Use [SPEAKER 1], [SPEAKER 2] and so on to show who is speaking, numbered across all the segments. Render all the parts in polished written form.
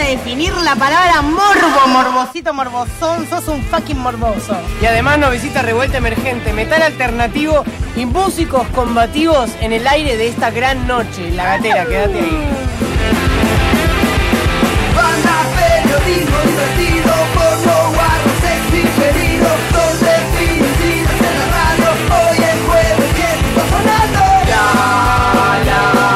[SPEAKER 1] definir la palabra morbo, morbosito, morbosón. Sos un fucking morboso.
[SPEAKER 2] Y además nos visita Revuelta Emergente, metal alternativo y músicos combativos en el aire de esta gran noche. La Gatera, quédate ahí.
[SPEAKER 3] Banda, periodismo divertido, porno, guarro, sexy, pedido, donde finicidas en la radio, hoy es jueves y está sonando la gatera,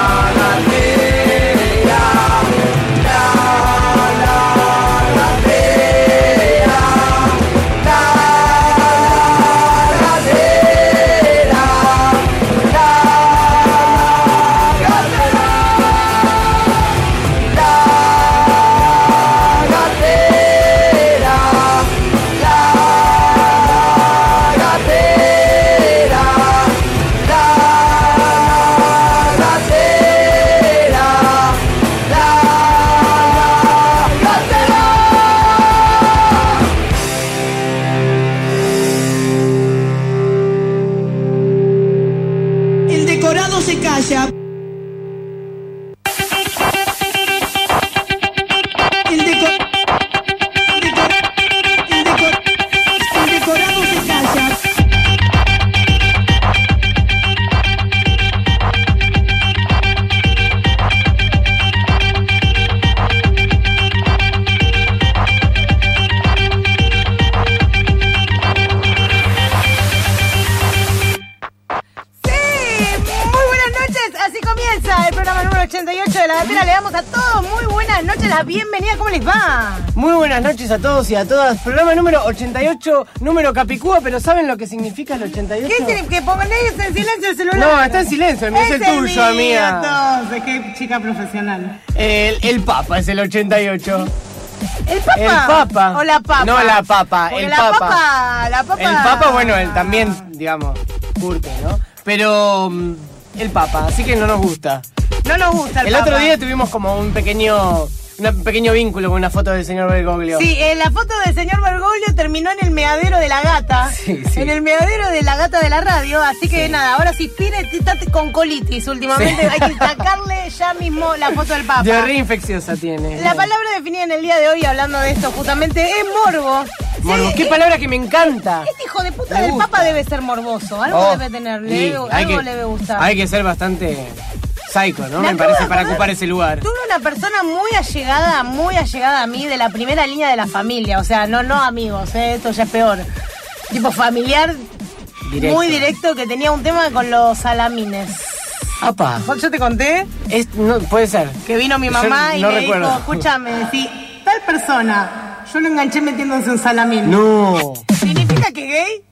[SPEAKER 1] bienvenida, ¿cómo les va?
[SPEAKER 2] Muy buenas noches a todos y a todas. Programa número 88, número Capicúa, pero ¿saben lo que significa el 88?
[SPEAKER 1] ¿Qué tienen que poner en silencio el celular?
[SPEAKER 2] No, está en silencio, el mío es el tuyo, amiga.
[SPEAKER 1] Entonces, qué chica profesional.
[SPEAKER 2] El Papa es el 88.
[SPEAKER 1] ¿El Papa?
[SPEAKER 2] El Papa.
[SPEAKER 1] ¿O la Papa?
[SPEAKER 2] No, la Papa,
[SPEAKER 1] porque
[SPEAKER 2] el
[SPEAKER 1] la
[SPEAKER 2] Papa.
[SPEAKER 1] La Papa.
[SPEAKER 2] El Papa, bueno, él también, digamos, curte, ¿no? Pero el Papa, así que no nos gusta.
[SPEAKER 1] No nos gusta el Papa.
[SPEAKER 2] El otro día tuvimos como un pequeño vínculo con una foto del señor Bergoglio.
[SPEAKER 1] Sí, la foto del señor Bergoglio terminó en el meadero de la gata.
[SPEAKER 2] Sí.
[SPEAKER 1] En el meadero de la gata de la radio. Así que nada, ahora si Pire está con colitis últimamente, hay que sacarle ya mismo la foto del Papa.
[SPEAKER 2] Diarrea infecciosa tiene.
[SPEAKER 1] La palabra definida en el día de hoy, hablando de esto justamente, es morbo.
[SPEAKER 2] Morbo, sí, qué palabra que me encanta.
[SPEAKER 1] Este hijo de puta del Papa debe ser morboso. Algo debe tener, algo le debe gustar.
[SPEAKER 2] Hay que ser bastante psycho, ¿no? Me parece, para ocupar ese lugar.
[SPEAKER 1] Tuve una persona muy allegada a mí, de la primera línea de la familia. O sea, no amigos, esto ya es peor. Tipo familiar, directo. Muy directo, que tenía un tema con los salamines.
[SPEAKER 2] ¡Apa!
[SPEAKER 1] ¿Yo te conté?
[SPEAKER 2] No, puede ser.
[SPEAKER 1] Que vino mi mamá y me
[SPEAKER 2] recuerdo.
[SPEAKER 1] Dijo, escúchame, si tal persona, yo lo enganché metiéndose un salamín.
[SPEAKER 2] No.
[SPEAKER 1] ¿Significa que gay?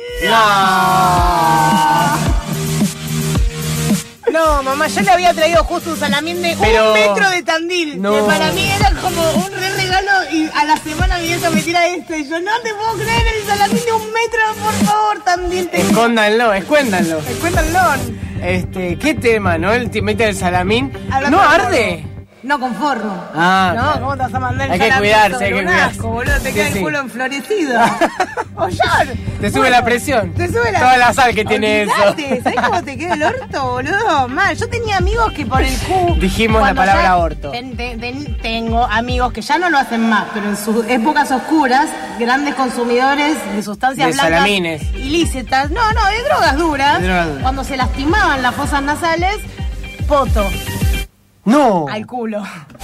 [SPEAKER 1] No, mamá, yo le había traído justo un salamín de 1 metro de Tandil. No. Que para mí era como un re regalo y a la semana mi vieja me tira este. Y yo no te puedo creer, el salamín de 1 metro, por favor, Tandil.
[SPEAKER 2] Escóndanlo.
[SPEAKER 1] Escóndanlo.
[SPEAKER 2] ¿Qué tema, no? El timete del salamín. ¿No arde?
[SPEAKER 1] No, con forro.
[SPEAKER 2] Ah,
[SPEAKER 1] no,
[SPEAKER 2] claro.
[SPEAKER 1] ¿Cómo te vas a mandar el
[SPEAKER 2] Hay que cuidarse,
[SPEAKER 1] asco, boludo, te queda el culo enflorecido.
[SPEAKER 2] Te sube la presión.
[SPEAKER 1] Te sube
[SPEAKER 2] toda la sal que tiene eso.
[SPEAKER 1] ¿Sabés cómo te queda el orto, boludo? Mal. Yo tenía amigos que por el Q...
[SPEAKER 2] Dijimos la palabra orto.
[SPEAKER 1] Tengo amigos que ya no lo hacen más, pero en sus épocas oscuras, grandes consumidores de sustancias blancas
[SPEAKER 2] salamines
[SPEAKER 1] ilícitas. No, de drogas duras. Cuando se lastimaban las fosas nasales, poto.
[SPEAKER 2] No.
[SPEAKER 1] Al culo.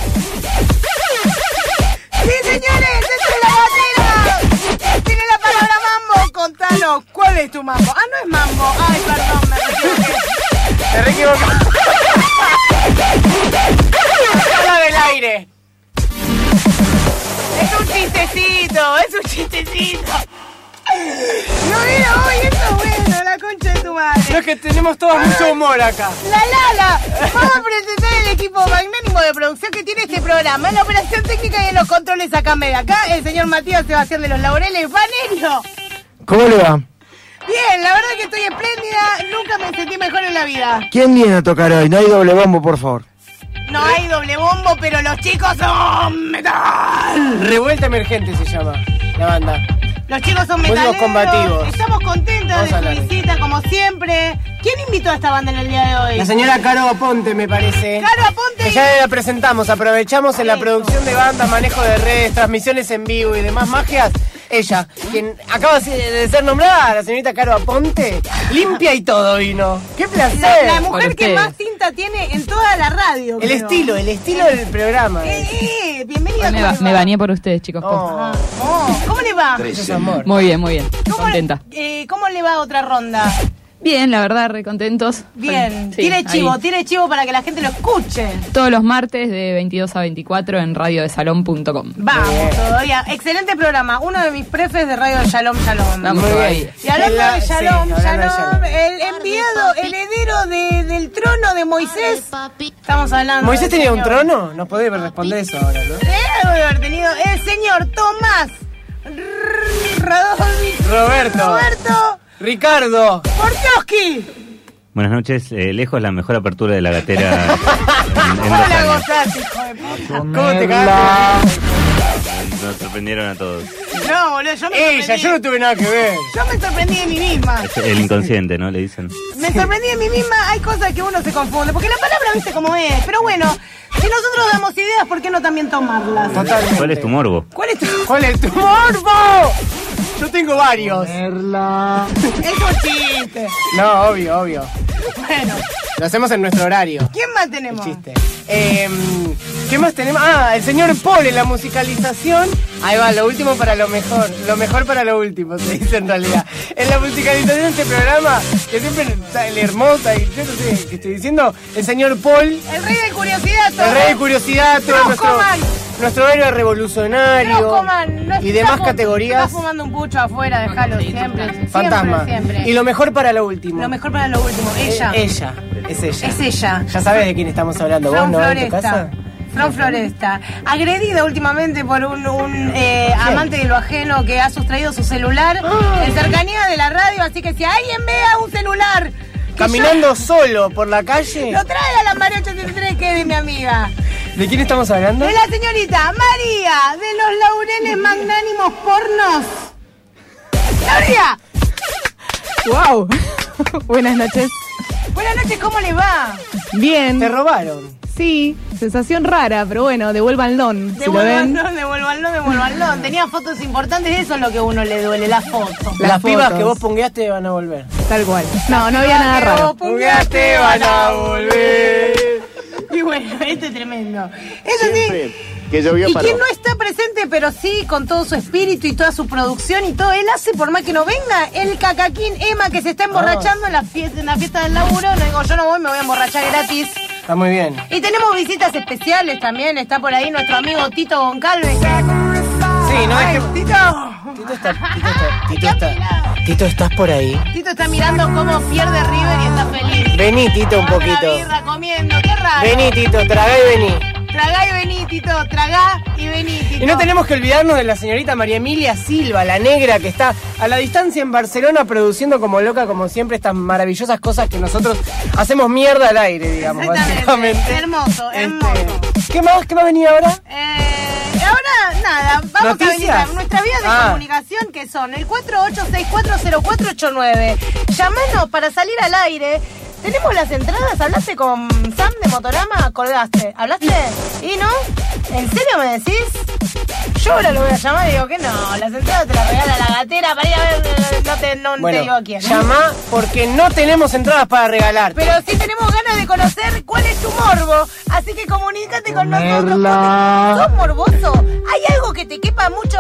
[SPEAKER 1] ¡Sí, señores! ¡Esta es la Gatera! Tiene la palabra mambo. Contanos, ¿cuál es tu mambo? No es mambo. Ay, perdón, me
[SPEAKER 2] re equivoqué. Habla del aire.
[SPEAKER 1] Es un chistecito. No era hoy, eso es bueno, la concha de tu madre.
[SPEAKER 2] No, es que tenemos todos mucho humor acá.
[SPEAKER 1] La. Vamos a presentar el equipo magnánimo de producción que tiene este programa. En la operación técnica y en los controles acá medio. Acá el señor Matías Sebastián de los Laureles. ¡Valerio!
[SPEAKER 2] ¿Cómo le va?
[SPEAKER 1] Bien, la verdad que estoy espléndida. Nunca me sentí mejor en la vida.
[SPEAKER 4] ¿Quién viene a tocar hoy? No hay doble bombo, por favor.
[SPEAKER 1] No hay doble bombo, pero los chicos son metal.
[SPEAKER 2] Revuelta Emergente se llama la banda.
[SPEAKER 1] Los chicos son metaleros.
[SPEAKER 2] Combativos.
[SPEAKER 1] Estamos contentos de su visita, como siempre. ¿Quién invitó a esta banda en el día de hoy?
[SPEAKER 2] La señora Caro Aponte, me parece.
[SPEAKER 1] Caro Aponte.
[SPEAKER 2] Que ya la presentamos, aprovechamos en la producción de bandas, manejo de redes, transmisiones en vivo y demás magias. Ella, quien acaba de ser nombrada, la señorita Caro Aponte, limpia y todo vino. ¡Qué placer!
[SPEAKER 1] La mujer que más tinta tiene en toda la radio.
[SPEAKER 2] El estilo del programa.
[SPEAKER 1] Bienvenida.
[SPEAKER 5] Me bañé por ustedes, chicos.
[SPEAKER 1] ¿Cómo le va?
[SPEAKER 5] Muy bien, contenta.
[SPEAKER 1] ¿Cómo le va a otra ronda?
[SPEAKER 5] Bien, la verdad, re contentos.
[SPEAKER 1] Bien,
[SPEAKER 5] Sí,
[SPEAKER 1] tire chivo para que la gente lo escuche.
[SPEAKER 5] Todos los martes de 22 a 24 en radiodesalón.com.
[SPEAKER 1] Vamos todavía. Excelente programa. Uno de mis prefes de Radio Shalom.
[SPEAKER 5] Vamos ahí.
[SPEAKER 1] Y hablando de Shalom,
[SPEAKER 2] sí, hablando de Shalom.
[SPEAKER 1] el enviado, heredero del trono de Moisés. Estamos hablando.
[SPEAKER 2] ¿Moisés
[SPEAKER 1] del
[SPEAKER 2] tenía un
[SPEAKER 1] señor.
[SPEAKER 2] trono? Nos podés responder eso ahora, ¿no?
[SPEAKER 1] Algo de haber tenido el señor Tomás Roberto
[SPEAKER 2] Ricardo
[SPEAKER 1] Portowski.
[SPEAKER 6] Buenas noches, lejos la mejor apertura de la gatera en 2
[SPEAKER 1] ¿Cómo la
[SPEAKER 6] años.
[SPEAKER 1] gozás, hijo de puta?
[SPEAKER 2] ¿Cómo te cagaste?
[SPEAKER 6] Nos sorprendieron a todos.
[SPEAKER 1] No, boludo, yo me sorprendí.
[SPEAKER 2] Yo no tuve nada que ver.
[SPEAKER 1] Yo me sorprendí de mí misma.
[SPEAKER 6] Es el inconsciente, ¿no? Le dicen.
[SPEAKER 1] Me sorprendí de mí misma. Hay cosas que uno se confunde. Porque la palabra, viste cómo es. Pero bueno, si nosotros damos ideas, ¿por qué no también tomarlas?
[SPEAKER 2] Totalmente.
[SPEAKER 6] ¿Cuál es tu morbo?
[SPEAKER 1] ¿Cuál es tu...?
[SPEAKER 2] ¿Cuál es tu morbo? Yo tengo varios.
[SPEAKER 1] Es un chiste.
[SPEAKER 2] No, obvio.
[SPEAKER 1] Bueno,
[SPEAKER 2] Lo hacemos en nuestro horario.
[SPEAKER 1] ¿quién más tenemos?
[SPEAKER 2] Chiste. ¿Qué más tenemos? El señor Paul en la musicalización. Ahí va, lo último para lo mejor. Lo mejor para lo último, se dice en realidad. En la musicalización de este programa, que siempre sale hermosa y yo no sé qué estoy diciendo, el señor Paul,
[SPEAKER 1] El rey de curiosidad.
[SPEAKER 2] el rey de curiosidad, nuestro héroe revolucionario y demás categorías.
[SPEAKER 1] Estás fumando un pucho afuera, déjalo siempre.
[SPEAKER 2] Fantasma.
[SPEAKER 1] Siempre.
[SPEAKER 2] Y lo mejor para lo último.
[SPEAKER 1] Lo mejor para lo último. Ella.
[SPEAKER 2] Es ella.
[SPEAKER 1] Es ella.
[SPEAKER 2] Ya sabes de quién estamos hablando, vos,
[SPEAKER 1] Fran
[SPEAKER 2] ¿no? En tu
[SPEAKER 1] Floresta.
[SPEAKER 2] casa.
[SPEAKER 1] Fran Floresta, agredida últimamente por un amante de lo ajeno que ha sustraído su celular en cercanía de la radio, así que si alguien vea un celular que
[SPEAKER 2] Caminando solo por la calle.
[SPEAKER 1] lo trae a la María 833, que es de mi amiga,
[SPEAKER 2] ¿De quién estamos hablando?
[SPEAKER 1] de la señorita María de los Laureles Magnánimos Pornos. ¡María!
[SPEAKER 7] ¡Wow! Buenas noches.
[SPEAKER 1] Buenas noches, ¿cómo le va?
[SPEAKER 7] Bien.
[SPEAKER 2] Te robaron.
[SPEAKER 7] Sí, sensación rara, pero bueno, devuélvanlo. Si lo ven.
[SPEAKER 1] Devuélvanlo. Tenía fotos importantes, eso es lo que a uno le duele, la foto.
[SPEAKER 2] Las pibas
[SPEAKER 7] fotos.
[SPEAKER 2] que vos pungueaste van a volver.
[SPEAKER 7] Tal cual. No había nada
[SPEAKER 1] Que
[SPEAKER 7] raro.
[SPEAKER 1] vos pungueaste, van a volver. Y bueno, esto es tremendo. Eso sí.
[SPEAKER 8] Que llovió
[SPEAKER 1] Y
[SPEAKER 8] paró.
[SPEAKER 1] quien no está presente, pero sí con todo su espíritu y toda su producción y todo, él hace por más que no venga, el cacaquín Emma que se está emborrachando en la fiesta del laburo. No digo, yo no voy, me voy a emborrachar gratis.
[SPEAKER 2] Está muy bien.
[SPEAKER 1] Y tenemos visitas especiales también. Está por ahí nuestro amigo Tito Goncalves.
[SPEAKER 2] Sí, no
[SPEAKER 1] Ay,
[SPEAKER 2] es que...
[SPEAKER 1] Tito.
[SPEAKER 2] Tito, ¿estás por ahí?
[SPEAKER 1] Tito está mirando cómo pierde River y está feliz.
[SPEAKER 2] Vení, Tito, un
[SPEAKER 1] Con una
[SPEAKER 2] poquito.
[SPEAKER 1] birra comiendo, qué raro.
[SPEAKER 2] Vení, Tito, tragá y vení.
[SPEAKER 1] Tragá y vení, Tito. Tragá y vení, Tito.
[SPEAKER 2] Y no tenemos que olvidarnos de la señorita María Emilia Silva, la negra, que está a la distancia en Barcelona produciendo como loca, como siempre, estas maravillosas cosas que nosotros hacemos mierda al aire, digamos,
[SPEAKER 1] Exactamente.
[SPEAKER 2] básicamente.
[SPEAKER 1] Hermoso, hermoso.
[SPEAKER 2] ¿Qué más venía ahora?
[SPEAKER 1] Ahora, nada, vamos
[SPEAKER 2] ¿Noticias?
[SPEAKER 1] a habilitar nuestras vías de comunicación, que son el 48640489. Llamanos para salir al aire. Tenemos las entradas. ¿Hablaste con Sam de Motorama? Colgaste. ¿Hablaste? ¿Y no? ¿En serio me decís? Yo ahora lo voy a llamar y digo que no. Las entradas te las regala la gatera para ir a ver. No te digo a quién.
[SPEAKER 2] Llamá porque no tenemos entradas para regalar.
[SPEAKER 1] Pero sí tenemos ganas de conocer cuál es tu morbo. Así que comunícate con nosotros. ¿Sos morboso? ¿Hay algo que te quepa mucho?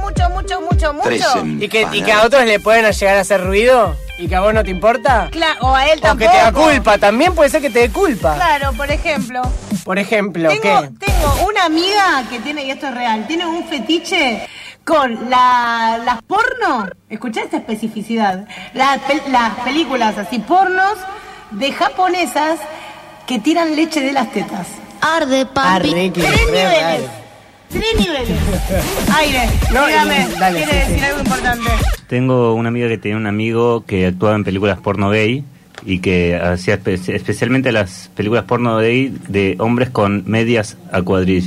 [SPEAKER 2] ¿Y que a otros le pueden llegar a hacer ruido? ¿Y que a vos no te importa?
[SPEAKER 1] Claro, o a él
[SPEAKER 2] O
[SPEAKER 1] tampoco.
[SPEAKER 2] que te da culpa, también puede ser que te dé culpa.
[SPEAKER 1] Claro, por ejemplo.
[SPEAKER 2] Por ejemplo, ¿qué?
[SPEAKER 1] Tengo una amiga que tiene, y esto es real, tiene un fetiche con las porno. Escuchá esta especificidad. Las películas así, pornos de japonesas que tiran leche de las tetas.
[SPEAKER 9] Arde, papi.
[SPEAKER 2] Arre, que
[SPEAKER 1] Tres
[SPEAKER 2] re
[SPEAKER 1] niveles.
[SPEAKER 2] raro.
[SPEAKER 1] 3 niveles. Aire,
[SPEAKER 2] No,
[SPEAKER 1] dígame,
[SPEAKER 2] dale,
[SPEAKER 1] quiere
[SPEAKER 2] sí,
[SPEAKER 1] decir
[SPEAKER 2] sí.
[SPEAKER 1] algo importante.
[SPEAKER 6] Tengo una amiga que tenía un amigo que actuaba en películas porno gay y que hacía especialmente las películas porno gay de hombres con medias a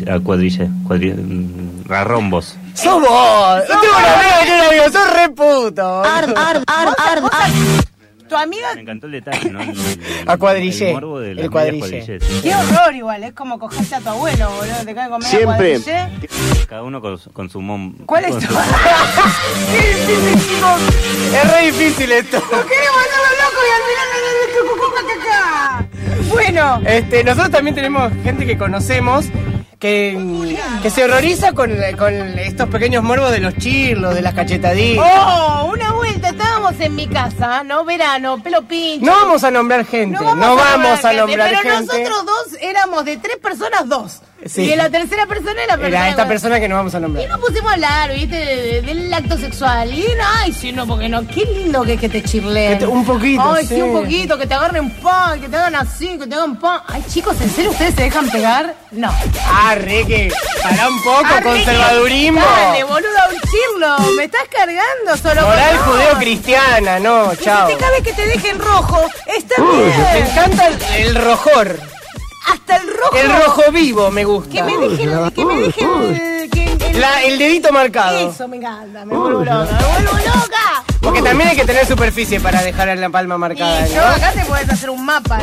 [SPEAKER 6] rombos.
[SPEAKER 2] ¡Sos vos! ¡Tengo una amiga que tiene un amigo! ¡Sos re puto!
[SPEAKER 9] Arde.
[SPEAKER 1] Tu amiga...
[SPEAKER 6] Me encantó el detalle, ¿no?
[SPEAKER 2] A Cuadrillé.
[SPEAKER 6] El morbo de la
[SPEAKER 2] El
[SPEAKER 6] amiga
[SPEAKER 2] Cuadrillé.
[SPEAKER 6] sí.
[SPEAKER 1] Qué horror igual, es como cogerte a tu abuelo, boludo. Te cae comer
[SPEAKER 4] Siempre.
[SPEAKER 1] a Cuadrillé.
[SPEAKER 6] Cada uno con su mom.
[SPEAKER 1] ¿Cuál es
[SPEAKER 6] con
[SPEAKER 1] tu...?
[SPEAKER 6] su-
[SPEAKER 2] ¡Qué difícil, chicos! Es re difícil esto.
[SPEAKER 1] ¡No queremos hacerlo loco y al final no. Bueno.
[SPEAKER 2] Nosotros también tenemos gente que conocemos que se horroriza con estos pequeños morbos de los chirlos, de las cachetaditas.
[SPEAKER 1] Oh, una vuelta, estábamos en mi casa, ¿no? Verano, pelo pincho.
[SPEAKER 2] No vamos a nombrar gente, no vamos a nombrar
[SPEAKER 1] pero
[SPEAKER 2] gente.
[SPEAKER 1] nosotros dos éramos de 3 personas, 2.
[SPEAKER 2] Sí.
[SPEAKER 1] Y de la tercera persona era
[SPEAKER 2] Era esta persona que no vamos a nombrar.
[SPEAKER 1] Y nos pusimos a hablar, ¿viste? Del acto sexual. Y ay, sí, no, porque no. Qué lindo que es que te chirleen.
[SPEAKER 2] Un poquito,
[SPEAKER 1] ay, sí,
[SPEAKER 2] sí.
[SPEAKER 1] un poquito, que te agarren pan, que te hagan así, que te hagan pan. Ay, chicos, ¿en serio ustedes se dejan pegar? No.
[SPEAKER 2] Arre, que pará un poco,
[SPEAKER 1] Arre,
[SPEAKER 2] conservadurismo.
[SPEAKER 1] Dale, boludo, un chirlo. Me estás cargando solo.
[SPEAKER 2] Moral
[SPEAKER 1] no.
[SPEAKER 2] judeo-cristiana, no, chao.
[SPEAKER 1] Y si te cabe que te dejen rojo, está
[SPEAKER 2] Me
[SPEAKER 1] bien.
[SPEAKER 2] encanta el rojor.
[SPEAKER 1] Hasta el rojo.
[SPEAKER 2] El rojo vivo me gusta.
[SPEAKER 1] Que me dejen
[SPEAKER 2] El dedito marcado.
[SPEAKER 1] Eso me encanta, me vuelvo loca, me vuelvo loca.
[SPEAKER 2] Porque también hay que tener superficie para dejar la palma marcada,
[SPEAKER 1] Y yo
[SPEAKER 2] ¿no?
[SPEAKER 1] acá te puedes hacer un mapa.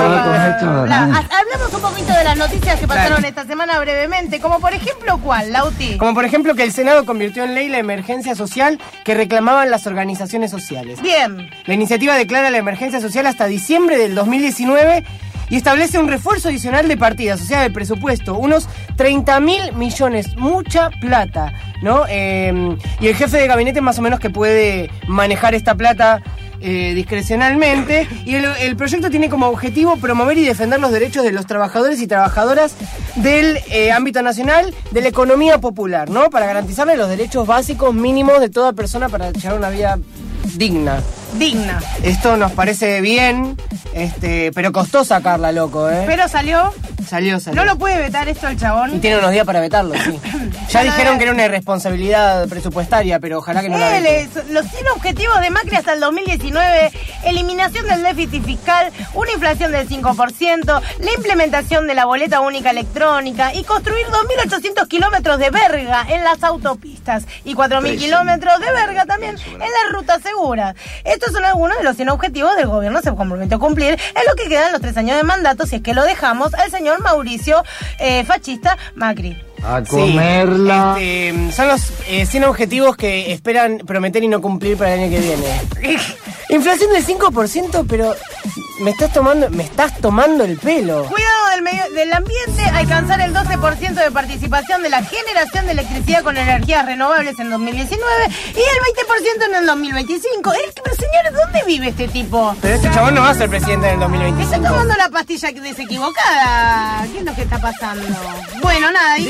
[SPEAKER 1] Hablamos un poquito de las noticias que pasaron esta semana brevemente, como por ejemplo, ¿cuál, Lauti?
[SPEAKER 2] Como por ejemplo que el Senado convirtió en ley la emergencia social que reclamaban las organizaciones sociales.
[SPEAKER 1] Bien.
[SPEAKER 2] La iniciativa declara la emergencia social hasta diciembre del 2019 y establece un refuerzo adicional de partidas, o sea, de presupuesto, unos 30.000 millones, mucha plata, ¿no? Y el jefe de gabinete más o menos que puede manejar esta plata discrecionalmente, y el proyecto tiene como objetivo promover y defender los derechos de los trabajadores y trabajadoras del ámbito nacional, de la economía popular, ¿no? Para garantizarle los derechos básicos mínimos de toda persona para llevar una vida digna.
[SPEAKER 1] Digna.
[SPEAKER 2] Esto nos parece bien, pero costó sacarla, loco, ¿eh?
[SPEAKER 1] Pero salió.
[SPEAKER 2] Salió.
[SPEAKER 1] No lo puede vetar esto el chabón.
[SPEAKER 2] Y tiene unos días para vetarlo, sí. Ya dijeron que era una irresponsabilidad presupuestaria, pero ojalá que no la veten.
[SPEAKER 1] Los 100 objetivos de Macri hasta el 2019, eliminación del déficit fiscal, una inflación del 5%, la implementación de la boleta única electrónica y construir 2.800 kilómetros de verga en las autopistas y 4.000 kilómetros de verga también en las rutas seguras. Estos son algunos de los 100 objetivos del gobierno se comprometió a cumplir en lo que quedan los 3 años de mandato, si es que lo dejamos al señor Mauricio fascista Macri.
[SPEAKER 4] A comerla.
[SPEAKER 2] Sí, son los 100 objetivos que esperan prometer y no cumplir para el año que viene. Inflación del 5%, pero me estás tomando el pelo.
[SPEAKER 1] Cuidado del ambiente, alcanzar el 12% de participación de la generación de electricidad con energías renovables en 2019 y el 20% en el 2025. Pero señores, ¿dónde vive este tipo?
[SPEAKER 2] Pero este chabón no va a ser presidente en el 2025.
[SPEAKER 1] Está tomando la pastilla desequivocada. ¿Qué es lo que está pasando? Bueno, nada, y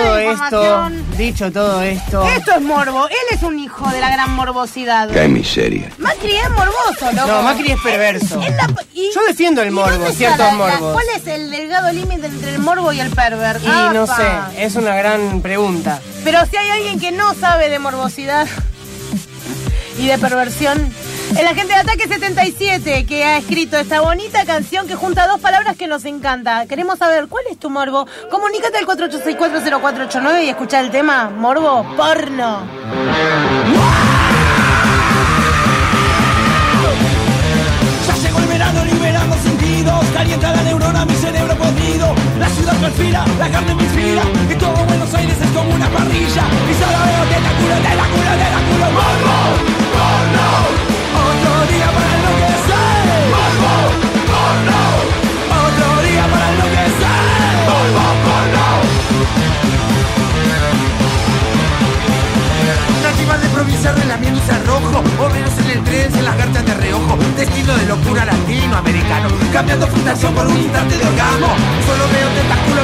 [SPEAKER 2] Dicho todo esto.
[SPEAKER 1] Esto es morbo. Él es un hijo de la gran morbosidad.
[SPEAKER 4] Qué miseria.
[SPEAKER 1] Macri es morboso, loco.
[SPEAKER 2] No, Macri es perverso. Yo defiendo el
[SPEAKER 1] ¿y
[SPEAKER 2] morbo,
[SPEAKER 1] dónde
[SPEAKER 2] ciertos
[SPEAKER 1] está
[SPEAKER 2] morbos.
[SPEAKER 1] ¿Cuál es el delgado límite entre el morbo y el perver?
[SPEAKER 2] Y no sé, es una gran pregunta.
[SPEAKER 1] Pero si hay alguien que no sabe de morbosidad y de perversión, el agente de Ataque 77, que ha escrito esta bonita canción que junta 2 palabras que nos encanta. Queremos saber cuál es tu morbo. Comunícate al 48640489 y escucha el tema Morbo Porno.
[SPEAKER 3] Ya llegó el verano liberando sentidos, calienta la neurona, mi cerebro podrido. La ciudad conspira, la carne me inspira, y todo Buenos Aires es como una parrilla. Y solo veo tentaculo, morbo, porno. Otro día para enloquecer, morbo, porno. Otro día para enloquecer, morbo, porno. Nativas de provincia relamiéndose a rojo, obreros en el tren, se las garchas de reojo, destino de locura latinoamericano, cambiando fundación por un instante de orgasmo. Solo veo tentáculo.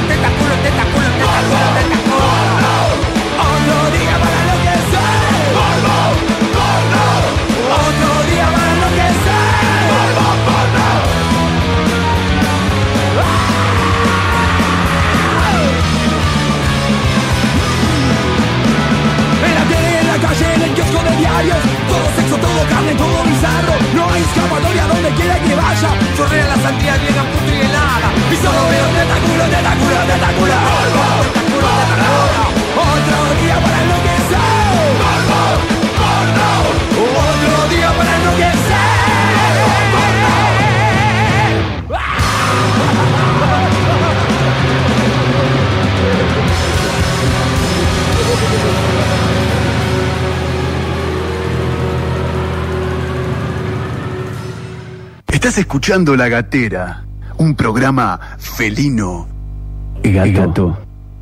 [SPEAKER 3] Otro día para enloquecer, morbo, porno. Otro día para enloquecer, morbo, porno. En la tele, en la calle, en el kiosco de diarios, todo sexo, todo carne, todo bizarro. No hay escapatoria donde quiera que vaya. Chorrea la sangría griega, puta y helada. Y solo veo tentáculo, morbo, tentáculo.
[SPEAKER 8] Estás escuchando La Gatera, un programa felino. Gato.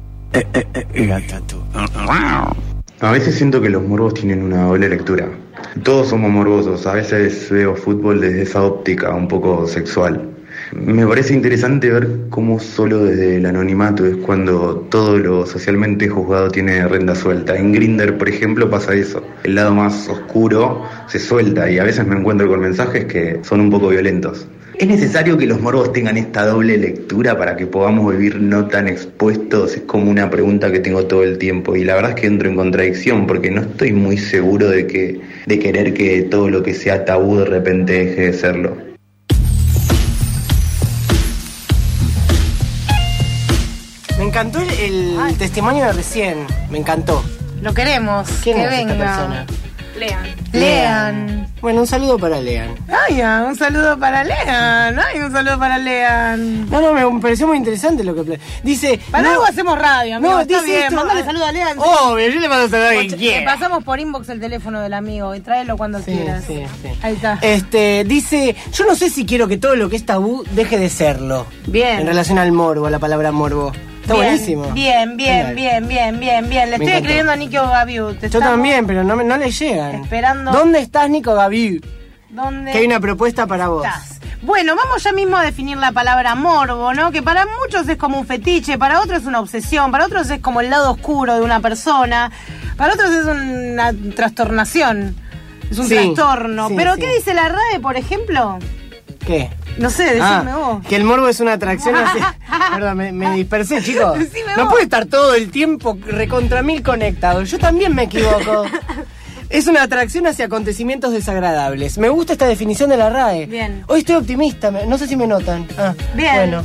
[SPEAKER 8] Gato.
[SPEAKER 9] A veces siento que los morbos tienen una doble lectura. Todos somos morbosos, a veces veo fútbol desde esa óptica un poco sexual. Me parece interesante ver cómo solo desde el anonimato es cuando todo lo socialmente juzgado tiene rienda suelta. En Grindr, por ejemplo, pasa eso. El lado más oscuro se suelta y a veces me encuentro con mensajes que son un poco violentos. ¿Es necesario que los morbos tengan esta doble lectura para que podamos vivir no tan expuestos? Es como una pregunta que tengo todo el tiempo y la verdad es que entro en contradicción porque no estoy muy seguro de querer que todo lo que sea tabú de repente deje de serlo.
[SPEAKER 2] Me encantó el testimonio de recién, me encantó.
[SPEAKER 1] Lo queremos.
[SPEAKER 2] ¿Quién
[SPEAKER 1] que
[SPEAKER 2] es
[SPEAKER 1] venga.
[SPEAKER 2] esta persona?
[SPEAKER 1] Lean.
[SPEAKER 2] Bueno, un saludo para Lean.
[SPEAKER 1] Ay, un saludo para Lean. Ay, un saludo para Lean.
[SPEAKER 2] No, me pareció muy interesante lo que dice.
[SPEAKER 1] Para algo hacemos radio, amigo.
[SPEAKER 2] No,
[SPEAKER 1] está
[SPEAKER 2] dice
[SPEAKER 1] bien.
[SPEAKER 2] esto,
[SPEAKER 1] Mándale saludo a Lean.
[SPEAKER 2] Obvio, yo le mando saludo a quien quiera.
[SPEAKER 1] Le pasamos por inbox el teléfono del amigo y tráelo cuando quieras.
[SPEAKER 2] Sí.
[SPEAKER 1] Ahí está.
[SPEAKER 2] Dice, yo no sé si quiero que todo lo que es tabú deje de serlo.
[SPEAKER 1] Bien.
[SPEAKER 2] En relación al morbo, a la palabra morbo. Está buenísimo.
[SPEAKER 1] Bien. Le estoy escribiendo a Nico Gaviu.
[SPEAKER 2] Yo también, pero no le llegan.
[SPEAKER 1] Esperando.
[SPEAKER 2] ¿Dónde estás, Nico Gaviu?
[SPEAKER 1] ¿Dónde?
[SPEAKER 2] Que hay una propuesta para vos.
[SPEAKER 1] Estás. Bueno, vamos ya mismo a definir la palabra morbo, ¿no? Que para muchos es como un fetiche, para otros es una obsesión, para otros es como el lado oscuro de una persona, para otros es una trastornación, es un trastorno.
[SPEAKER 2] Sí,
[SPEAKER 1] Pero
[SPEAKER 2] sí.
[SPEAKER 1] ¿qué dice la RAE, por ejemplo?
[SPEAKER 2] ¿Qué?
[SPEAKER 1] No sé, decime vos.
[SPEAKER 2] Que el morbo es una atracción hacia... Perdón, me dispersé, chicos.
[SPEAKER 1] Decime
[SPEAKER 2] No
[SPEAKER 1] vos.
[SPEAKER 2] puede estar todo el tiempo recontra mil conectados. Yo también me equivoco. Es una atracción hacia acontecimientos desagradables. Me gusta esta definición de la RAE.
[SPEAKER 1] Bien.
[SPEAKER 2] Hoy estoy optimista, no sé si me notan.
[SPEAKER 1] Bien.
[SPEAKER 2] Bueno.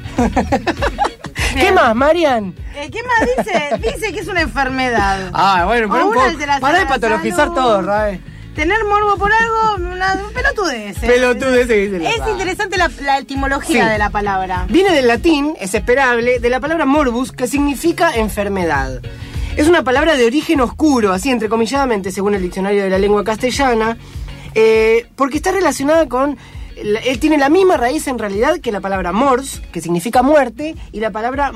[SPEAKER 2] ¿Qué más, Marian?
[SPEAKER 1] ¿Qué más dice? Dice que es una enfermedad.
[SPEAKER 2] Bueno, pero
[SPEAKER 1] O
[SPEAKER 2] un
[SPEAKER 1] una
[SPEAKER 2] poco.
[SPEAKER 1] alteración
[SPEAKER 2] Pará de
[SPEAKER 1] a la
[SPEAKER 2] patologizar
[SPEAKER 1] salud.
[SPEAKER 2] todo, RAE.
[SPEAKER 1] Tener morbo por algo, una pelotudez.
[SPEAKER 2] Pelotudez, se dice la
[SPEAKER 1] Es
[SPEAKER 2] RAE.
[SPEAKER 1] interesante la etimología
[SPEAKER 2] Sí.
[SPEAKER 1] de la palabra.
[SPEAKER 2] Viene del latín, es esperable, de la palabra morbus, que significa enfermedad. Es una palabra de origen oscuro, así entrecomilladamente, según el diccionario de la lengua castellana, porque está relacionada con... Él tiene la misma raíz en realidad que la palabra mors, que significa muerte, y la palabra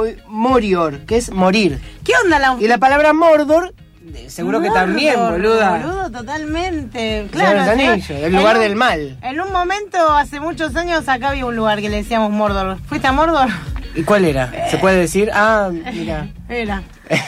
[SPEAKER 2] morior, que es morir.
[SPEAKER 1] ¿Qué onda la...
[SPEAKER 2] Y la palabra mordor, seguro que también, boluda.
[SPEAKER 1] Boludo, totalmente.
[SPEAKER 2] Señor
[SPEAKER 1] Claro.
[SPEAKER 2] de los Anillos, el lugar del mal.
[SPEAKER 1] En un momento, hace muchos años, acá había un lugar que le decíamos Mordor. ¿Fuiste a Mordor?
[SPEAKER 2] ¿Y cuál era? ¿Se puede decir? Mira.
[SPEAKER 1] Era.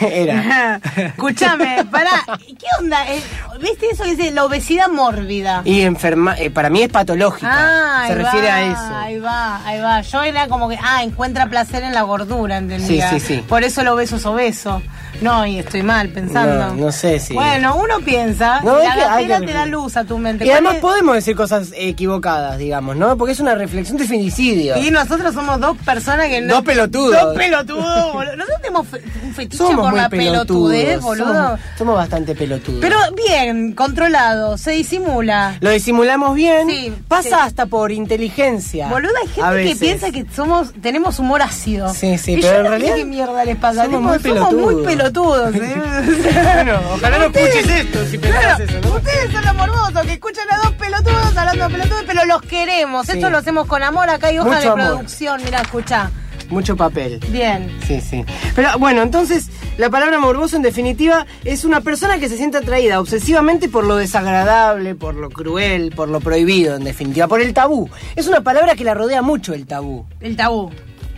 [SPEAKER 2] Era.
[SPEAKER 1] Escúchame, pará. ¿Qué onda? ¿Viste eso que dice la obesidad mórbida?
[SPEAKER 2] Y para mí es patológica. Se refiere a eso.
[SPEAKER 1] Ahí va. Yo era como que, encuentra placer en la gordura, ¿entendía?
[SPEAKER 2] Sí.
[SPEAKER 1] Por eso el obeso es obeso. No, y estoy mal pensando.
[SPEAKER 2] No sé si...
[SPEAKER 1] Bueno, uno piensa,
[SPEAKER 2] No,
[SPEAKER 1] la
[SPEAKER 2] es que hay
[SPEAKER 1] gatera
[SPEAKER 2] que-
[SPEAKER 1] te da luz a tu mente.
[SPEAKER 2] Y además
[SPEAKER 1] ¿Cuál es?
[SPEAKER 2] podemos decir cosas equivocadas, digamos, ¿no? Porque es una reflexión de femicidio.
[SPEAKER 1] Y nosotros somos dos personas que no...
[SPEAKER 2] Dos pelotudos.
[SPEAKER 1] Dos pelotudos, boludo. Nosotros tenemos un fetiche
[SPEAKER 2] Somos
[SPEAKER 1] por
[SPEAKER 2] muy
[SPEAKER 1] la
[SPEAKER 2] pelotudos.
[SPEAKER 1] pelotudez, boludo.
[SPEAKER 2] Somos bastante pelotudos.
[SPEAKER 1] Pero bien, controlado, se disimula.
[SPEAKER 2] Lo disimulamos bien.
[SPEAKER 1] Sí,
[SPEAKER 2] pasa
[SPEAKER 1] sí.
[SPEAKER 2] hasta por inteligencia.
[SPEAKER 1] Boludo, hay
[SPEAKER 2] a
[SPEAKER 1] gente que
[SPEAKER 2] veces.
[SPEAKER 1] piensa que tenemos humor ácido.
[SPEAKER 2] Sí,
[SPEAKER 1] Y
[SPEAKER 2] pero
[SPEAKER 1] yo
[SPEAKER 2] en
[SPEAKER 1] no
[SPEAKER 2] realidad
[SPEAKER 1] sé qué mierda les pasa.
[SPEAKER 2] somos
[SPEAKER 1] Tipo,
[SPEAKER 2] muy
[SPEAKER 1] muy pelotudos.
[SPEAKER 2] Bueno, ojalá no escuches esto si pensás
[SPEAKER 1] Claro,
[SPEAKER 2] eso, ¿no?
[SPEAKER 1] ustedes son los morbosos que escuchan a dos pelotudos hablando de pelotudos, pero los queremos.
[SPEAKER 2] Sí.
[SPEAKER 1] Esto lo hacemos con amor. Acá hay hoja
[SPEAKER 2] Mucho
[SPEAKER 1] de
[SPEAKER 2] amor.
[SPEAKER 1] producción. Mirá, escuchá.
[SPEAKER 2] Mucho papel.
[SPEAKER 1] Bien.
[SPEAKER 2] Sí. Pero bueno, entonces la palabra morboso en definitiva es una persona que se siente atraída obsesivamente por lo desagradable, por lo cruel, por lo prohibido en definitiva, por el tabú. Es una palabra que la rodea mucho el tabú.
[SPEAKER 1] El tabú.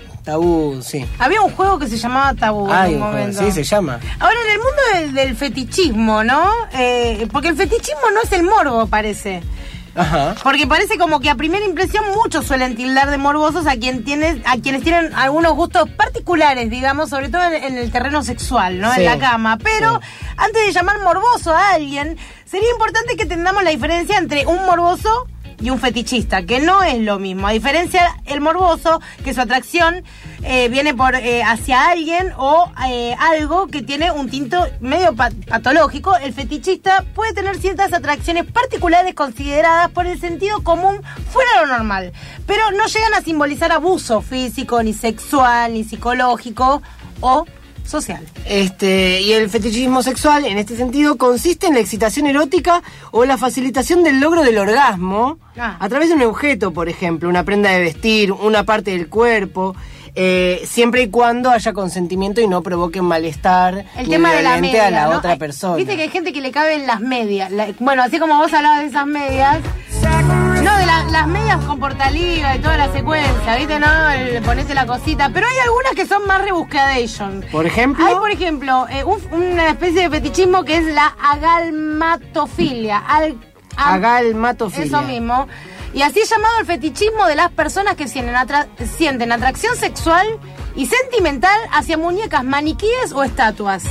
[SPEAKER 2] Tabú, sí.
[SPEAKER 1] Había un juego que se llamaba Tabú en un momento.
[SPEAKER 2] Sí, se llama.
[SPEAKER 1] Ahora, en el mundo del fetichismo, ¿no? Porque el fetichismo no es el morbo, parece.
[SPEAKER 2] Ajá.
[SPEAKER 1] Porque parece como que a primera impresión muchos suelen tildar de morbosos a quienes tienen algunos gustos particulares, digamos, sobre todo en el terreno sexual, ¿no?
[SPEAKER 2] Sí,
[SPEAKER 1] En la cama. Pero
[SPEAKER 2] sí.
[SPEAKER 1] antes de llamar morboso a alguien, sería importante que entendamos la diferencia entre un morboso y un fetichista, que no es lo mismo. A diferencia, el morboso, que su atracción viene por hacia alguien o algo que tiene un tinto medio patológico, el fetichista puede tener ciertas atracciones particulares consideradas por el sentido común fuera de lo normal, pero no llegan a simbolizar abuso físico, ni sexual, ni psicológico o social.
[SPEAKER 2] Y el fetichismo sexual, en este sentido, consiste en la excitación erótica o la facilitación del logro del orgasmo a través de un objeto, por ejemplo, una prenda de vestir, una parte del cuerpo, siempre y cuando haya consentimiento y no provoque un malestar
[SPEAKER 1] el tema de la media,
[SPEAKER 2] a la
[SPEAKER 1] ¿no?
[SPEAKER 2] otra persona.
[SPEAKER 1] Viste que hay gente que le caben las medias. Bueno, así como vos hablabas de esas medias. No, de las medias con portaliga y toda la secuencia, ¿viste? No, le ponete la cosita. Pero hay algunas que son más rebuscadation.
[SPEAKER 2] ¿Por ejemplo?
[SPEAKER 1] Hay, por ejemplo, una especie de fetichismo que es la agalmatofilia.
[SPEAKER 2] Agalmatofilia.
[SPEAKER 1] Eso mismo. Y así es llamado el fetichismo de las personas que sienten atracción sexual y sentimental hacia muñecas, maniquíes o estatuas.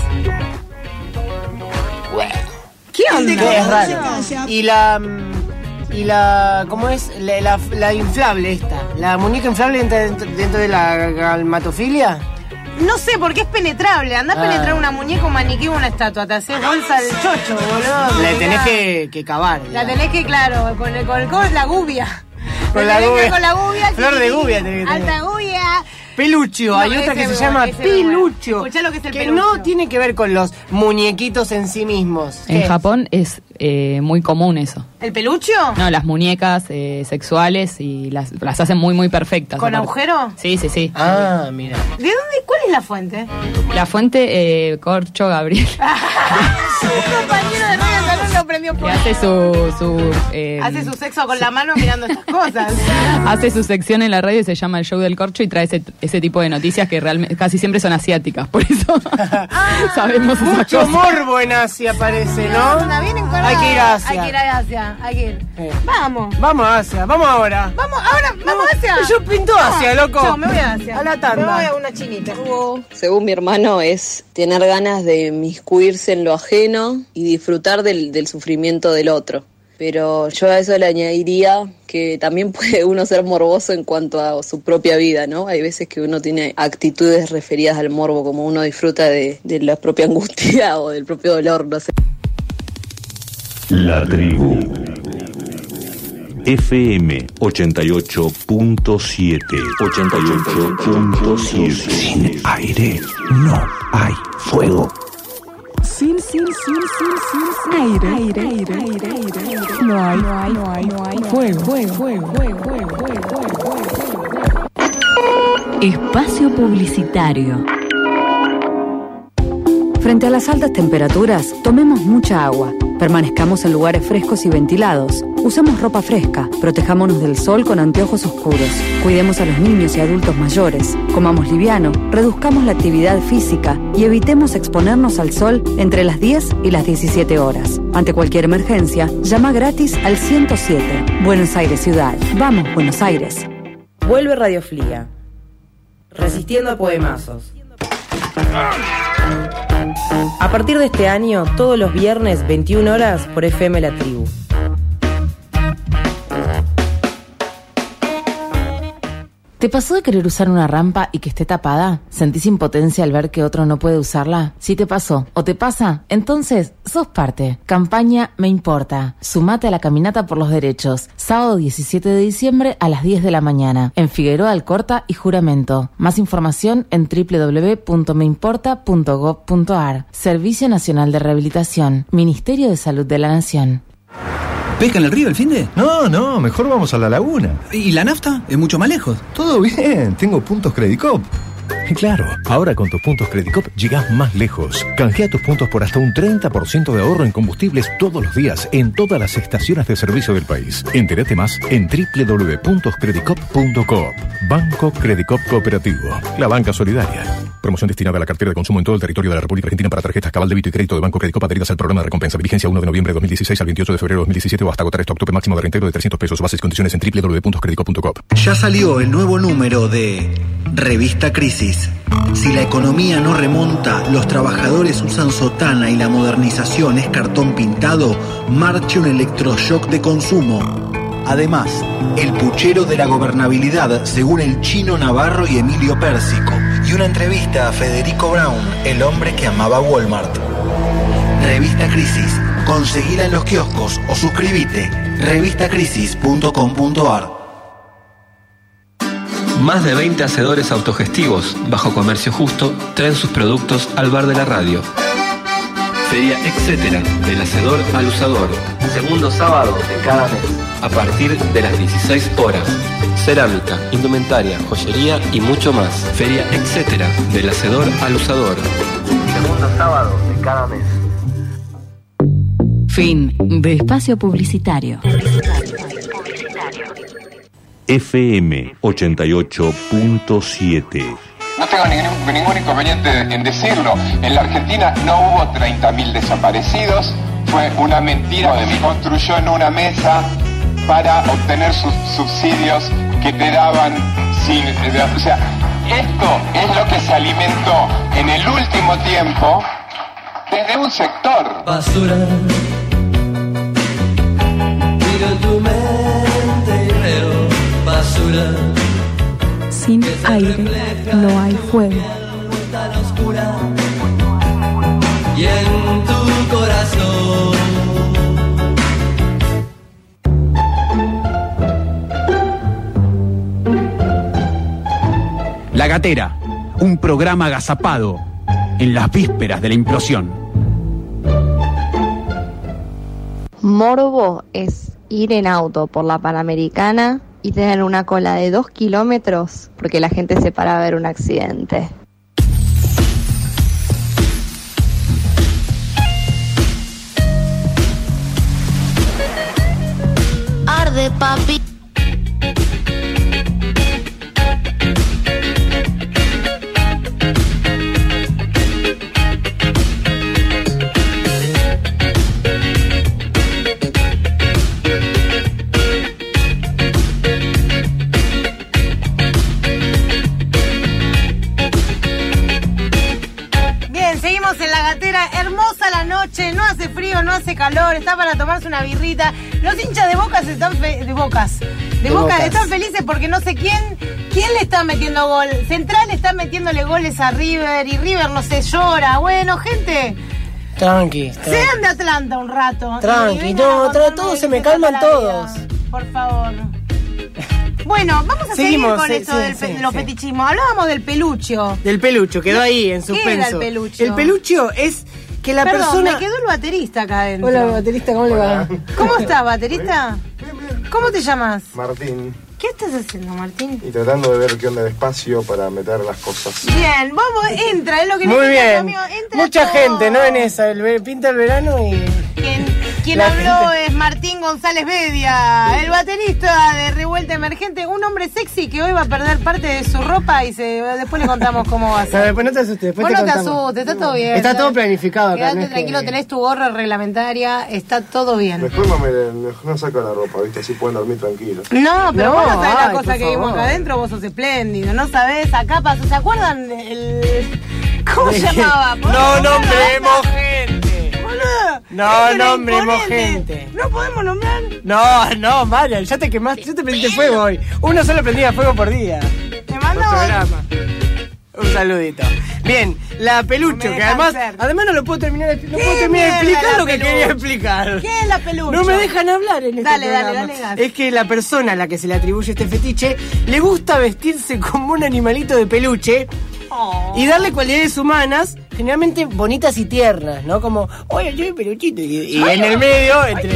[SPEAKER 1] ¿Qué onda?
[SPEAKER 2] Es raro. Y la ¿cómo es? La inflable esta. La muñeca inflable dentro de la galmatofilia.
[SPEAKER 1] No sé, porque es penetrable. Andá a penetrar una muñeca, un maniquí o una estatua. Te haces bolsa del chocho, boludo.
[SPEAKER 2] La tenés que cavar.
[SPEAKER 1] La tenés que, claro, con la gubia.
[SPEAKER 2] Con la
[SPEAKER 1] gubia.
[SPEAKER 2] Flor de gubia tenés que tener.
[SPEAKER 1] Alta gubia.
[SPEAKER 2] Pelucho, hay otra que se llama pelucho.
[SPEAKER 1] Escuchá lo que es el
[SPEAKER 2] que
[SPEAKER 1] pelucho.
[SPEAKER 2] no tiene que ver con los muñequitos en sí mismos.
[SPEAKER 5] En Japón es muy común eso.
[SPEAKER 1] ¿El pelucho?
[SPEAKER 5] No, las muñecas sexuales y las hacen muy, muy perfectas.
[SPEAKER 1] ¿Con
[SPEAKER 5] aparte.
[SPEAKER 1] agujero?
[SPEAKER 5] Sí, sí, sí.
[SPEAKER 2] Ah, mira.
[SPEAKER 1] ¿De dónde? ¿Cuál es la fuente?
[SPEAKER 5] La fuente, Corcho Gabriel.
[SPEAKER 1] Un compañero de radio salón lo prendió por
[SPEAKER 5] que hace
[SPEAKER 1] hace su sexo con la mano mirando estas cosas.
[SPEAKER 5] Hace su sección en la radio y se llama El Show del Corcho y trae ese tipo de noticias que realmente casi siempre son asiáticas, por eso sabemos esas
[SPEAKER 2] mucho
[SPEAKER 5] cosas.
[SPEAKER 2] morbo en Asia parece, ¿no? Hay que ir a Asia.
[SPEAKER 1] Hay que ir a Asia, hay que ir. Vamos.
[SPEAKER 2] Vamos a Asia, vamos ahora.
[SPEAKER 1] Vamos a Asia.
[SPEAKER 2] Yo pinto Asia, loco.
[SPEAKER 1] Yo me voy a Asia.
[SPEAKER 2] A la tanda.
[SPEAKER 1] Me voy a una chinita.
[SPEAKER 10] Según mi hermano, es tener ganas de inmiscuirse en lo ajeno y disfrutar del sufrimiento del otro. Pero yo a eso le añadiría que también puede uno ser morboso en cuanto a su propia vida, ¿no? Hay veces que uno tiene actitudes referidas al morbo, como uno disfruta de la propia angustia o del propio dolor, no sé.
[SPEAKER 11] La tribu. FM 88.7. 88.7.
[SPEAKER 8] Sin aire no hay fuego.
[SPEAKER 7] Sin aire. No hay fuego.
[SPEAKER 12] Espacio publicitario. Frente a las altas temperaturas, tomemos mucha agua. Permanezcamos en lugares frescos y ventilados. Usemos ropa fresca. Protejámonos del sol con anteojos oscuros. Cuidemos a los niños y adultos mayores. Comamos liviano. Reduzcamos la actividad física y evitemos exponernos al sol entre las 10 y las 17 horas. Ante cualquier emergencia, llama gratis al 107. Buenos Aires Ciudad. Vamos, Buenos Aires.
[SPEAKER 13] Vuelve Radio Flia. Resistiendo a poemazos. A partir de este año, todos los viernes, 21 horas, por FM La Tribu.
[SPEAKER 14] ¿Te pasó de querer usar una rampa y que esté tapada? ¿Sentís impotencia al ver que otro no puede usarla? Si te pasó o te pasa, entonces sos parte. Campaña Me Importa. Sumate a la caminata por los derechos. Sábado 17 de diciembre a las 10 de la mañana. En Figueroa Alcorta y Juramento. Más información en www.meimporta.gov.ar. Servicio Nacional de Rehabilitación. Ministerio de Salud de la Nación.
[SPEAKER 15] ¿Pesca en el río el finde?
[SPEAKER 16] No, mejor vamos a la laguna.
[SPEAKER 15] ¿Y la nafta? ¿Es mucho más lejos?
[SPEAKER 16] Todo bien, tengo puntos Credicop. Y claro, ahora con tus puntos Credicop llegás más lejos. Canjea tus puntos por hasta un 30% de ahorro en combustibles todos los días en todas las estaciones de servicio del país. Entérate más en www.credicop.coop. Banco Credicop Cooperativo, la banca solidaria. Promoción destinada a la cartera de consumo en todo el territorio de la República Argentina para tarjetas Cabal Débito y Crédito de Banco Credicop adheridas al programa de recompensa. Vigencia 1 de noviembre de 2016 al 28 de febrero de 2017 o hasta agotar stock. Tope máximo de reintegro de 300 pesos. Bases y condiciones en www.credicop.coop.
[SPEAKER 17] Ya salió el nuevo número de Revista Crisis. Si la economía no remonta, los trabajadores usan sotana y la modernización es cartón pintado, marche un electroshock de consumo. Además, el puchero de la gobernabilidad según el Chino Navarro y Emilio Pérsico, y una entrevista a Federico Brown, el hombre que amaba Walmart. Revista Crisis, conseguila en los kioscos o suscríbete, revistacrisis.com.ar.
[SPEAKER 18] Más de 20 hacedores autogestivos, bajo comercio justo, traen sus productos al bar de la radio. Feria Etcétera, del hacedor al usador. Segundo sábado de cada mes. A partir de las 16 horas. Cerámica, indumentaria, joyería y mucho más. Feria Etcétera, del hacedor al usador. Segundo sábado de cada mes.
[SPEAKER 12] Fin de espacio publicitario.
[SPEAKER 11] FM 88.7.
[SPEAKER 19] No tengo ningún inconveniente en decirlo. En la Argentina no hubo 30.000 desaparecidos. Fue una mentira. Construyó en una mesa para obtener sus subsidios que te daban sin... O sea, esto es lo que se alimentó en el último tiempo desde un sector.
[SPEAKER 3] Basura. Miro tu mente y veo basura.
[SPEAKER 7] Sin aire no hay fuego.
[SPEAKER 3] Y en tu corazón.
[SPEAKER 15] La Gatera, un programa agazapado en las vísperas de la implosión.
[SPEAKER 20] Morbo es ir en auto por la Panamericana y tener una cola de 2 kilómetros porque la gente se para a ver un accidente.
[SPEAKER 21] Arde, papi.
[SPEAKER 1] No hace frío, no hace calor, está para tomarse una birrita. Los hinchas de Boca están están felices porque no sé quién le está metiendo gol. Central está metiéndole goles a River y River no se llora. Bueno, gente,
[SPEAKER 2] tranqui.
[SPEAKER 1] Sean de Atlanta un rato.
[SPEAKER 2] Tranqui, todos se me calman todos.
[SPEAKER 1] Por favor. Bueno, vamos a seguir con esto de los fetichismos. Hablábamos del pelucho.
[SPEAKER 2] Del pelucho, quedó ahí en suspenso.
[SPEAKER 1] ¿Qué era el pelucho?
[SPEAKER 2] El pelucho es que la
[SPEAKER 1] Perdón,
[SPEAKER 2] persona...
[SPEAKER 1] me quedó el baterista acá adentro.
[SPEAKER 2] Hola, baterista, ¿cómo le va?
[SPEAKER 1] ¿Cómo estás, baterista? ¿Cómo te llamas?
[SPEAKER 22] Martín.
[SPEAKER 1] ¿Qué estás haciendo, Martín?
[SPEAKER 22] Y tratando de ver qué onda de espacio para meter las cosas.
[SPEAKER 1] Bien, vamos, entra, es lo que
[SPEAKER 2] muy bien.
[SPEAKER 1] Amigo,
[SPEAKER 2] mucha todo. Gente, ¿no? En esa, pinta el verano y...
[SPEAKER 1] Quien habló es Martín González Bedia, el baterista de Revuelta Emergente, un hombre sexy que hoy va a perder parte de su ropa y después le contamos cómo va a ser.
[SPEAKER 2] No, después no te asustes, después
[SPEAKER 1] no te asustes, está todo bien.
[SPEAKER 2] Está todo planificado.
[SPEAKER 1] Quédate tranquilo, tenés tu gorra reglamentaria, está todo bien.
[SPEAKER 22] Mejor no saco la ropa, ¿viste? Así pueden dormir tranquilos.
[SPEAKER 1] No, pero vos no sabés la cosa que vimos acá adentro, vos sos espléndido, no sabés, acá pasó, ¿se acuerdan ¿cómo se llamaba?
[SPEAKER 2] No nombremos gente. No nombremos gente.
[SPEAKER 1] ¿No podemos nombrar?
[SPEAKER 2] No, Marian, ya te quemaste, ya te prendiste fuego hoy. Uno solo prendía fuego por día.
[SPEAKER 1] Te mando
[SPEAKER 2] un saludito. Bien, la pelucho, que además no lo puedo terminar de explicar lo que quería explicar.
[SPEAKER 1] ¿Qué es la pelucho?
[SPEAKER 2] No me dejan hablar en este programa.
[SPEAKER 1] Dale.
[SPEAKER 2] Es que la persona a la que se le atribuye este fetiche le gusta vestirse como un animalito de peluche y darle cualidades humanas, generalmente bonitas y tiernas, ¿no? Como, oye, yo soy peluchito. Y en el medio,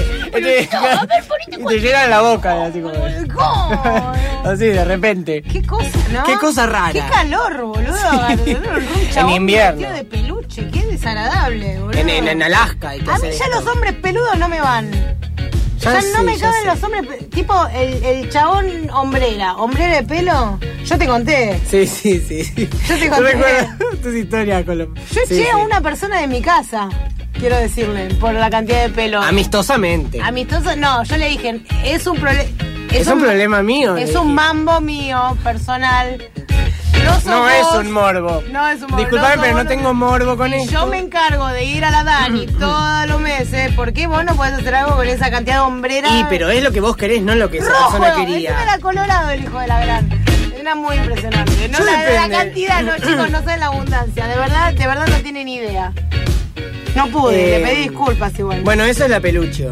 [SPEAKER 2] te llenan la boca, así como. Así, de repente.
[SPEAKER 1] Qué cosa, ¿no?
[SPEAKER 2] Qué cosa rara.
[SPEAKER 1] Qué calor, boludo. Sí.
[SPEAKER 2] En invierno.
[SPEAKER 1] De peluche, qué desagradable, boludo.
[SPEAKER 2] En Alaska. Y
[SPEAKER 1] a mí ya los hombres peludos no me van. Ya no me caben los hombres, tipo el chabón hombrera de pelo. Yo te conté.
[SPEAKER 2] Sí.
[SPEAKER 1] Yo te conté.
[SPEAKER 2] Tus historias con los...
[SPEAKER 1] Yo eché a una persona de mi casa, quiero decirle, por la cantidad de pelo.
[SPEAKER 2] Amistosamente.
[SPEAKER 1] No, yo le dije, es un problema.
[SPEAKER 2] Es un problema mío.
[SPEAKER 1] Es un mambo mío, personal.
[SPEAKER 2] No es un morbo.
[SPEAKER 1] No es un morbo.
[SPEAKER 2] Disculpame, pero no tengo morbo con esto.
[SPEAKER 1] Yo me encargo de ir a la Dani todos los meses. ¿Por qué vos no podés hacer algo con esa cantidad de hombrera?
[SPEAKER 2] Pero es lo que vos querés, no lo que esa persona quería.
[SPEAKER 1] Ese era colorado el hijo de la gran. Era muy impresionante. No la cantidad, no, chicos, no saben la abundancia. De verdad no tienen idea. No pude, le pedí disculpas igual.
[SPEAKER 2] Bueno, eso es la pelucho.
[SPEAKER 1] Soy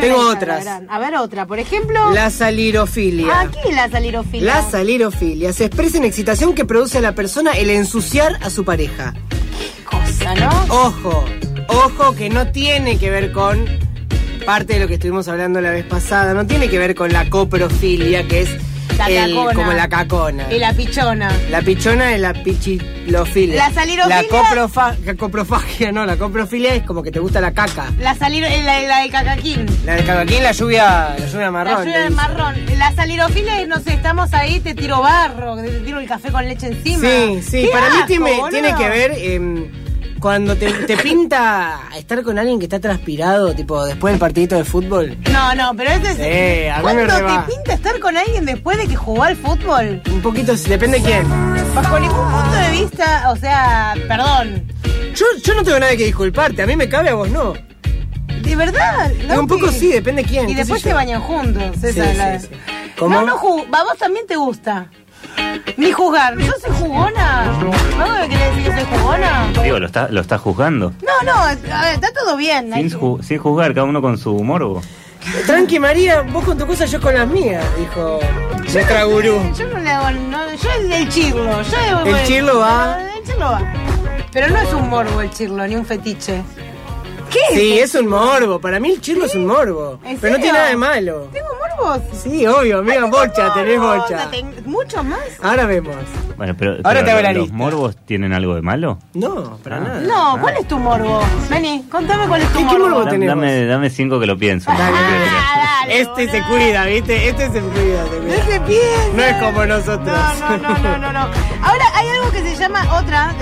[SPEAKER 2] Tengo
[SPEAKER 1] la
[SPEAKER 2] otras.
[SPEAKER 1] Instagram. A ver otra, por ejemplo.
[SPEAKER 2] La salirofilia.
[SPEAKER 1] ¿Qué es la salirofilia?
[SPEAKER 2] La salirofilia se expresa en excitación que produce a la persona el ensuciar a su pareja.
[SPEAKER 1] Qué cosa, ¿no?
[SPEAKER 2] Ojo que no tiene que ver con parte de lo que estuvimos hablando la vez pasada, no tiene que ver con la coprofilia, que es como la cacona.
[SPEAKER 1] Y la pichona.
[SPEAKER 2] La pichona es la pichilofilia.
[SPEAKER 1] La salirofilia.
[SPEAKER 2] La coprofagia, no, la coprofilia es como que te gusta la caca.
[SPEAKER 1] La del cacaquín.
[SPEAKER 2] La del cacaquín, la lluvia marrón.
[SPEAKER 1] La lluvia de marrón. La salirofilia es, no sé, estamos ahí, te tiro barro, te tiro el café con leche encima.
[SPEAKER 2] Sí, para mí tiene que ver cuando te pinta estar con alguien que está transpirado, tipo después del partidito de fútbol.
[SPEAKER 1] No, pero ese es...
[SPEAKER 2] a mí me
[SPEAKER 1] ¿Cuándo te pinta estar con alguien después de que jugó al fútbol?
[SPEAKER 2] Un poquito, depende de quién.
[SPEAKER 1] Bajo ningún punto de vista, o sea, perdón.
[SPEAKER 2] Yo no tengo nada que disculparte, a mí me cabe, a vos no.
[SPEAKER 1] ¿De verdad?
[SPEAKER 2] Un poco sí, depende de quién.
[SPEAKER 1] Y después se bañan juntos. Esa es la...
[SPEAKER 2] Sí. ¿Cómo?
[SPEAKER 1] A vos también te gusta. Ni juzgar. ¿Yo soy jugona? ¿No me querés decir que soy jugona?
[SPEAKER 4] Digo, ¿lo está juzgando?
[SPEAKER 1] No, a ver, está todo bien.
[SPEAKER 4] Sin juzgar, cada uno con su morbo.
[SPEAKER 2] Tranqui, María, vos con tu cosa, yo con las mías, dijo nuestra gurú.
[SPEAKER 1] Yo no le hago... yo el chirlo.
[SPEAKER 2] El chirlo va.
[SPEAKER 1] El chirlo va. Pero no es un morbo el chirlo, ni un fetiche. ¿Qué?
[SPEAKER 2] Sí, es un morbo. Para mí el chirlo es un morbo. Pero no tiene nada de malo.
[SPEAKER 1] ¿Tengo morbos?
[SPEAKER 2] Sí, obvio, amiga. Bocha, tenés bocha.
[SPEAKER 1] ¿Muchos más?
[SPEAKER 2] Ahora vemos.
[SPEAKER 4] Bueno, pero
[SPEAKER 2] ahora te hago la
[SPEAKER 4] ¿los
[SPEAKER 2] lista.
[SPEAKER 4] ¿Morbos tienen algo de malo?
[SPEAKER 2] No, para nada.
[SPEAKER 1] No, ¿cuál es tu morbo? Vení, contame cuál es tu morbo.
[SPEAKER 2] ¿Qué morbo tenemos?
[SPEAKER 4] Dame 5 que lo pienso.
[SPEAKER 1] Dale,
[SPEAKER 2] se cuida, ¿viste? Este se cuida.
[SPEAKER 1] No se piensa.
[SPEAKER 2] No es como nosotros.
[SPEAKER 1] No. Ahora hay algo que se llama otra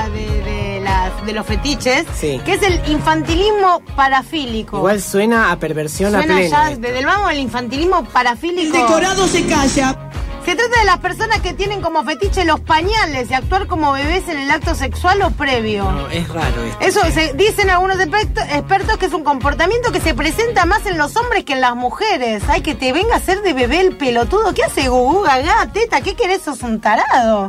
[SPEAKER 1] de los fetiches, que es el infantilismo parafílico.
[SPEAKER 2] Igual suena a perversión a pleno.
[SPEAKER 1] Suena ya, desde el vamos, el infantilismo parafílico.
[SPEAKER 3] El decorado se calla.
[SPEAKER 1] Se trata de las personas que tienen como fetiche los pañales y actuar como bebés en el acto sexual o previo.
[SPEAKER 2] No, es raro esto.
[SPEAKER 1] Eso dicen algunos expertos que es un comportamiento que se presenta más en los hombres que en las mujeres. Ay, que te venga a hacer de bebé el pelotudo. ¿Qué hace Gugu, Gagá, Teta? ¿Qué querés? Sos un tarado.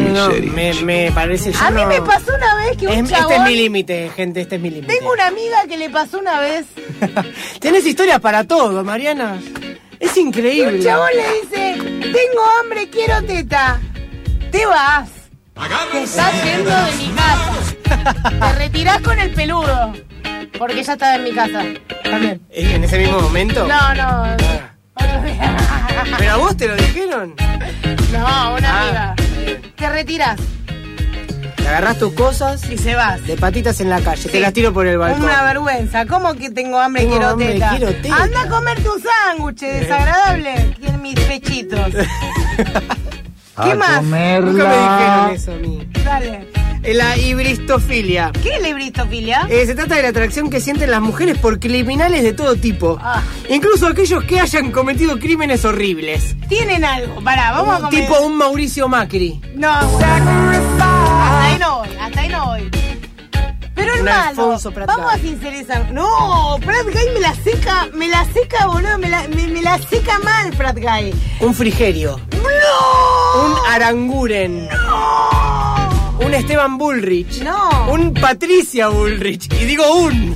[SPEAKER 2] Me parece...
[SPEAKER 1] A mí me pasó una vez que un chabón...
[SPEAKER 2] Este es mi límite, gente, este es mi límite.
[SPEAKER 1] Tengo una amiga que le pasó una vez...
[SPEAKER 2] Tenés historias para todo, Mariana. Es increíble.
[SPEAKER 1] Un chabón le dice, tengo hambre, quiero teta. Te vas. Te estás yendo de mi casa. Te retirás con el peludo. Porque ella estaba en mi casa. También.
[SPEAKER 2] ¿En ese mismo momento?
[SPEAKER 1] No.
[SPEAKER 2] ¿Pero a vos te lo dijeron?
[SPEAKER 1] No, una amiga. Te retirás.
[SPEAKER 2] Te agarrás tus cosas
[SPEAKER 1] y se vas.
[SPEAKER 2] De patitas en la calle, te las tiro por el balcón.
[SPEAKER 1] Una vergüenza. ¿Cómo que tengo hambre, quiero teta? Anda a comer tu sándwich, desagradable. En mis pechitos. ¿Qué más?
[SPEAKER 2] Nunca me dijeron eso a mí.
[SPEAKER 1] Dale.
[SPEAKER 2] La hibristofilia.
[SPEAKER 1] ¿Qué es la hibristofilia?
[SPEAKER 2] Se trata de la atracción que sienten las mujeres por criminales de todo tipo. Incluso aquellos que hayan cometido crímenes horribles.
[SPEAKER 1] Tienen algo. Vamos a comer.
[SPEAKER 2] Tipo un Mauricio Macri.
[SPEAKER 1] No, hasta ahí no voy. Pero hermano, vamos a sincerizar. No, Pratt Guy me la seca, boludo, me la seca mal, Pratt Guy.
[SPEAKER 2] Un Frigerio.
[SPEAKER 1] ¡No!
[SPEAKER 2] Un Aranguren.
[SPEAKER 1] ¡No!
[SPEAKER 2] Un Esteban Bullrich.
[SPEAKER 1] No.
[SPEAKER 2] Un Patricia Bullrich. Y digo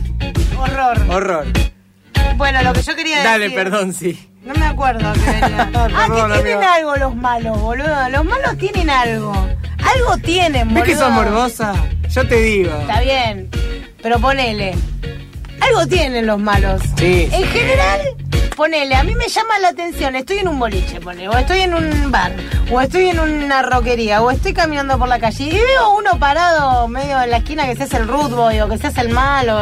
[SPEAKER 2] Horror.
[SPEAKER 1] Bueno, lo que yo quería decir...
[SPEAKER 2] Dale, perdón, sí.
[SPEAKER 1] No me acuerdo que venía. Que tienen algo los malos, boludo. Los malos tienen algo. Algo tienen, boludo.
[SPEAKER 2] ¿Ves que sos morbosa? Yo te digo.
[SPEAKER 1] Está bien, pero ponele. Algo tienen los malos.
[SPEAKER 2] Sí.
[SPEAKER 1] En general, ponele, a mí me llama la atención. Estoy en un boliche, ponele, o estoy en un bar, o estoy en una roquería, o estoy caminando por la calle y veo uno parado medio en la esquina que se hace el rude boy o que se hace el malo.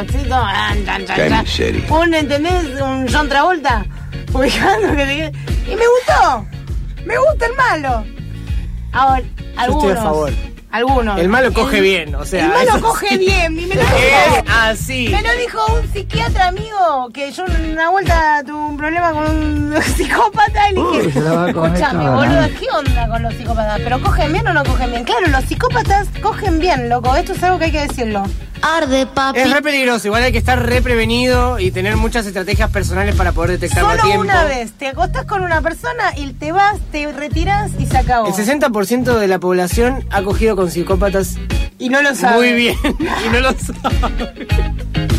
[SPEAKER 1] ¿Entendés? Un John Travolta. Ubicando que y me gustó. Me gusta el malo. Ahora, algunos.
[SPEAKER 2] Yo estoy a favor.
[SPEAKER 1] Algunos.
[SPEAKER 2] El malo coge bien, o sea.
[SPEAKER 1] El malo coge bien. Y me lo dijo,
[SPEAKER 2] es así.
[SPEAKER 1] Me lo dijo un psiquiatra amigo que yo una vuelta tuve un problema con un psicópata y le dije, escuchame, boludo, ¿qué onda con los psicópatas? ¿Pero cogen bien o no cogen bien? Claro, los psicópatas cogen bien, loco. Esto es algo que hay que decirlo.
[SPEAKER 21] Arde, papi.
[SPEAKER 2] Es re peligroso, igual hay que estar re prevenido y tener muchas estrategias personales para poder detectarlo a tiempo.
[SPEAKER 1] Solo una vez, te acostás con una persona y te vas, te retiras y se acabó.
[SPEAKER 2] El 60% de la población ha cogido con psicópatas
[SPEAKER 1] y no lo sabe.
[SPEAKER 2] Muy bien, y no lo sabe.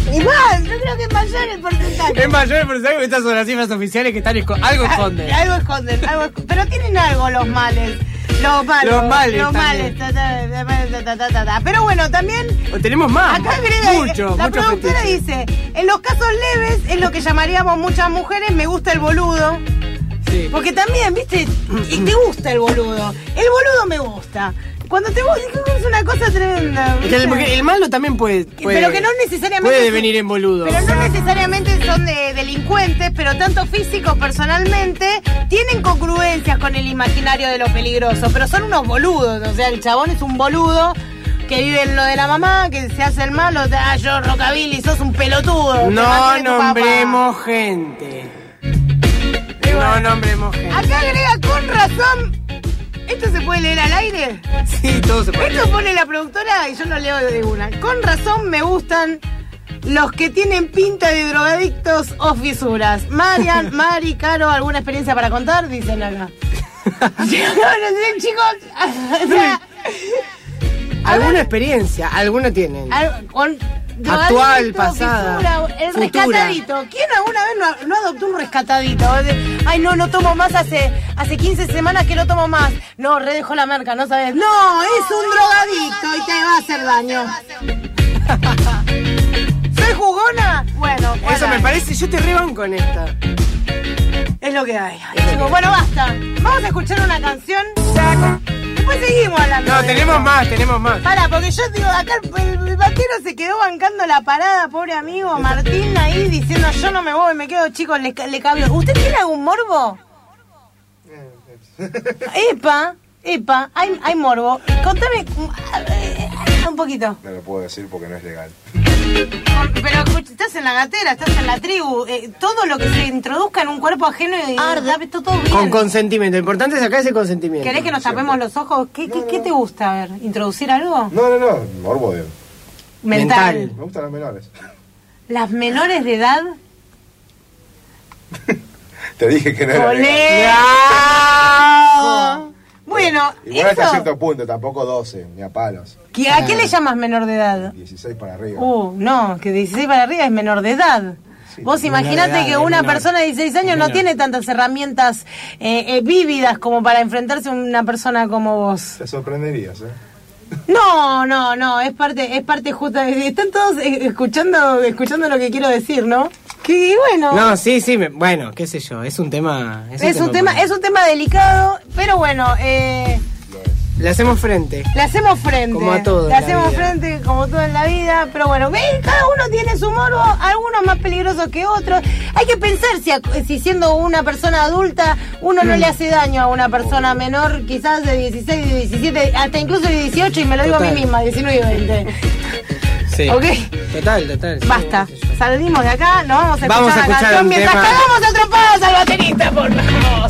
[SPEAKER 1] Y más, yo creo que es mayor el porcentaje.
[SPEAKER 2] Es mayor el porcentaje, estas son las cifras oficiales que están algo esconden.
[SPEAKER 1] Algo esconden, pero tienen algo los males. Los males. Pero bueno, también.
[SPEAKER 2] Tenemos más.
[SPEAKER 1] Acá agrega, la productora dice: en los casos leves, es lo que llamaríamos muchas mujeres, me gusta el boludo. Sí. Porque también, viste, y te gusta el boludo. El boludo me gusta. Cuando te gusta, es una cosa tremenda.
[SPEAKER 2] Porque el malo también puede.
[SPEAKER 1] Pero que no necesariamente.
[SPEAKER 2] Puede devenir en boludo.
[SPEAKER 1] Pero no necesariamente son de delincuentes, pero tanto físicos personalmente tienen congruencias con el imaginario de lo peligroso. Pero son unos boludos. O sea, el chabón es un boludo que vive en lo de la mamá, que se hace el malo. Yo, rockabilly, sos un pelotudo.
[SPEAKER 2] No nombremos gente. No nombremos gente.
[SPEAKER 1] Acá agrega con razón. ¿Esto se puede leer al aire?
[SPEAKER 2] Sí, todo se puede.
[SPEAKER 1] Esto pone la productora y yo no leo de una. Con razón me gustan los que tienen pinta de drogadictos o fisuras. Marian, Mari, Caro, ¿alguna experiencia para contar? Dicen acá. No sé, chicos.
[SPEAKER 2] ¿Alguna experiencia? ¿Alguna tienen? Actual, pasada,
[SPEAKER 1] fisura, el futura. Rescatadito. ¿Quién alguna vez no adoptó un rescatadito? Ay, no tomo más, hace 15 semanas que no tomo más. No, redejó la marca, no sabes. No, es un drogadicto y te va a hacer daño. ¿Soy jugona? Bueno,
[SPEAKER 2] eso me parece, yo te rebanco en esta.
[SPEAKER 1] Es lo que hay. Chicos, bueno, basta. Vamos a escuchar una canción. Después seguimos hablando.
[SPEAKER 2] No, tenemos más.
[SPEAKER 1] Pará, porque yo digo, acá el vaquero se quedó bancando la parada, pobre amigo Martín ahí diciendo yo no me voy, me quedo, chicos, le cambio. ¿Usted tiene algún morbo? Epa, hay morbo. Contame un poquito.
[SPEAKER 22] No lo puedo decir porque no es legal.
[SPEAKER 1] Pero estás en la gatera, estás en la tribu. Todo lo que se introduzca en un cuerpo ajeno y todo bien.
[SPEAKER 2] Con consentimiento. Lo importante es acá ese consentimiento.
[SPEAKER 1] ¿Querés que nos tapemos los ojos? ¿Qué te gusta? A ver, ¿introducir algo?
[SPEAKER 22] No. Morbo de...
[SPEAKER 1] Mental.
[SPEAKER 22] Me gustan las menores.
[SPEAKER 1] ¿Las menores de edad?
[SPEAKER 22] Te dije que no era legal.
[SPEAKER 1] Bueno,
[SPEAKER 22] igual hasta cierto punto, tampoco 12, ni a palos.
[SPEAKER 1] ¿A qué le llamas menor de edad?
[SPEAKER 22] 16 para arriba.
[SPEAKER 1] No, que 16 para arriba es menor de edad. Sí, vos imaginate que una persona de 16 años no tiene tantas herramientas vívidas como para enfrentarse a una persona como vos.
[SPEAKER 22] Te sorprenderías,
[SPEAKER 1] No, es parte justa. Están todos escuchando lo que quiero decir, ¿no? Que bueno.
[SPEAKER 2] No, sí, bueno, qué sé yo, es un tema.
[SPEAKER 1] Es un tema delicado, pero bueno.
[SPEAKER 2] Le hacemos frente.
[SPEAKER 1] Como a todo. Frente como todo en la vida. Pero bueno, cada uno tiene su morbo, algunos más peligrosos que otros. Hay que pensar si siendo una persona adulta uno no le hace daño a una persona menor, quizás de 16, de 17, hasta incluso de 18, y me lo digo a mí misma, 19 y 20.
[SPEAKER 2] Sí.
[SPEAKER 1] ¿Ok?
[SPEAKER 2] Total.
[SPEAKER 1] Basta. Salimos de acá, nos vamos a escuchar la canción mientras cagamos a trompadas al baterista, por favor.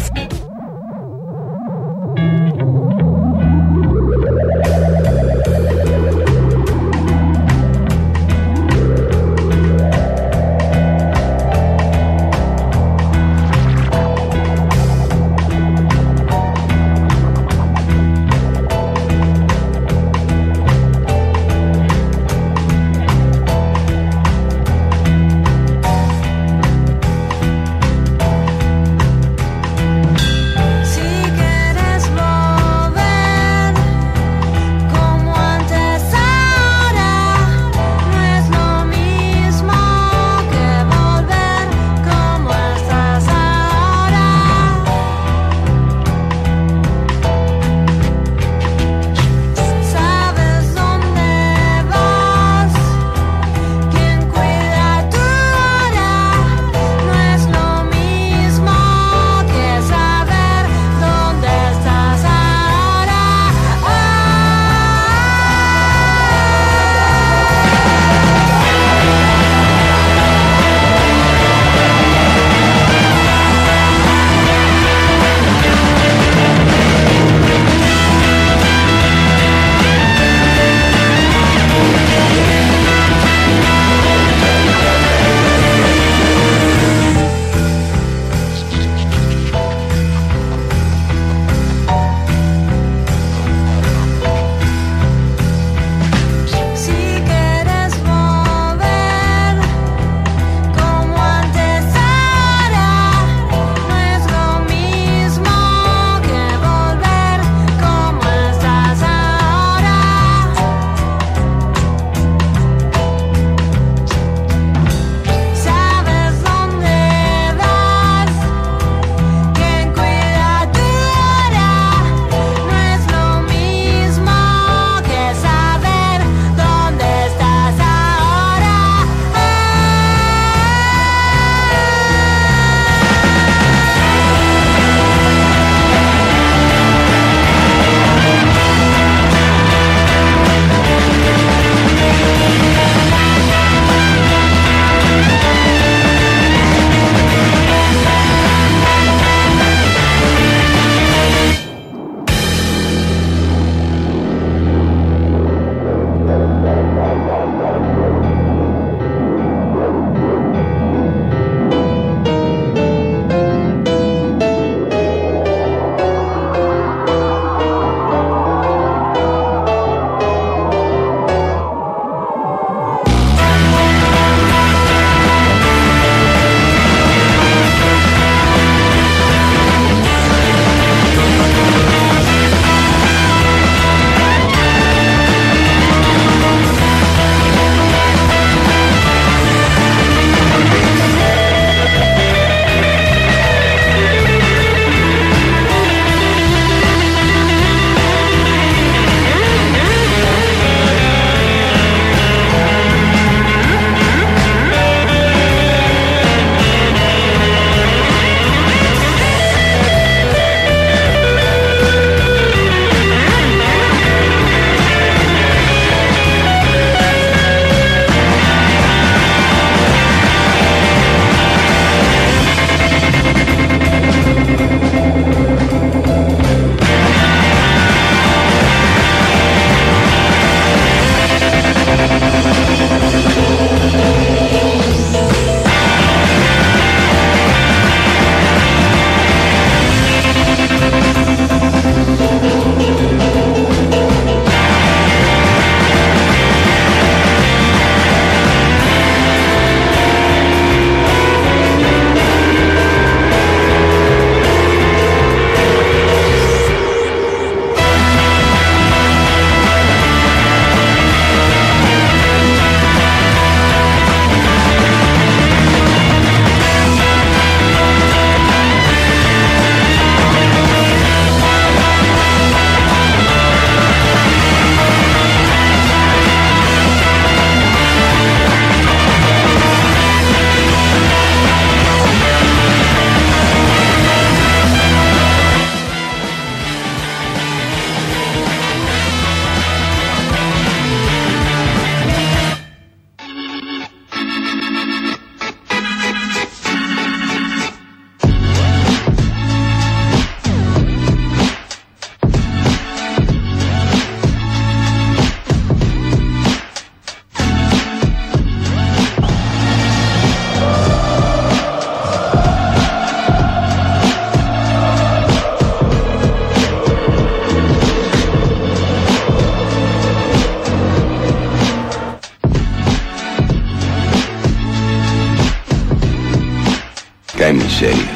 [SPEAKER 6] miseria.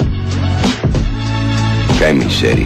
[SPEAKER 6] Qué miseria.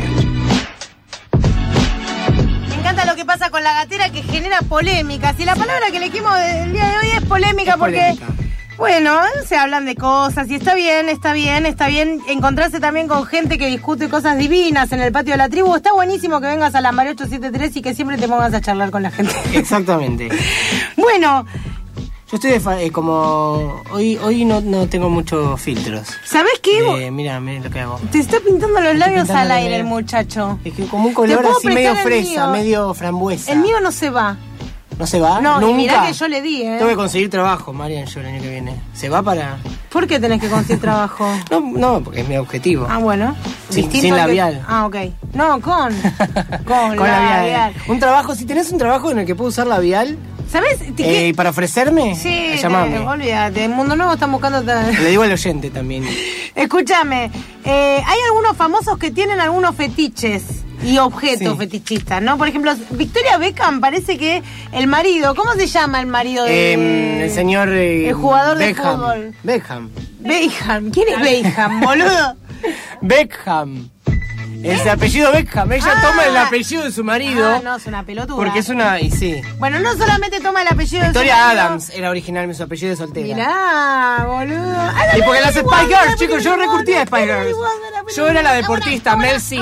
[SPEAKER 1] Me encanta lo que pasa con la gatera, que genera polémicas. Y la palabra que elegimos el día de hoy es polémica, porque, bueno, se hablan de cosas y está bien encontrarse también con gente que discute cosas divinas en el patio de la tribu. Está buenísimo que vengas a la María 873 y que siempre te pongas a charlar con la gente.
[SPEAKER 2] Exactamente.
[SPEAKER 1] Bueno,
[SPEAKER 2] yo estoy como... Hoy no tengo muchos filtros.
[SPEAKER 1] ¿Sabés qué?
[SPEAKER 2] Mira lo que hago.
[SPEAKER 1] Te está pintando los labios al aire el muchacho.
[SPEAKER 2] Es que como un color así medio fresa, medio frambuesa.
[SPEAKER 1] El mío no se va.
[SPEAKER 2] ¿No se va?
[SPEAKER 1] No,
[SPEAKER 2] ¿Nunca?
[SPEAKER 1] Y mirá que yo le di,
[SPEAKER 2] Tengo que conseguir trabajo, Marian, yo el año que viene. ¿Se va para...?
[SPEAKER 1] ¿Por qué tenés que conseguir trabajo?
[SPEAKER 2] No, porque es mi objetivo.
[SPEAKER 1] Ah, bueno.
[SPEAKER 2] Sin labial.
[SPEAKER 1] Ah, ok. No, con
[SPEAKER 2] labial. Un trabajo, si tenés un trabajo en el que puedo usar labial...
[SPEAKER 1] ¿Sabes?
[SPEAKER 2] ¿Para ofrecerme?
[SPEAKER 1] Sí,
[SPEAKER 2] llamame.
[SPEAKER 1] Olvídate, en Mundo Nuevo están buscando...
[SPEAKER 2] Le digo al oyente también.
[SPEAKER 1] Escúchame, hay algunos famosos que tienen algunos fetiches y objetos fetichistas, ¿no? Por ejemplo, Victoria Beckham parece que el marido... ¿Cómo se llama el marido de...?
[SPEAKER 2] El señor...
[SPEAKER 1] el jugador
[SPEAKER 2] Beckham.
[SPEAKER 1] de fútbol.
[SPEAKER 2] Beckham.
[SPEAKER 1] ¿Quién es Beckham, boludo?
[SPEAKER 2] Beckham. Es el apellido Beckham. Ella toma el apellido de su marido.
[SPEAKER 1] No, es una pelotuda.
[SPEAKER 2] Porque es una... Y sí.
[SPEAKER 1] Bueno, no solamente toma el apellido de su marido.
[SPEAKER 2] Victoria Adams era original, su apellido de soltera.
[SPEAKER 1] Mirá, boludo.
[SPEAKER 2] Y porque las Spice Girls, chicos, yo recurtía a Spice Girls. Yo era la deportista, Mel C.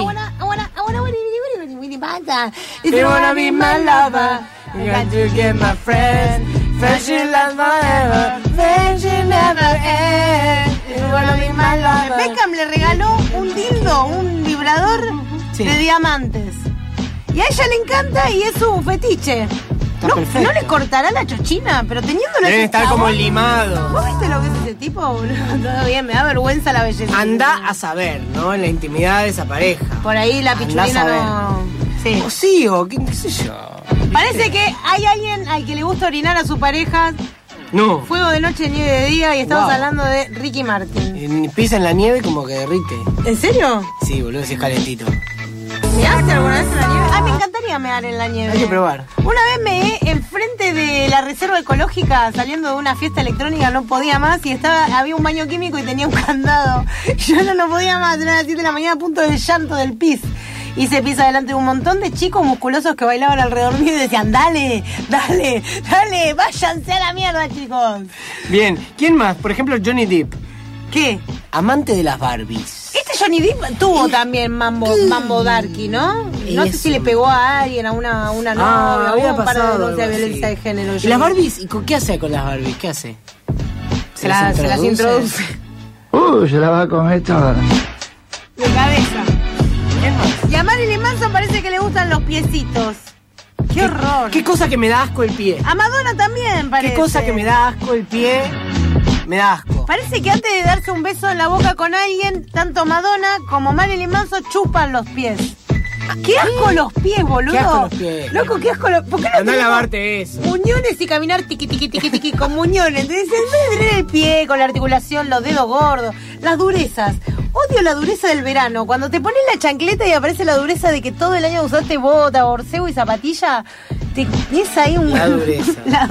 [SPEAKER 1] If you wanna be my lover, you got to get my friend. Friendship lasts forever, friendship never ends. If you wanna be my lover. Beckham le regaló un dildo, un vibrador de diamantes. Y a ella le encanta y es su fetiche. No le cortará la chochina, pero teniéndolo...
[SPEAKER 2] Deben estar como limados.
[SPEAKER 1] ¿Vos viste lo que es ese tipo, boludo? Todo bien, me da vergüenza la belleza.
[SPEAKER 2] Anda a saber, ¿no? En la intimidad de esa pareja.
[SPEAKER 1] Por ahí la pichulina no... Sí.
[SPEAKER 2] O sí, o qué sé yo.
[SPEAKER 1] Parece que hay alguien al que le gusta orinar a su pareja.
[SPEAKER 2] No.
[SPEAKER 1] Fuego de noche, nieve de día, y estamos hablando de Ricky Martin.
[SPEAKER 2] Pisa en la nieve como que derrite.
[SPEAKER 1] ¿En serio?
[SPEAKER 2] Sí, boludo, si es calentito.
[SPEAKER 1] ¿Measte alguna vez en la nieve? Me encantaría mear en la nieve.
[SPEAKER 2] Hay que probar.
[SPEAKER 1] Una vez meé enfrente de la reserva ecológica saliendo de una fiesta electrónica, no podía más, y había un baño químico y tenía un candado. Yo no podía más, eran las 7 de la mañana a punto del llanto del pis. Hice pis delante de un montón de chicos musculosos que bailaban alrededor mío y decían, dale, váyanse a la mierda, chicos.
[SPEAKER 2] Bien, ¿quién más? Por ejemplo, Johnny Depp.
[SPEAKER 1] ¿Qué?
[SPEAKER 2] Amante de las Barbies.
[SPEAKER 1] Este Johnny Depp tuvo también mambo darky, ¿no? No sé si le pegó a alguien, a una novia,
[SPEAKER 2] había
[SPEAKER 1] un par de
[SPEAKER 2] pasado
[SPEAKER 1] denuncias de violencia de género.
[SPEAKER 2] ¿Y las Barbies? ¿Qué hace con las Barbies? ¿Qué hace?
[SPEAKER 1] Se las introduce.
[SPEAKER 8] Se la va a comer toda.
[SPEAKER 1] De cabeza. Y a Marilyn Manson parece que le gustan los piecitos. ¡Qué horror!
[SPEAKER 2] ¿Qué cosa que me da asco el pie?
[SPEAKER 1] A Madonna también parece.
[SPEAKER 2] ¿Qué cosa que me da asco el pie? Me da asco.
[SPEAKER 1] Parece que antes de darse un beso en la boca con alguien, tanto Madonna como Marilyn Manson chupan los pies. ¡Qué asco los pies, boludo!
[SPEAKER 2] ¡Qué asco los pies!
[SPEAKER 1] Loco, qué asco los... ¿Por qué no
[SPEAKER 2] andá a lavarte eso?
[SPEAKER 1] Muñones y caminar tiqui con muñones. Entonces, en vez de tener el pie con la articulación, los dedos gordos, las durezas. Odio la dureza del verano. Cuando te pones la chancleta y aparece la dureza de que todo el año usaste bota, borseo y zapatilla, te empieza ahí un...
[SPEAKER 2] La dureza.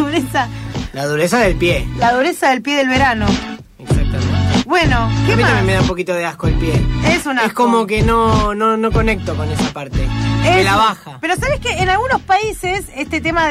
[SPEAKER 1] La dureza
[SPEAKER 2] del pie.
[SPEAKER 1] La dureza del pie del verano.
[SPEAKER 2] Exactamente.
[SPEAKER 1] Bueno, ¿qué
[SPEAKER 2] a mí
[SPEAKER 1] más?
[SPEAKER 2] también me da un poquito de asco el pie.
[SPEAKER 1] Es una.
[SPEAKER 2] Es como que no conecto con esa parte. Me la baja.
[SPEAKER 1] Pero ¿sabes qué? En algunos países este tema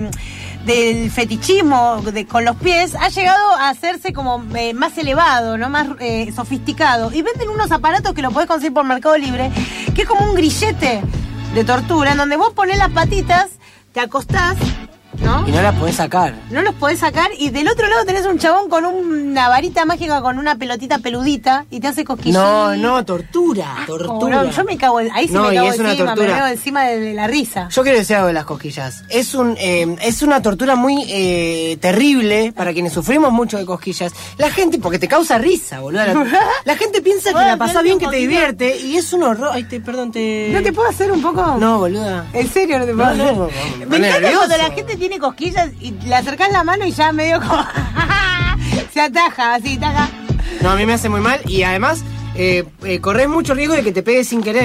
[SPEAKER 1] del fetichismo con los pies ha llegado a hacerse como más elevado, ¿no? Más sofisticado. Y venden unos aparatos que lo podés conseguir por Mercado Libre, que es como un grillete de tortura, en donde vos ponés las patitas, te acostás, ¿no?
[SPEAKER 2] Y no las podés sacar.
[SPEAKER 1] No los podés sacar, y del otro lado tenés un chabón con una varita mágica con una pelotita peludita y te hace cosquillas.
[SPEAKER 2] No, tortura.
[SPEAKER 1] Yo me cago, ahí sí me cago encima, me cago encima de la risa.
[SPEAKER 2] Yo quiero decir algo de las cosquillas. Es una tortura muy terrible para quienes sufrimos mucho de cosquillas. La gente, porque te causa risa, boludo. La gente piensa que la pasás bien, que te divierte, y es un horror. Ay, perdón,
[SPEAKER 1] ¿No te puedo hacer un poco?
[SPEAKER 2] No, boluda.
[SPEAKER 1] ¿En serio no te puedo hacer?
[SPEAKER 2] No,
[SPEAKER 1] me encanta cuando la gente tiene cosquillas y le acercás la mano y ya medio como... se ataja, así, taja.
[SPEAKER 2] No, a mí me hace muy mal, y además corres mucho riesgo de que te pegues sin querer.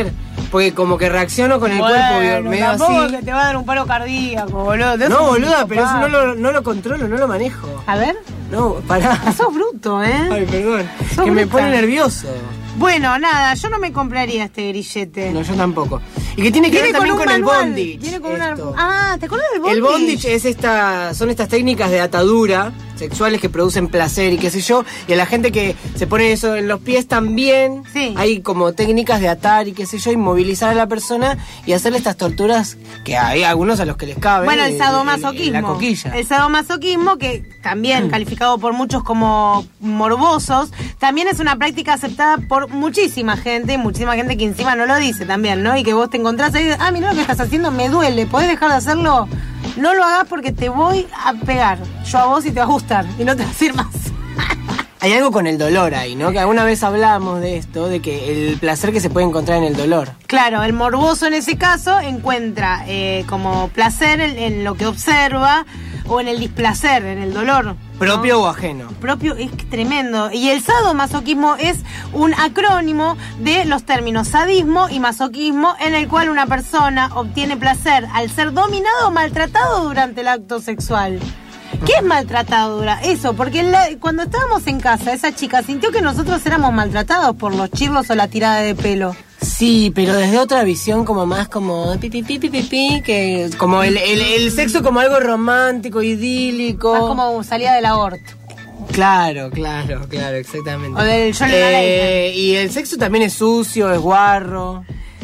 [SPEAKER 2] porque como que reacciono con el cuerpo medio
[SPEAKER 1] tampoco
[SPEAKER 2] así.
[SPEAKER 1] que te va a dar un paro cardíaco, boludo.
[SPEAKER 2] No, boluda, pero eso no lo controlo, no lo manejo.
[SPEAKER 1] A ver.
[SPEAKER 2] No, pará.
[SPEAKER 1] Sos bruto,
[SPEAKER 2] Ay, perdón.
[SPEAKER 1] Sos
[SPEAKER 2] Que me
[SPEAKER 1] bruta.
[SPEAKER 2] pone nervioso.
[SPEAKER 1] Bueno, nada, yo no me compraría este grillete.
[SPEAKER 2] No, yo tampoco. Y que tiene que ver también con el bondage.
[SPEAKER 1] Tiene con Ah, ¿te acuerdas del bondage?
[SPEAKER 2] El bondage es son estas técnicas de atadura sexuales que producen placer y qué sé yo. Y a la gente que se pone eso en los pies también, hay como técnicas de atar y qué sé yo, inmovilizar a la persona y hacerle estas torturas que hay algunos a los que les cabe.
[SPEAKER 1] Bueno, el sadomasoquismo.
[SPEAKER 2] La coquilla.
[SPEAKER 1] El sadomasoquismo, que también calificado por muchos como morbosos, también es una práctica aceptada por muchísima gente que encima no lo dice también, ¿no? Y que vos te encontrás ahí, mira lo que estás haciendo, me duele, ¿podés dejar de hacerlo? No lo hagas porque te voy a pegar yo a vos y te va a gustar y no te va a decir más.
[SPEAKER 2] Hay algo con el dolor ahí, ¿no? Que alguna vez hablamos de esto, de que el placer que se puede encontrar en el dolor.
[SPEAKER 1] Claro, el morboso en ese caso encuentra como placer en lo que observa o en el displacer, en el dolor.
[SPEAKER 2] ¿Propio o ajeno?
[SPEAKER 1] Propio, es tremendo. Y el sadomasoquismo es un acrónimo de los términos sadismo y masoquismo, en el cual una persona obtiene placer al ser dominado o maltratado durante el acto sexual. ¿Qué es maltratado? Eso, porque cuando estábamos en casa, esa chica sintió que nosotros éramos maltratados por los chirlos o la tirada de pelo.
[SPEAKER 2] Sí, pero desde otra visión como más como pi, que como el sexo como algo romántico, idílico.
[SPEAKER 1] Más como salida del aborto.
[SPEAKER 2] Claro, exactamente.
[SPEAKER 1] O del John Lennon.
[SPEAKER 2] Y el sexo también es sucio, es guarro,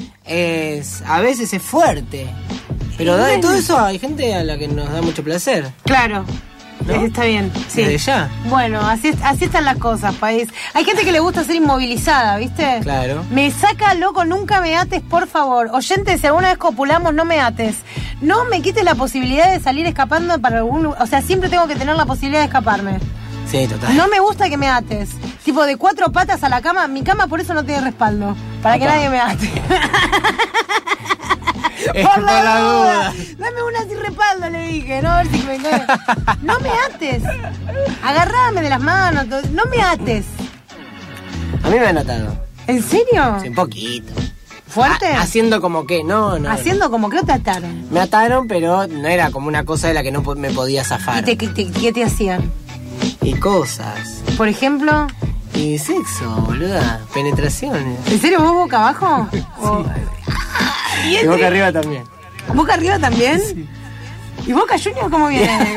[SPEAKER 2] a veces es fuerte. Pero de todo eso hay gente a la que nos da mucho placer.
[SPEAKER 1] Claro. ¿No? Está bien, sí.
[SPEAKER 2] Desde ya.
[SPEAKER 1] Bueno, así están las cosas, país. Hay gente que le gusta ser inmovilizada, ¿viste?
[SPEAKER 2] Claro.
[SPEAKER 1] Me saca loco, nunca me ates, por favor. Oyentes, si alguna vez copulamos, no me ates. No me quites la posibilidad de salir escapando para algún lugar. O sea, siempre tengo que tener la posibilidad de escaparme.
[SPEAKER 2] Sí, total.
[SPEAKER 1] No me gusta que me ates. Tipo, de 4 patas a la cama. Mi cama por eso no tiene respaldo. Para que nadie me ate. Por la duda. Dame una sin respaldo, le dije, no, a ver si me cae. No me ates. Agarrame de las manos. No me ates.
[SPEAKER 2] A mí me han atado.
[SPEAKER 1] ¿En serio?
[SPEAKER 2] Sí, un poquito.
[SPEAKER 1] ¿Fuerte?
[SPEAKER 2] Haciendo como que, no.
[SPEAKER 1] Haciendo como que te ataron.
[SPEAKER 2] Me ataron, pero no era como una cosa de la que no me podía zafar.
[SPEAKER 1] ¿Y qué te hacían?
[SPEAKER 2] Y cosas.
[SPEAKER 1] Por ejemplo.
[SPEAKER 2] Y sexo, boluda. Penetraciones.
[SPEAKER 1] ¿En serio vos boca abajo?
[SPEAKER 2] Sí. Y boca arriba también.
[SPEAKER 1] ¿Boca arriba también? Sí. ¿Y Boca Junior cómo viene?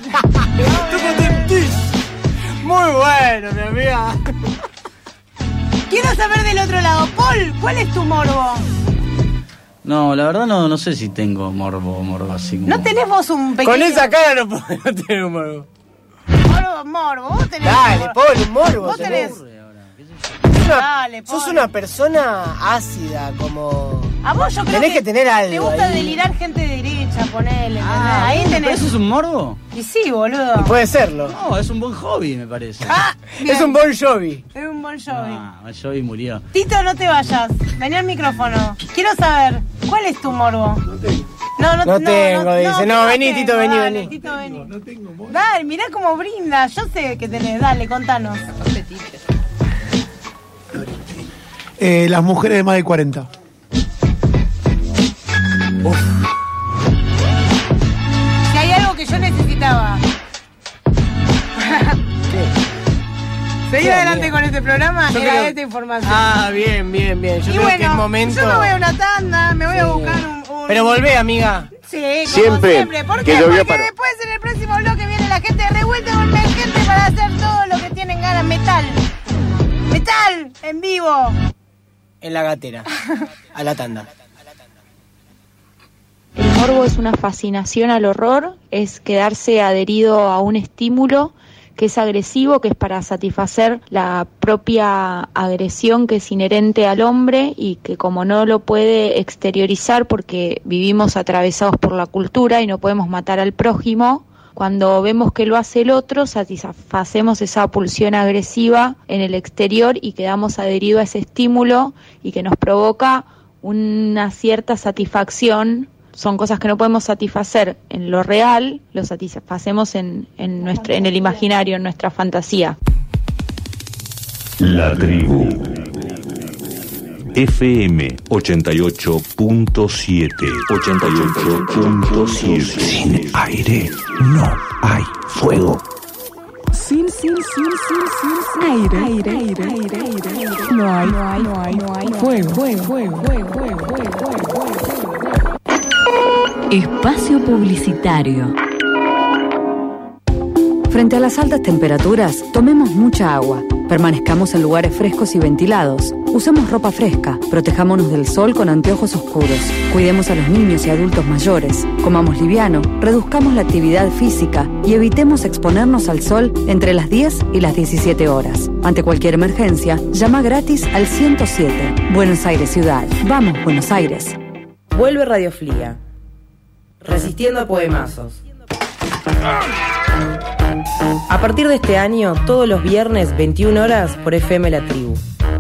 [SPEAKER 2] Muy bueno, mi amiga.
[SPEAKER 1] Quiero saber del otro lado. Paul, ¿cuál es tu morbo?
[SPEAKER 6] No, la verdad no sé si tengo morbo así como...
[SPEAKER 1] ¿No tenés vos un pequeño...?
[SPEAKER 2] Con esa cara no puedo tener un morbo.
[SPEAKER 1] Morbo, vos tenés...
[SPEAKER 2] Dale, Paul, un morbo.
[SPEAKER 1] Vos tenés...
[SPEAKER 2] Dale, Paul. Sos una persona ácida, como...
[SPEAKER 1] A vos yo creo
[SPEAKER 2] tenés que tener algo.
[SPEAKER 1] Te gusta
[SPEAKER 2] ahí.
[SPEAKER 1] Delirar gente de derecha, ponele. Ahí tenés...
[SPEAKER 6] ¿Pero eso es un morbo?
[SPEAKER 1] Y sí, boludo.
[SPEAKER 2] Y puede serlo.
[SPEAKER 6] No, es un buen hobby, me parece.
[SPEAKER 2] Es un Bon Jovi.
[SPEAKER 1] Es un Bon Jovi.
[SPEAKER 6] Bon Jovi murió.
[SPEAKER 1] Tito, no te vayas. Vení al micrófono. Quiero saber, ¿cuál es tu morbo? No
[SPEAKER 2] tengo, dice. No, vení, Tito, vení.
[SPEAKER 1] Tito, vení. No tengo morbo. Dale, mirá cómo brinda. Yo sé que tenés. Dale, contanos.
[SPEAKER 9] Las mujeres de más de 40.
[SPEAKER 1] Si hay algo que yo necesitaba. Seguir adelante con este programa, era esta información.
[SPEAKER 2] Bien. Yo creo que es momento...
[SPEAKER 1] yo me voy a una tanda, me voy a buscar un...
[SPEAKER 2] Pero volvé, amiga.
[SPEAKER 1] Sí, como siempre. ¿Por qué? Porque después en el próximo bloque viene la gente de Revuelta con la gente para hacer todo lo que tienen ganas. Metal en vivo.
[SPEAKER 2] En la gatera. A la tanda.
[SPEAKER 20] El morbo es una fascinación al horror, es quedarse adherido a un estímulo que es agresivo, que es para satisfacer la propia agresión que es inherente al hombre y que como no lo puede exteriorizar porque vivimos atravesados por la cultura y no podemos matar al prójimo, cuando vemos que lo hace el otro, satisfacemos esa pulsión agresiva en el exterior y quedamos adheridos a ese estímulo y que nos provoca una cierta satisfacción. Son cosas que no podemos satisfacer en lo real, lo satisfacemos en el imaginario, en nuestra fantasía.
[SPEAKER 11] La tribu. FM 88.7. 88.7.
[SPEAKER 8] Sin aire no hay fuego.
[SPEAKER 7] Sin aire. No hay fuego.
[SPEAKER 12] Espacio publicitario. Frente a las altas temperaturas, tomemos mucha agua. Permanezcamos en lugares frescos y ventilados. Usemos ropa fresca. Protejámonos del sol con anteojos oscuros. Cuidemos a los niños y adultos mayores. Comamos liviano. Reduzcamos la actividad física y evitemos exponernos al sol entre las 10 y las 17 horas. Ante cualquier emergencia, llama gratis al 107. Buenos Aires Ciudad. Vamos, Buenos Aires.
[SPEAKER 13] Vuelve Radio Flia. Resistiendo a poemazos. A partir de este año, todos los viernes, 21 horas, por FM La Tribu.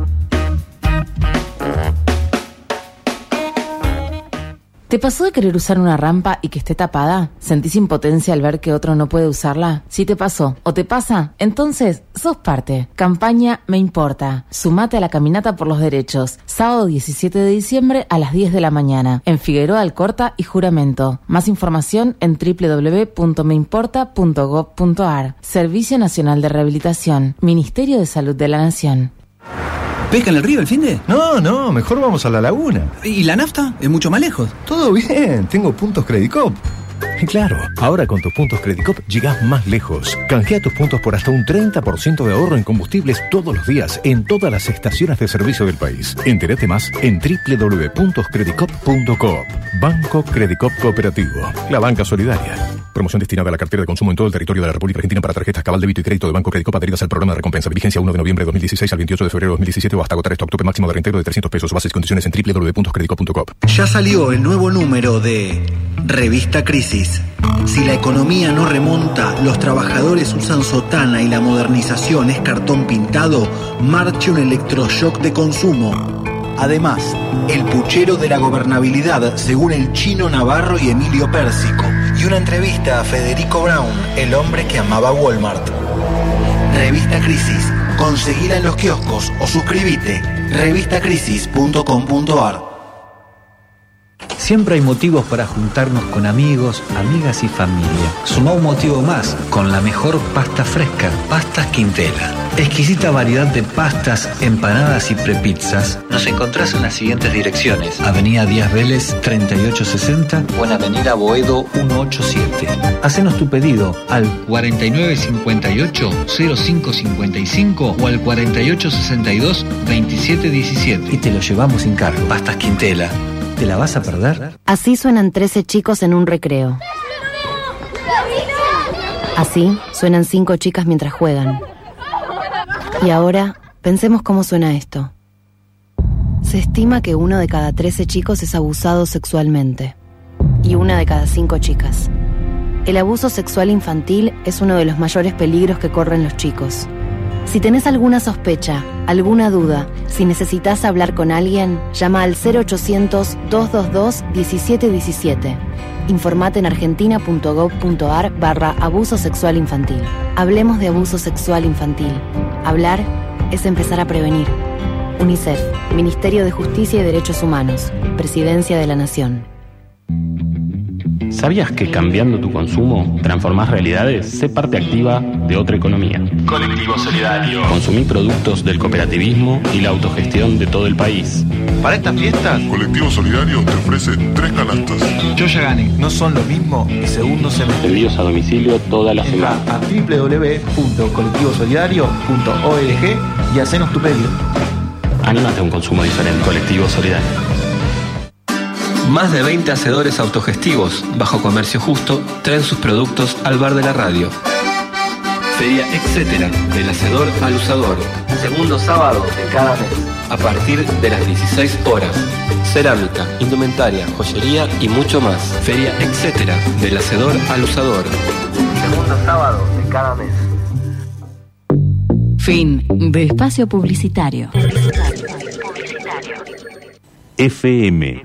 [SPEAKER 14] ¿Te pasó de querer usar una rampa y que esté tapada? ¿Sentís impotencia al ver que otro no puede usarla? Si te pasó o te pasa, entonces sos parte. Campaña Me Importa. Sumate a la caminata por los derechos. Sábado 17 de diciembre a las 10 de la mañana. En Figueroa Alcorta y Juramento. Más información en www.meimporta.gov.ar. Servicio Nacional de Rehabilitación. Ministerio de Salud de la Nación.
[SPEAKER 5] ¿Pesca en el río el finde?
[SPEAKER 10] No, mejor vamos a la laguna.
[SPEAKER 5] ¿Y la nafta? Es mucho más lejos.
[SPEAKER 10] Todo bien, tengo puntos Credicop. Claro, ahora con tus puntos Credicop llegás más lejos. Canjea tus puntos por hasta un 30% de ahorro en combustibles todos los días en todas las estaciones de servicio del país. Entérate más en www.credicop.coop. Banco Credicop Cooperativo. La banca solidaria. Promoción destinada a la cartera de consumo en todo el territorio de la República Argentina para tarjetas Cabal Débito y Crédito de Banco Credicop adheridas al programa de recompensa. Vigencia 1 de noviembre de 2016 al 28 de febrero de 2017 o hasta agotar stock. Tope máximo de reintegro de 300 pesos. Bases y condiciones en www.credicop.coop.
[SPEAKER 17] Ya salió el nuevo número de Revista Crisis. Si la economía no remonta, los trabajadores usan sotana y la modernización es cartón pintado, marche un electroshock de consumo. Además, el puchero de la gobernabilidad según el Chino Navarro y Emilio Pérsico, y una entrevista a Federico Brown, el hombre que amaba Walmart. Revista Crisis, conseguila en los kioscos o suscríbete, revistacrisis.com.ar.
[SPEAKER 23] Siempre hay motivos para juntarnos con amigos, amigas y familia. Sumá un motivo más con la mejor pasta fresca, Pastas Quintela. Exquisita variedad de pastas, empanadas y prepizzas. Nos encontrás en las siguientes direcciones: Avenida Díaz Vélez 3860 o en Avenida Boedo 187. Hacenos tu pedido al 4958-0555 o al 4862-2717 y te lo llevamos sin cargo. Pastas Quintela. ¿Te la vas a perder?
[SPEAKER 12] Así suenan 13 chicos en un recreo. Así suenan 5 chicas mientras juegan. Y ahora, pensemos cómo suena esto. Se estima que 1 de cada 13 chicos es abusado sexualmente. Y 1 de cada 5 chicas. El abuso sexual infantil es uno de los mayores peligros que corren los chicos. Si tenés alguna sospecha, alguna duda, si necesitas hablar con alguien, llama al 0800-222-1717. Informate en argentina.gov.ar/abuso sexual infantil. Hablemos de abuso sexual infantil. Hablar es empezar a prevenir. UNICEF, Ministerio de Justicia y Derechos Humanos, Presidencia de la Nación.
[SPEAKER 24] ¿Sabías que cambiando tu consumo transformás realidades? Sé parte activa de otra economía.
[SPEAKER 25] Colectivo Solidario.
[SPEAKER 24] Consumí productos del cooperativismo y la autogestión de todo el país.
[SPEAKER 25] Para estas fiestas,
[SPEAKER 26] Colectivo Solidario te ofrece 3 canastas.
[SPEAKER 25] Yo ya gané. No son lo mismo y segundo semestre.
[SPEAKER 24] Envíos a domicilio toda la semana.
[SPEAKER 25] A www.colectivosolidario.org y hacenos tu pedido.
[SPEAKER 24] Anímate a un consumo diferente. Colectivo Solidario.
[SPEAKER 18] Más de 20 hacedores autogestivos, bajo comercio justo, traen sus productos al bar de la radio. Feria Etcétera, del hacedor al usador. Segundo sábado de cada mes, a partir de las 16 horas. Cerámica, indumentaria, joyería y mucho más. Feria Etcétera, del hacedor al usador. Segundo sábado de cada mes.
[SPEAKER 12] Fin de espacio publicitario.
[SPEAKER 11] FM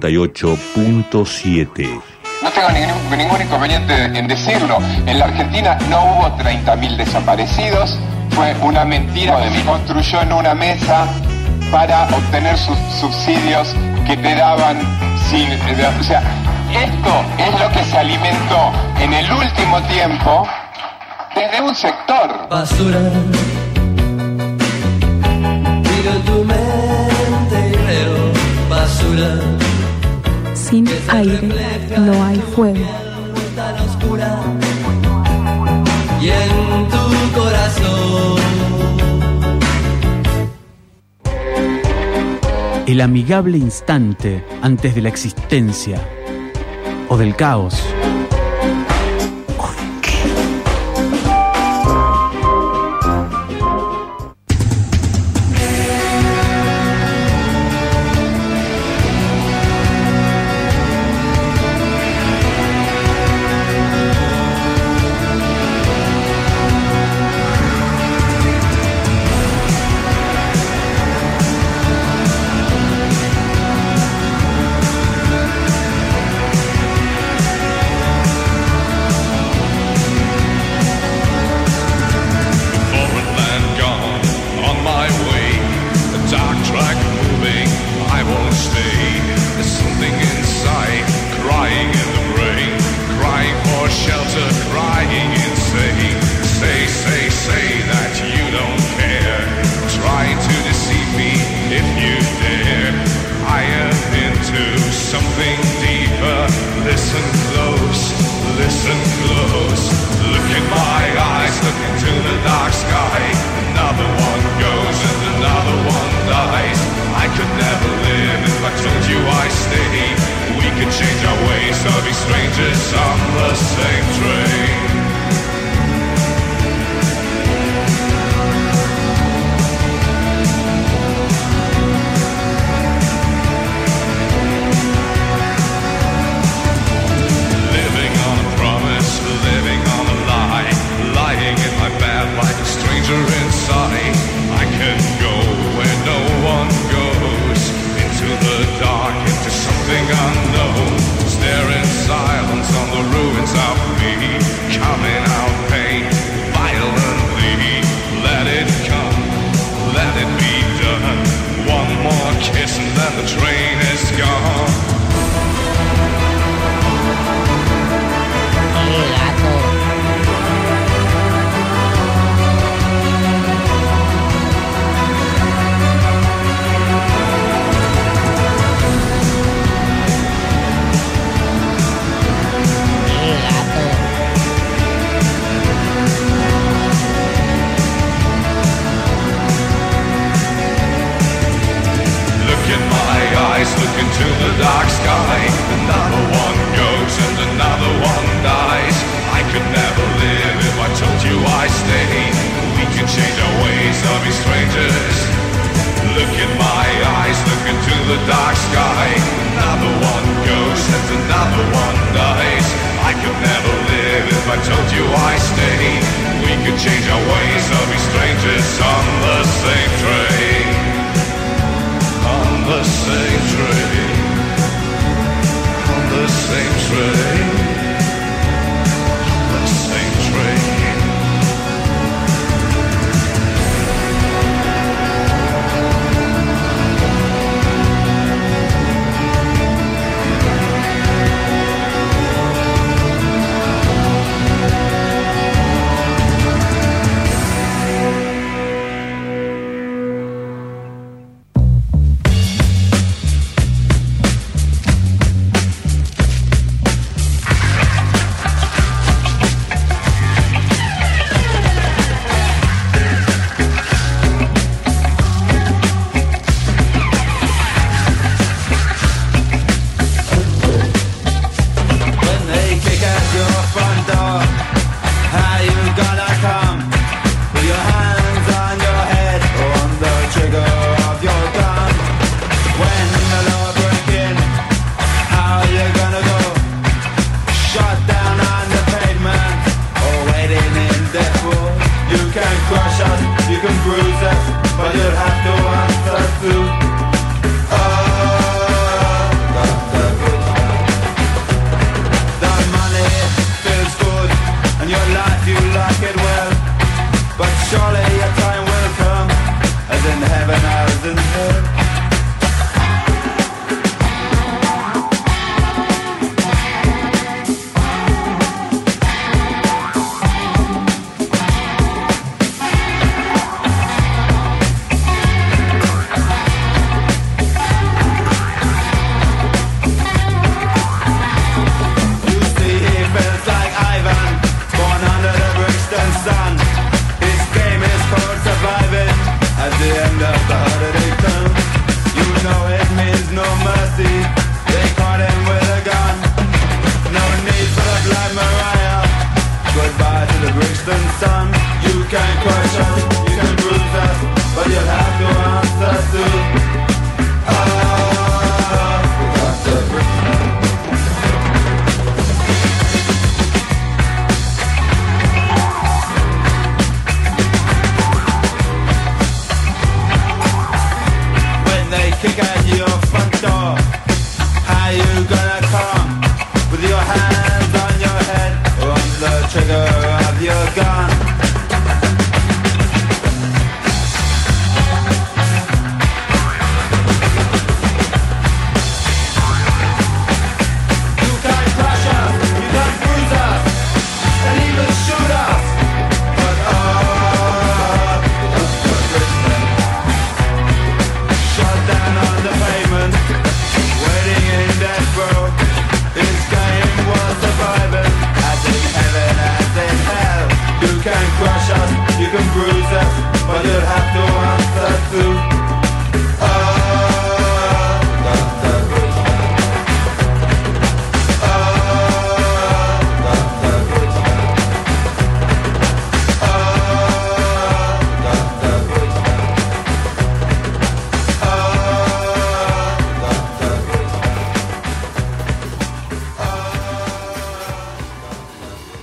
[SPEAKER 11] 88.7.
[SPEAKER 19] No tengo ningún inconveniente en decirlo. En la Argentina no hubo 30.000 desaparecidos. Fue una mentira. Me construyó en una mesa para obtener sus subsidios que te daban sin... O sea, esto es lo que se alimentó en el último tiempo desde un sector.
[SPEAKER 3] Basura. Miro tu mente y veo basura.
[SPEAKER 4] Sin aire no hay fuego.
[SPEAKER 3] Tan oscura. Y en tu corazón.
[SPEAKER 15] El amigable instante antes de la existencia o del caos.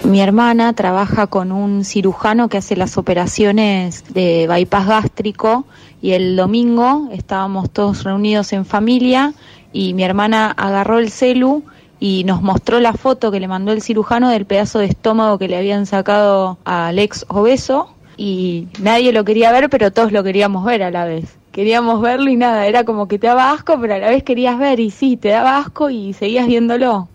[SPEAKER 20] Mi hermana trabaja con un cirujano que hace las operaciones de bypass gástrico y el domingo estábamos todos reunidos en familia y mi hermana agarró el celu y nos mostró la foto que le mandó el cirujano del pedazo de estómago que le habían sacado al ex obeso y nadie lo quería ver, pero todos lo queríamos ver a la vez. Queríamos verlo y nada, era como que te daba asco, pero a la vez querías ver y sí, te daba asco y seguías viéndolo.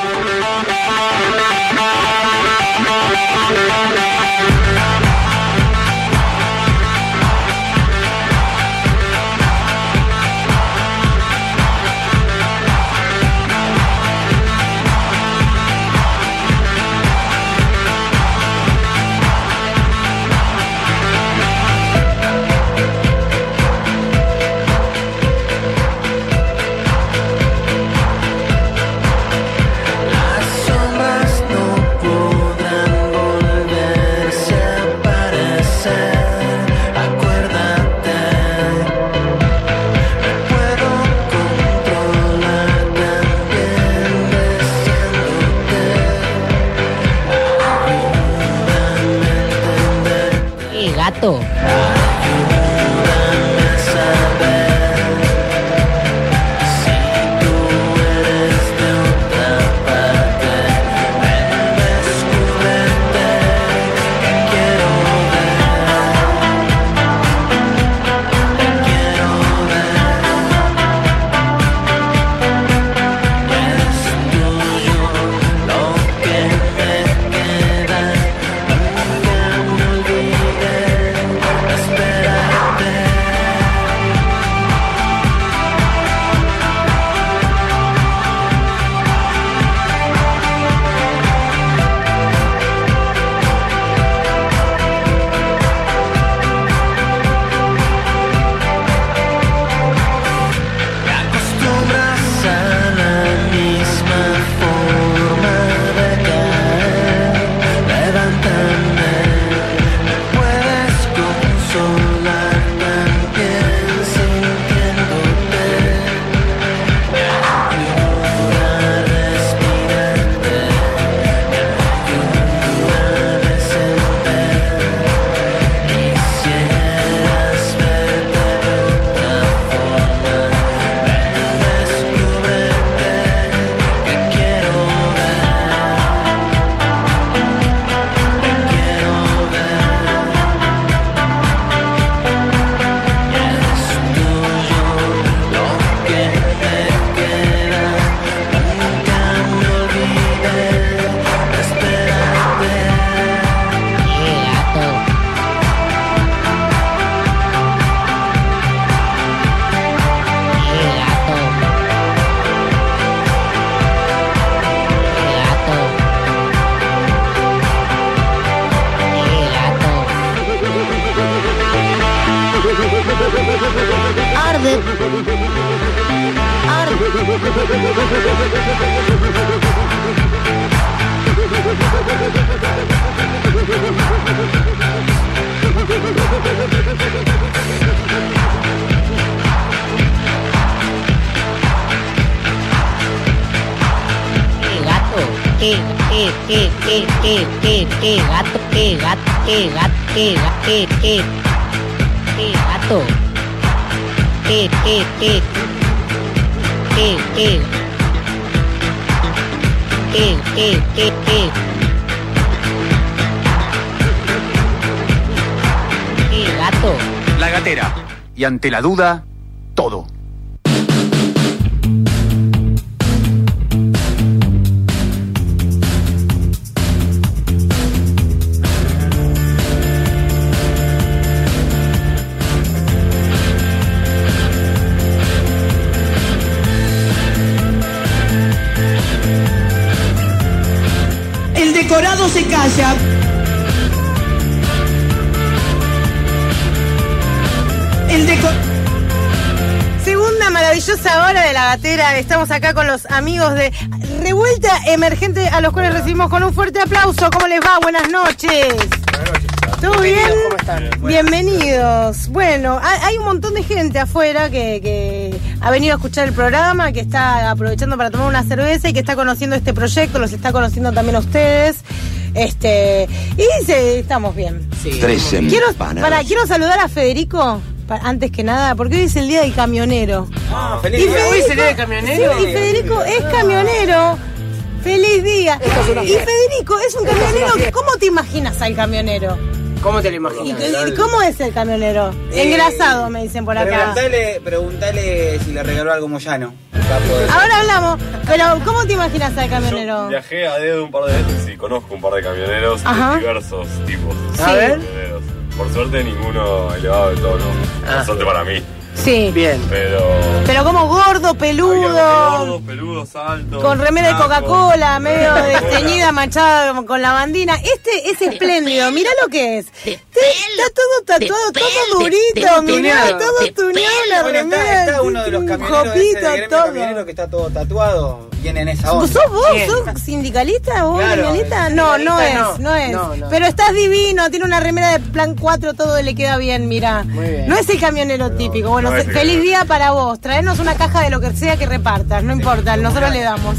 [SPEAKER 14] Gato.
[SPEAKER 1] Arde.
[SPEAKER 6] La gatera. Y ante la duda, todo.
[SPEAKER 1] El decorado se calla.
[SPEAKER 2] Segunda maravillosa hora de la gatera. Estamos acá con los amigos de Revuelta Emergente, a los cuales recibimos con un fuerte aplauso. ¿Cómo les va? Buenas noches.
[SPEAKER 9] Buenas noches.
[SPEAKER 2] ¿Todo bien?
[SPEAKER 9] ¿Cómo están?
[SPEAKER 2] Bienvenidos. Bueno, hay un montón de gente afuera que ha venido a escuchar el programa, que está aprovechando para tomar una cerveza y que está conociendo este proyecto, los está conociendo también a ustedes.
[SPEAKER 7] Y estamos bien.
[SPEAKER 2] Sí.
[SPEAKER 8] 3 empanadas.
[SPEAKER 7] Quiero saludar a Federico, antes que nada, porque hoy es el día del camionero.
[SPEAKER 2] Feliz día. ¿Hoy es el día del camionero?
[SPEAKER 7] Sí, y Federico es camionero. ¡Feliz día! Y Federico es un camionero. ¿Cómo te imaginas al camionero?
[SPEAKER 2] ¿Cómo te lo imaginas?
[SPEAKER 7] ¿Y cómo es el camionero? Engrasado, me dicen por acá.
[SPEAKER 9] Preguntale si le regaló algo Moyano.
[SPEAKER 7] Ahora hablamos, pero ¿cómo te imaginas al camionero?
[SPEAKER 16] Yo viajé a dedo un par de veces y conozco un par de camioneros de diversos tipos.
[SPEAKER 2] A ver.
[SPEAKER 16] Por suerte ninguno elevado de tono. Por suerte para mí.
[SPEAKER 7] Sí.
[SPEAKER 2] Bien.
[SPEAKER 7] Pero como gordo, peludo.
[SPEAKER 16] Peludos, altos.
[SPEAKER 7] Con remera de Coca-Cola, medio desteñida, manchada con la bandina. Este es espléndido, mirá lo que es. Está todo tatuado, todo durito, mirá, todo tuneado, la remera.
[SPEAKER 9] Está uno de los camioneros camionero que está todo tatuado. Viene en esa onda.
[SPEAKER 7] ¿Sos vos? ¿Sos sindicalista? ¿Vos gremialista? No es. Pero estás divino, tiene una remera de plan 4, todo le queda bien, mirá. No es el camionero típico. Bueno, feliz día para vos. Traenos una caja de lo que sea que repartas, no importa, nosotros le damos.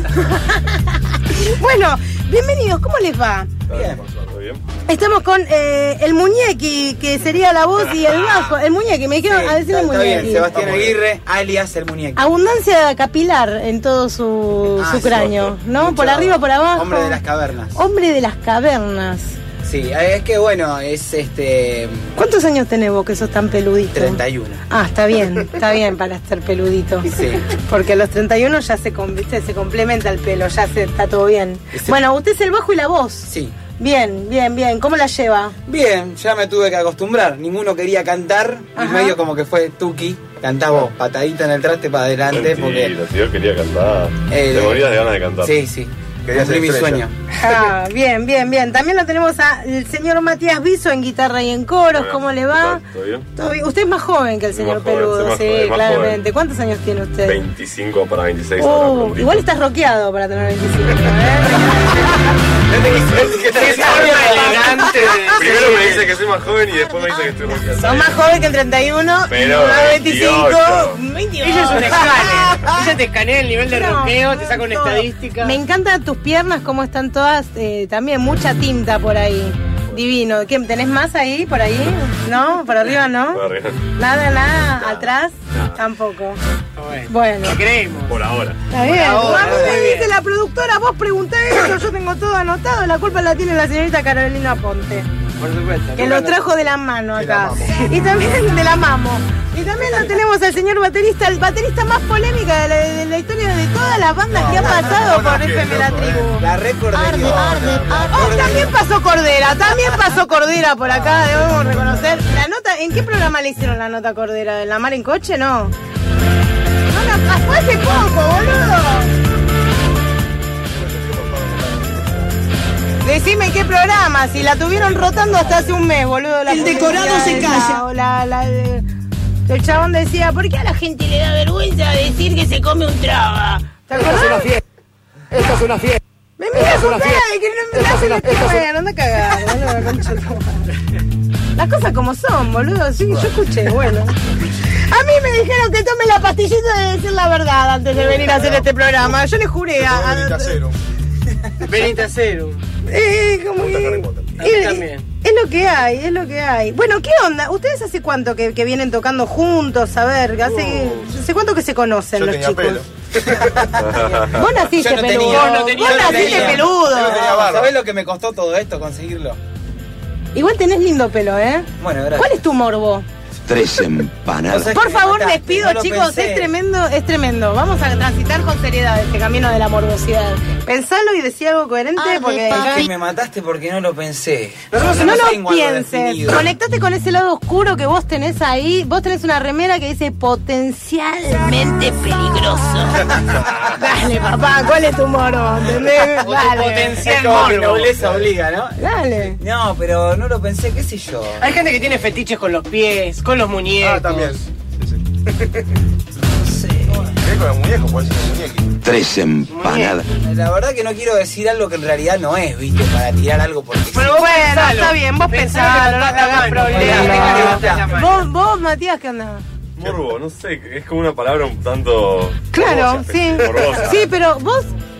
[SPEAKER 7] Bueno, bienvenidos, ¿cómo les va?
[SPEAKER 16] Bien.
[SPEAKER 7] Estamos con el Muñequi, que sería la voz y el bajo. El Muñequi, me dijeron a decir el Muñequi.
[SPEAKER 9] Está bien, Sebastián Aguirre, alias el Muñequi.
[SPEAKER 7] Abundancia capilar en todo su cráneo, ¿no? Mucho, por arriba, por abajo.
[SPEAKER 9] Hombre de las cavernas.
[SPEAKER 7] Hombre de las cavernas.
[SPEAKER 9] Sí, es que bueno, es
[SPEAKER 7] ¿Cuántos años tenés vos que sos tan peludito?
[SPEAKER 9] 31.
[SPEAKER 7] Ah, está bien para estar peludito.
[SPEAKER 9] Sí.
[SPEAKER 7] Porque a los 31 ya se complementa el pelo, ya está todo bien. Bueno, usted es el bajo y la voz.
[SPEAKER 9] Sí.
[SPEAKER 7] Bien. ¿Cómo la lleva?
[SPEAKER 9] Bien, ya me tuve que acostumbrar. Ninguno quería cantar. Y medio como que fue Tuki. Cantá vos, patadita en el traste para adelante.
[SPEAKER 16] Mentira, si yo quería cantar. Te morías de ganas de cantar.
[SPEAKER 9] Sí. Cumplí mi sueño.
[SPEAKER 7] Bien. También lo tenemos al señor Matías Viso en guitarra y en coros. ¿Cómo le va?
[SPEAKER 16] ¿Todo bien?
[SPEAKER 7] Usted es más joven que el señor Peludo, sí, claramente.
[SPEAKER 16] Joven.
[SPEAKER 7] ¿Cuántos años tiene usted?
[SPEAKER 16] 25 para 26 ahora.
[SPEAKER 7] Igual estás rockeado para tener 25.
[SPEAKER 16] Elegante. Primero me dice que soy más joven y después me dice que estoy rockeado.
[SPEAKER 7] Sos más joven que el 31,
[SPEAKER 16] pero
[SPEAKER 7] 25.
[SPEAKER 2] Ella es un escáner. Ella te escanea el nivel de rockeo, te saca una estadística.
[SPEAKER 7] Me encantan tus piernas, cómo están todas, también mucha tinta por ahí. Divino. ¿Qué, tenés más ahí, por ahí? ¿No? ¿Por arriba no?
[SPEAKER 16] Por arriba.
[SPEAKER 7] Nada. ¿Atrás? Tampoco. Bueno.
[SPEAKER 2] ¿Qué creemos?
[SPEAKER 16] Por ahora.
[SPEAKER 7] Está bien. A mí me dice la productora, vos preguntá eso, yo tengo todo anotado. La culpa la tiene la señorita Carolina Ponte.
[SPEAKER 2] Por supuesto.
[SPEAKER 7] Que lo trajo de la mano acá. Y también de la mamo. Y también lo tenemos al señor baterista, el baterista más polémica de la historia de todas las bandas que han pasado por FM La Tribu.
[SPEAKER 9] La récord de
[SPEAKER 7] también pasó Cordera por acá, debemos reconocer. La nota, ¿en qué programa le hicieron la nota Cordera? ¿En La Mar en Coche? No. Fue hace poco, boludo. Decime en qué programa, si la tuvieron rotando hasta hace un mes, boludo.
[SPEAKER 1] El decorado se calla.
[SPEAKER 7] El chabón decía, ¿por qué a la gente le da vergüenza decir que se come un traba?
[SPEAKER 1] Esta es una fiesta. Esta es una fiesta.
[SPEAKER 7] Me miras con cara de que no me hacen este anda a cagar, boludo, concha de tu madre. Las cosas como son, boludo, sí, yo escuché, bueno. A mí me dijeron que tome la pastillita de decir la verdad antes de venir a hacer este programa. Yo le juré a...
[SPEAKER 2] Benitacero.
[SPEAKER 7] Como que...
[SPEAKER 2] también.
[SPEAKER 7] Es lo que hay. Bueno, ¿qué onda? ¿Ustedes hace cuánto que vienen tocando juntos? A ver, ¿hace cuánto que se conocen
[SPEAKER 16] yo
[SPEAKER 7] los
[SPEAKER 16] tenía
[SPEAKER 7] chicos?
[SPEAKER 16] Pelo.
[SPEAKER 7] Vos naciste peludo. Vos naciste peludo.
[SPEAKER 9] ¿Sabés lo que me costó todo esto, conseguirlo?
[SPEAKER 7] Igual tenés lindo pelo, ¿eh?
[SPEAKER 9] Bueno, gracias.
[SPEAKER 7] ¿Cuál es tu morbo?
[SPEAKER 8] 3 empanadas.
[SPEAKER 7] Por favor, les pido, chicos, es tremendo. Vamos a transitar con seriedad este camino de la morbosidad. Pensalo y decí algo coherente porque...
[SPEAKER 9] Me mataste porque no lo pensé.
[SPEAKER 7] No lo pienses. Conectate con ese lado oscuro que vos tenés ahí. Vos tenés una remera que dice potencialmente peligroso. Dale, papá, ¿cuál es tu morbo? ¿Entendés? Dale.
[SPEAKER 2] Potencial
[SPEAKER 9] morbo. Nobleza obliga, ¿no?
[SPEAKER 7] Dale.
[SPEAKER 9] No, pero no lo pensé, qué sé yo.
[SPEAKER 2] Hay gente que tiene fetiches con los pies, con los muñecos.
[SPEAKER 16] También.
[SPEAKER 9] No sé.
[SPEAKER 16] ¿Qué con el muñeco? Puede ser el muñeco.
[SPEAKER 8] 3 empanadas.
[SPEAKER 9] La verdad que no quiero decir algo que en realidad no es, ¿viste? Para tirar algo porque
[SPEAKER 7] pero
[SPEAKER 9] sí.
[SPEAKER 7] Bueno, está bien, vos pensalo, no te hagas problema. Vos, Matías, ¿qué onda?
[SPEAKER 16] Morbo, no sé, es como una palabra un tanto...
[SPEAKER 7] Claro,
[SPEAKER 16] morbosa,
[SPEAKER 7] sí.
[SPEAKER 16] morbosa.
[SPEAKER 7] Sí, pero vos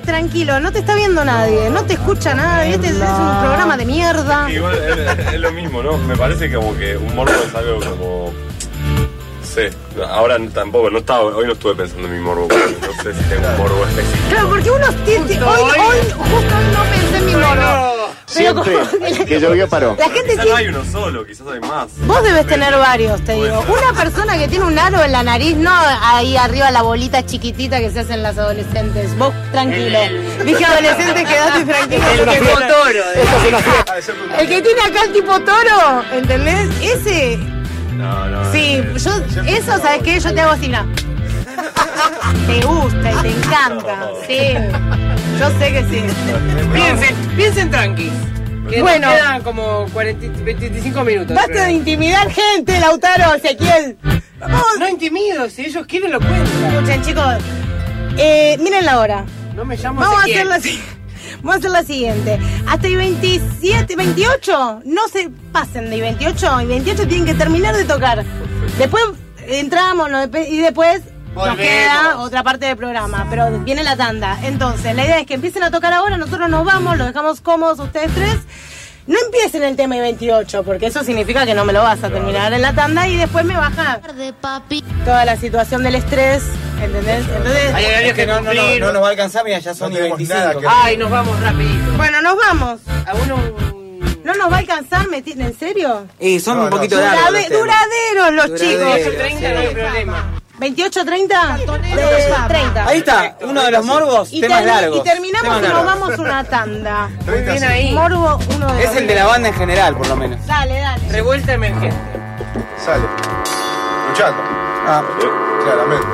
[SPEAKER 7] tranquilo, no te está viendo nadie, no te escucha nadie, este es un programa de mierda.
[SPEAKER 16] Igual es lo mismo, ¿no? Me parece como que un morbo es algo como... Sí, ahora tampoco, hoy no estuve pensando en mi morbo, no sé si tengo un morbo específico.
[SPEAKER 7] Claro, porque uno tiene... Hoy no pensé en mi morbo.
[SPEAKER 6] Siempre que llovió paró.
[SPEAKER 7] La gente
[SPEAKER 16] quizás no hay uno solo, quizás hay más.
[SPEAKER 7] Vos debes tener varios, te digo. Una persona que tiene un aro en la nariz, no ahí arriba la bolita chiquitita que se hacen las adolescentes. Vos tranquilo. Dije adolescente, quedate tranquilo.
[SPEAKER 2] El tipo toro.
[SPEAKER 7] Eso es una fiesta. El que tiene acá el tipo toro, ¿entendés? Ese...
[SPEAKER 16] No.
[SPEAKER 7] Sí, eso, ¿sabes qué? Yo te hago así, ¿no? Te gusta y te encanta. Sí. Yo sé que sí.
[SPEAKER 2] Piensen tranquis. Que
[SPEAKER 7] bueno,
[SPEAKER 2] nos quedan como 25 minutos.
[SPEAKER 7] Basta de intimidar gente, Lautaro, Ezequiel.
[SPEAKER 2] Vamos. No intimido, si ellos quieren lo cuentan.
[SPEAKER 7] Escuchen, chicos. Miren la hora.
[SPEAKER 2] No me llamo
[SPEAKER 7] Vamos
[SPEAKER 2] Ezequiel.
[SPEAKER 7] a hacer la siguiente. Hasta el 27, 28, no se pasen de 28. Y 28 tienen que terminar de tocar. Después entramos y después nos queda otra parte del programa. Pero viene la tanda. Entonces, la idea es que empiecen a tocar ahora. Nosotros nos vamos, los dejamos cómodos ustedes tres. No empiecen el tema I-28, porque eso significa que no me lo vas a terminar en la tanda y después me baja toda la situación del estrés, ¿entendés? Entonces,
[SPEAKER 2] hay horarios que
[SPEAKER 9] no nos va a alcanzar, mira, ya son I-25.
[SPEAKER 2] Ay, nos vamos rapidito.
[SPEAKER 7] Bueno, nos vamos.
[SPEAKER 2] A uno...
[SPEAKER 7] ¿No nos va a alcanzar? ¿En serio?
[SPEAKER 9] Son un poquito largos.
[SPEAKER 7] Duraderos los chicos.
[SPEAKER 2] 28:30 no hay problema.
[SPEAKER 7] 28:30. 30.
[SPEAKER 9] Ahí está, uno de los morbos, temas largos.
[SPEAKER 7] Y terminamos y nos vamos una tanda.
[SPEAKER 2] Muy bien ahí.
[SPEAKER 7] Morbo, uno de
[SPEAKER 9] Es el de la banda en general, por lo menos.
[SPEAKER 7] Dale.
[SPEAKER 2] Revuelta emergente.
[SPEAKER 26] Sale. Luchando. Claramente.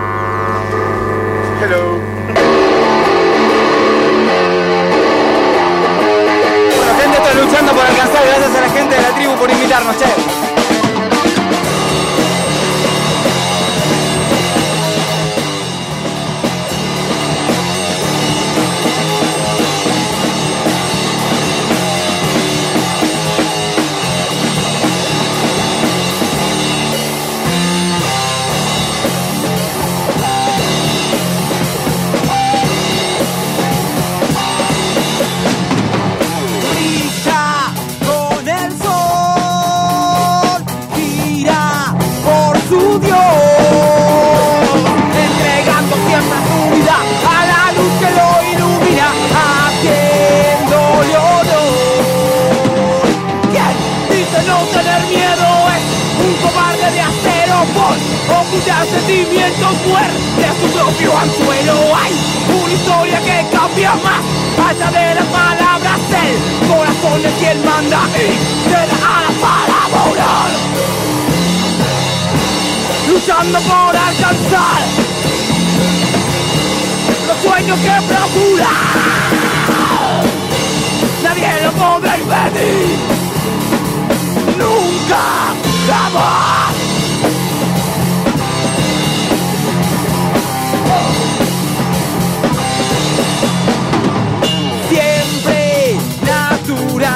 [SPEAKER 26] Hello.
[SPEAKER 9] Bueno, gente, estoy luchando por alcanzar. Gracias a la gente de la tribu por invitarnos, che.
[SPEAKER 3] Ocultar sentimientos fuertes de su propio anzuelo. Hay una historia que cambia más allá de las palabras. El corazón es quien manda y te da alas para volar, luchando por alcanzar los sueños que procura. Nadie lo podrá impedir, nunca, jamás. Siempre natural,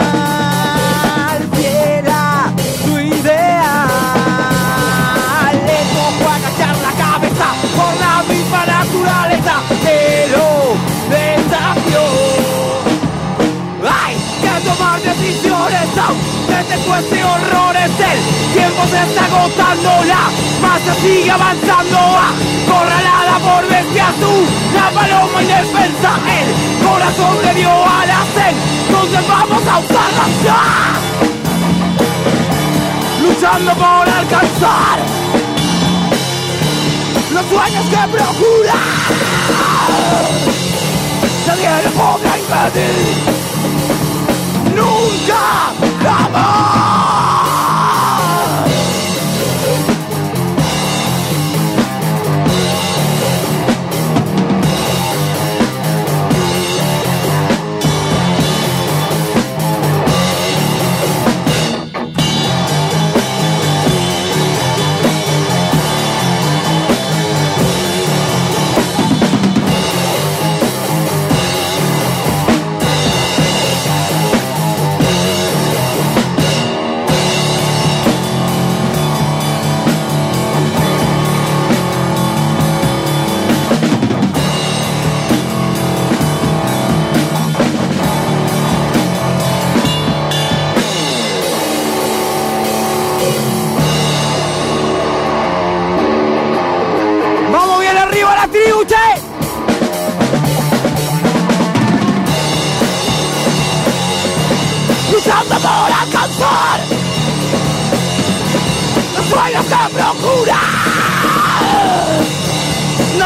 [SPEAKER 3] fiera tu idea. Le tocó agachar la cabeza por la misma naturaleza que lo desafió. Hay que tomar decisiones, aunque te cueste horrores. El tiempo se está agotando, la masa sigue avanzando. Acorralada por bestia azul, la paloma indefensa. El corazón le dio a la sed, entonces vamos a usarla ya. Luchando por alcanzar los sueños que procura. Nadie lo podrá impedir, nunca, jamás.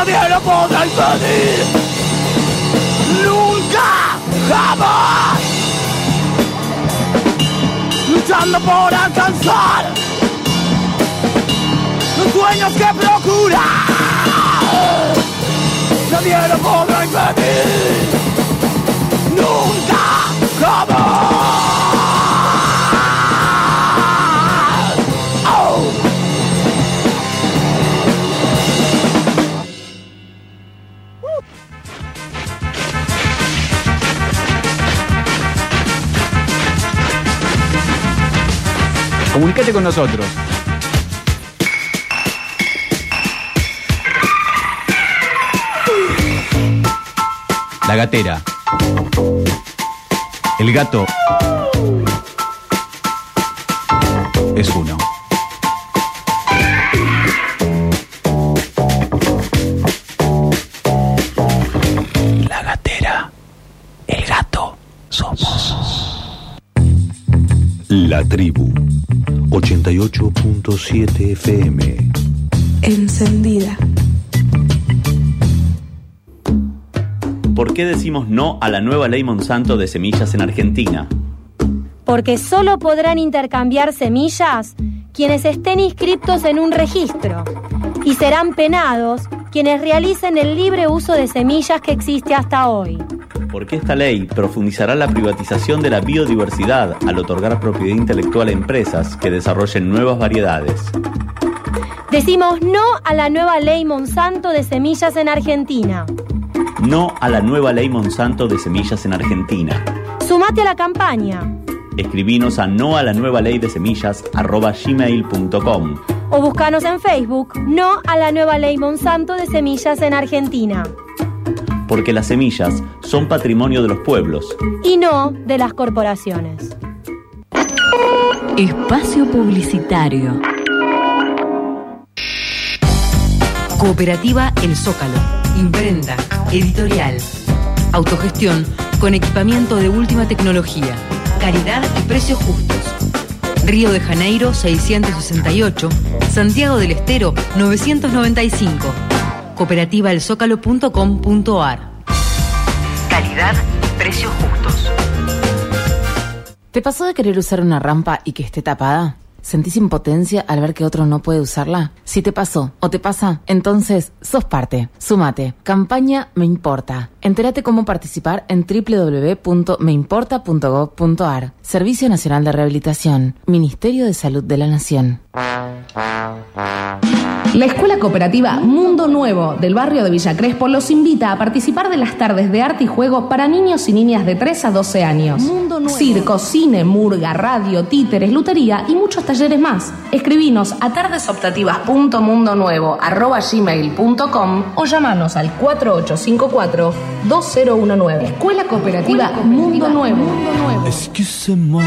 [SPEAKER 3] nadie lo podrá impedir. Nunca, jamás. Luchando por alcanzar los sueños que procura. Nadie lo podrá impedir. Nunca, jamás. Oh.
[SPEAKER 15] Comunícate con nosotros. La gatera. El gato es uno. La gatera. El gato somos.
[SPEAKER 11] La tribu 88.7 FM.
[SPEAKER 4] Encendida.
[SPEAKER 5] ¿Por qué decimos no a la nueva ley Monsanto de semillas en Argentina?
[SPEAKER 10] Porque solo podrán intercambiar semillas quienes estén inscritos en un registro y serán penados quienes realicen el libre uso de semillas que existe hasta hoy.
[SPEAKER 5] Porque esta ley profundizará la privatización de la biodiversidad al otorgar propiedad intelectual a empresas que desarrollen nuevas variedades.
[SPEAKER 10] Decimos no a la nueva ley Monsanto de semillas en Argentina.
[SPEAKER 5] No a la nueva ley Monsanto de semillas en Argentina.
[SPEAKER 10] Sumate a la campaña.
[SPEAKER 5] Escribinos a noalanuevaleydesemillas@gmail.com
[SPEAKER 10] O buscanos en Facebook, no a la nueva ley Monsanto de semillas en Argentina.
[SPEAKER 5] Porque las semillas son patrimonio de los pueblos.
[SPEAKER 10] Y no de las corporaciones.
[SPEAKER 12] Espacio publicitario. Cooperativa El Zócalo. Imprenta, editorial, autogestión con equipamiento de última tecnología, calidad y precios justos. Río de Janeiro 668, Santiago del Estero 995. Cooperativaelzócalo.com.ar. Calidad y precios justos.
[SPEAKER 14] ¿Te pasó de querer usar una rampa y que esté tapada? ¿Sentís impotencia al ver que otro no puede usarla? Si te pasó o te pasa, entonces sos parte. Súmate. Campaña Me Importa. Entérate cómo participar en www.meimporta.gov.ar. Servicio Nacional de Rehabilitación. Ministerio de Salud de la Nación.
[SPEAKER 13] La Escuela Cooperativa Mundo Nuevo del barrio de Villa Crespo los invita a participar de las tardes de arte y juego para niños y niñas de 3 a 12 años. Mundo Nuevo. Circo, cine, murga, radio, títeres, lutería y muchos talleres más. Escribinos a tardesoptativas.mundonuevo@gmail.com o llamanos al 4854-2019. Escuela Cooperativa Mundo Nuevo.
[SPEAKER 25] Excusez-moi.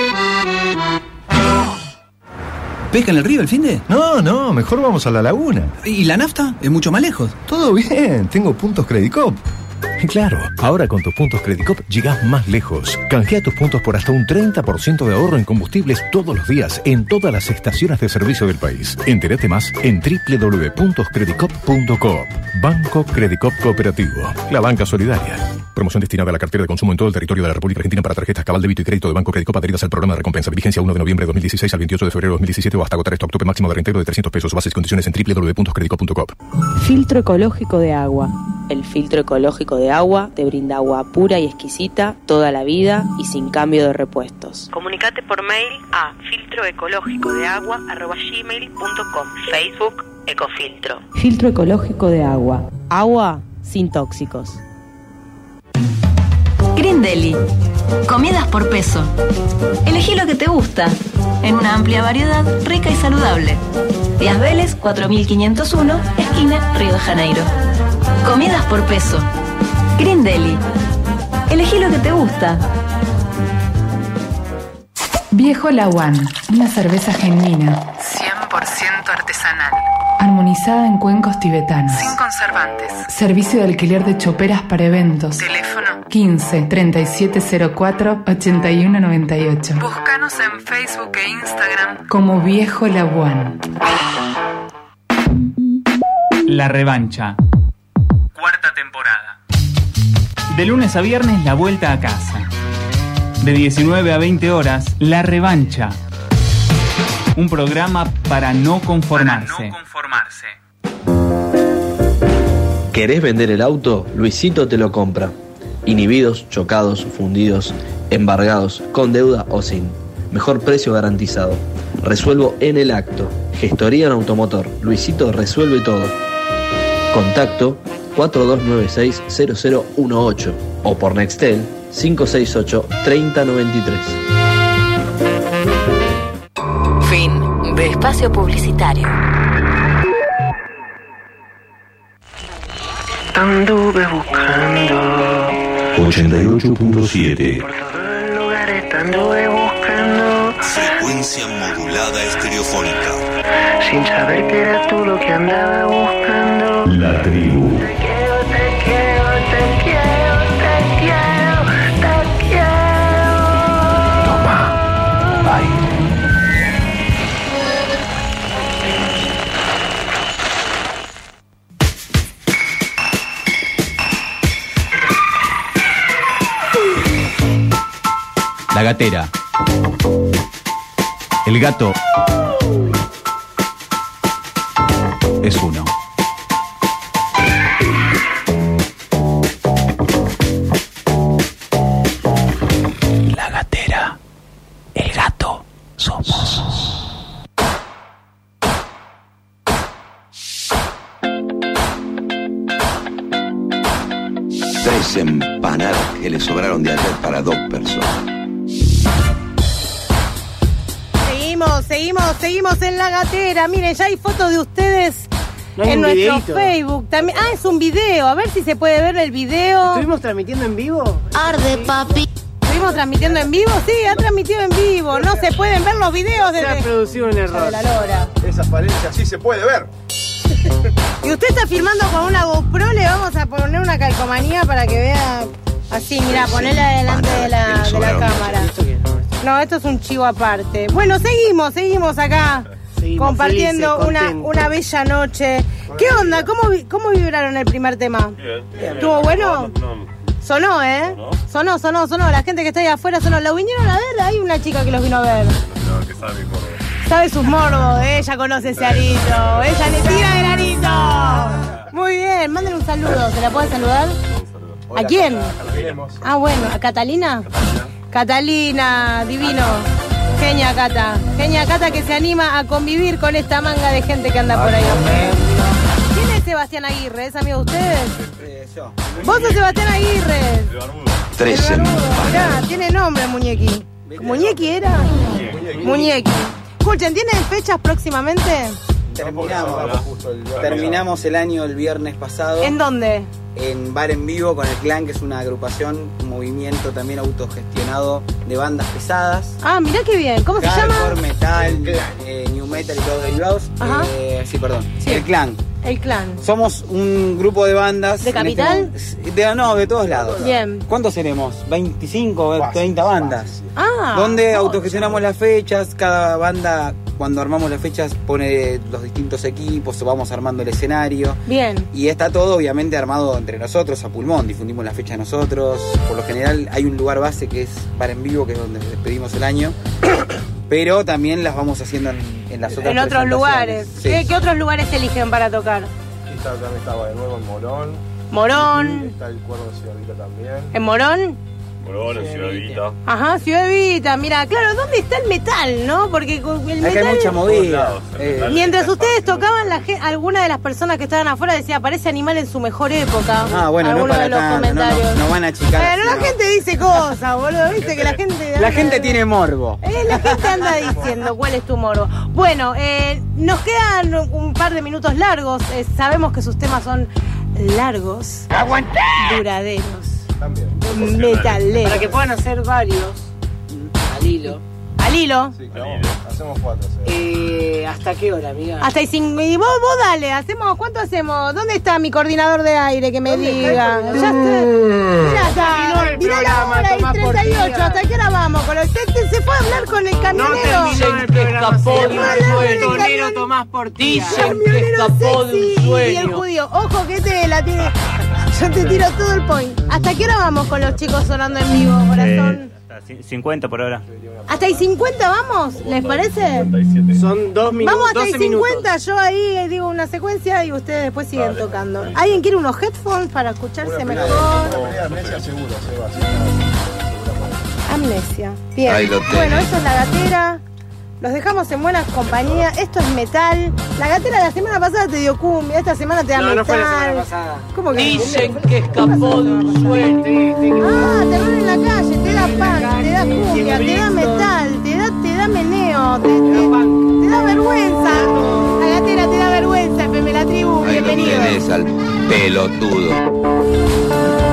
[SPEAKER 17] ¿Pesca en el río el finde?
[SPEAKER 26] No, mejor vamos a la laguna.
[SPEAKER 17] ¿Y la nafta? Es mucho más lejos.
[SPEAKER 26] Todo bien, tengo puntos Credicop.
[SPEAKER 21] Claro, ahora con tus puntos Credicop llegás más lejos. Canjea tus puntos por hasta un 30% de ahorro en combustibles todos los días en todas las estaciones de servicio del país. Entérate más en www.credicop.coop. Banco Credicop Cooperativo, la banca solidaria. Promoción destinada a la cartera de consumo en todo el territorio de la República Argentina para tarjetas Cabal Débito y Crédito de Banco Credicop adheridas al programa de recompensa. Vigencia 1 de noviembre de 2016 al 28 de febrero de 2017 o hasta agotar stock. Tope máximo de reintegro de 300 pesos. Bases y condiciones en www.credicop.coop.
[SPEAKER 22] Filtro ecológico de agua. El filtro ecológico de agua te brinda agua pura y exquisita toda la vida y sin cambio de repuestos.
[SPEAKER 12] Comunicate por mail a filtroecológicodeagua@gmail.com. Facebook Ecofiltro.
[SPEAKER 22] Filtro ecológico de agua. Agua sin tóxicos.
[SPEAKER 27] Green Deli. Comidas por peso. Elegí lo que te gusta, en una amplia variedad, rica y saludable. Díaz Vélez, 4501, esquina Río de Janeiro. Comidas por peso. Green Deli. Elegí lo que te gusta.
[SPEAKER 4] Viejo Laguán, una cerveza genuina,
[SPEAKER 28] 100% artesanal,
[SPEAKER 4] armonizada en cuencos tibetanos,
[SPEAKER 28] sin conservantes.
[SPEAKER 4] Servicio de alquiler de choperas para eventos.
[SPEAKER 28] Teléfono
[SPEAKER 4] 15 3704 8198.
[SPEAKER 28] Búscanos en Facebook e Instagram
[SPEAKER 4] como Viejo Laguán.
[SPEAKER 15] La revancha. De lunes a viernes, La Vuelta a Casa. De 19 a 20 horas, La Revancha. Un programa para no conformarse.
[SPEAKER 1] ¿Querés vender el auto? Luisito te lo compra. Inhibidos, chocados, fundidos, embargados, con deuda o sin. Mejor precio garantizado. Resuelvo en el acto. Gestoría en automotor. Luisito resuelve todo. Contacto 4296-0018 o por Nextel 568-3093.
[SPEAKER 27] Fin de espacio publicitario.
[SPEAKER 3] Anduve buscando
[SPEAKER 11] 88.7.
[SPEAKER 3] por todos los lugares, anduve buscando
[SPEAKER 11] Frecuencia modulada estereofónica.
[SPEAKER 3] sin saber que eras tú lo que andaba buscando.
[SPEAKER 11] La tribu.
[SPEAKER 3] Te quiero, te quiero, te quiero, te quiero, te quiero.
[SPEAKER 11] Toma. Aire.
[SPEAKER 15] La Gatera. El gato es uno. La Gatera. El gato somos.
[SPEAKER 11] Tres empanadas que le sobraron de ayer para 2 personas.
[SPEAKER 7] Seguimos en La Gatera. Miren, ya hay fotos de ustedes en nuestro
[SPEAKER 2] videíto.
[SPEAKER 7] Facebook. También, es un video. A ver si se puede ver el video.
[SPEAKER 2] ¿Estuvimos transmitiendo en vivo?
[SPEAKER 7] Arde, papi. ¿Estuvimos transmitiendo en vivo? Sí, ha transmitido en vivo. No se pueden ver los videos
[SPEAKER 2] Se ha
[SPEAKER 7] desde...
[SPEAKER 2] producido un error.
[SPEAKER 7] De la lora.
[SPEAKER 6] Esa falencia sí se puede ver.
[SPEAKER 7] Y usted está filmando con una GoPro. Le vamos a poner una calcomanía para que vea... Así, mirá, ponela delante de la cámara. No, esto es un chivo aparte. Bueno, seguimos acá. Compartiendo
[SPEAKER 2] felices,
[SPEAKER 7] una bella noche. ¿Qué onda? ¿Cómo vibraron el primer tema?
[SPEAKER 16] Bien.
[SPEAKER 7] ¿Estuvo bueno? Sonó, ¿eh? Sonó. La gente que está ahí afuera sonó. ¿Lo vinieron a ver? Hay una chica que los vino a ver.
[SPEAKER 16] No, que sabe mi morbo.
[SPEAKER 7] Sabe sus morbos. Ella conoce ese arito. Ella le tira el arito. Muy bien. Mándenle un saludo. ¿Se la pueden saludar? ¿A quién? Ah, bueno. ¿A Catalina? Catalina, divino. Genia Cata que se anima a convivir con esta manga de gente que anda por ahí. ¿Quién es Sebastián Aguirre? ¿Es amigo de ustedes?
[SPEAKER 9] Yo.
[SPEAKER 7] ¿Vos sos Sebastián Aguirre?
[SPEAKER 11] Tres empanadas.
[SPEAKER 7] Mirá, tiene nombre, Muñequi. ¿Muñequi era? Muñequi. Escuchen, ¿tienen fechas próximamente?
[SPEAKER 9] Terminamos el año el viernes pasado.
[SPEAKER 7] ¿En dónde?
[SPEAKER 9] En Bar en Vivo con el Clan, que es una agrupación, un movimiento también autogestionado de bandas pesadas.
[SPEAKER 7] Ah, mirá qué bien. ¿Cómo se llama?
[SPEAKER 9] Hardcore, metal, new metal y todos derivados.
[SPEAKER 7] Ajá.
[SPEAKER 9] Sí. El Clan.
[SPEAKER 7] El Clan.
[SPEAKER 9] Somos un grupo de bandas.
[SPEAKER 7] ¿De Capital?
[SPEAKER 9] De todos lados.
[SPEAKER 7] Bien.
[SPEAKER 9] ¿Cuántos seremos? 25, 30 bandas.
[SPEAKER 7] Ah.
[SPEAKER 9] Donde autogestionamos las fechas, cada banda, cuando armamos las fechas, pone los distintos equipos, vamos armando el escenario.
[SPEAKER 7] Bien.
[SPEAKER 9] Y está todo obviamente armado entre nosotros, a pulmón, difundimos la fecha nosotros. Por lo general hay un lugar base que es Bar en Vivo, que es donde despedimos el año. Pero también las vamos haciendo en las otras.
[SPEAKER 7] En otros lugares.
[SPEAKER 9] Sí.
[SPEAKER 7] ¿Qué otros lugares eligen para tocar?
[SPEAKER 6] También estaba de nuevo en Morón.
[SPEAKER 7] Morón.
[SPEAKER 6] Está el Cuerno de Ciudad Vita también.
[SPEAKER 7] ¿En Morón?
[SPEAKER 16] Morón, en Ciudad Vita.
[SPEAKER 7] Ajá, Ciudad Vita. Mira, claro, ¿dónde está el metal, no? Porque el metal...
[SPEAKER 9] Acá hay mucha movida.
[SPEAKER 7] Mientras ustedes tocaban, alguna de las personas que estaban afuera decía, parece Animal en su mejor época.
[SPEAKER 9] Ah, bueno,
[SPEAKER 7] algunos
[SPEAKER 9] no para
[SPEAKER 7] de los
[SPEAKER 9] tanto,
[SPEAKER 7] comentarios.
[SPEAKER 9] no van a achicar.
[SPEAKER 7] Pero la gente dice cosas, boludo. Viste que la gente...
[SPEAKER 9] La gente tiene morbo.
[SPEAKER 7] La gente anda diciendo cuál es tu morbo. Bueno, nos quedan un par de minutos largos. Sabemos que sus temas son largos.
[SPEAKER 3] ¡Aguanté!
[SPEAKER 7] Duraderos.
[SPEAKER 6] También.
[SPEAKER 7] Metaleros.
[SPEAKER 2] Para que puedan hacer varios. Al hilo.
[SPEAKER 7] ¿Al hilo?
[SPEAKER 6] Sí, claro. Hacemos 4.
[SPEAKER 2] ¿Hasta qué hora, amiga?
[SPEAKER 7] Hasta y sin... Y vos dale, ¿cuánto hacemos? ¿Dónde está mi coordinador de aire que me diga? Ya está. Mirá la hora y 38. ¿Hasta qué hora vamos? Se fue a hablar con el camionero.
[SPEAKER 2] Dicen que escapó de un sueño. Tonero Tomás Portilla.
[SPEAKER 7] Dicen que escapó de un sueño. Y el judío, ojo que la tiene... Yo te tiro todo el point. ¿Hasta qué hora vamos con los chicos sonando en vivo, corazón?
[SPEAKER 5] Hasta 50 por hora.
[SPEAKER 7] ¿Hasta ahí 50 vamos? ¿Les parece?
[SPEAKER 2] Son 2 minutos.
[SPEAKER 7] Vamos hasta ahí 50,
[SPEAKER 2] minutos.
[SPEAKER 7] yo ahí digo una secuencia y ustedes después siguen tocando. ¿Alguien quiere unos headphones para escucharse mejor?
[SPEAKER 6] Amnesia seguro,
[SPEAKER 7] Amnesia. Bien.
[SPEAKER 11] Ahí lo tenés.
[SPEAKER 7] Bueno, eso es La Gatera. Los dejamos en buena compañía. Esto es metal. La Gatera la semana pasada te dio cumbia, esta semana te da metal.
[SPEAKER 2] No fue la semana pasada.
[SPEAKER 7] ¿Cómo que
[SPEAKER 3] Dicen que escapó de un sueño.
[SPEAKER 7] terror en la calle, te da punk, te da cumbia, te da metal, te da meneo, te da vergüenza. La Gatera te da vergüenza, FM La Tribu,
[SPEAKER 11] Ahí lo
[SPEAKER 7] bienvenido.
[SPEAKER 11] tenés al pelotudo.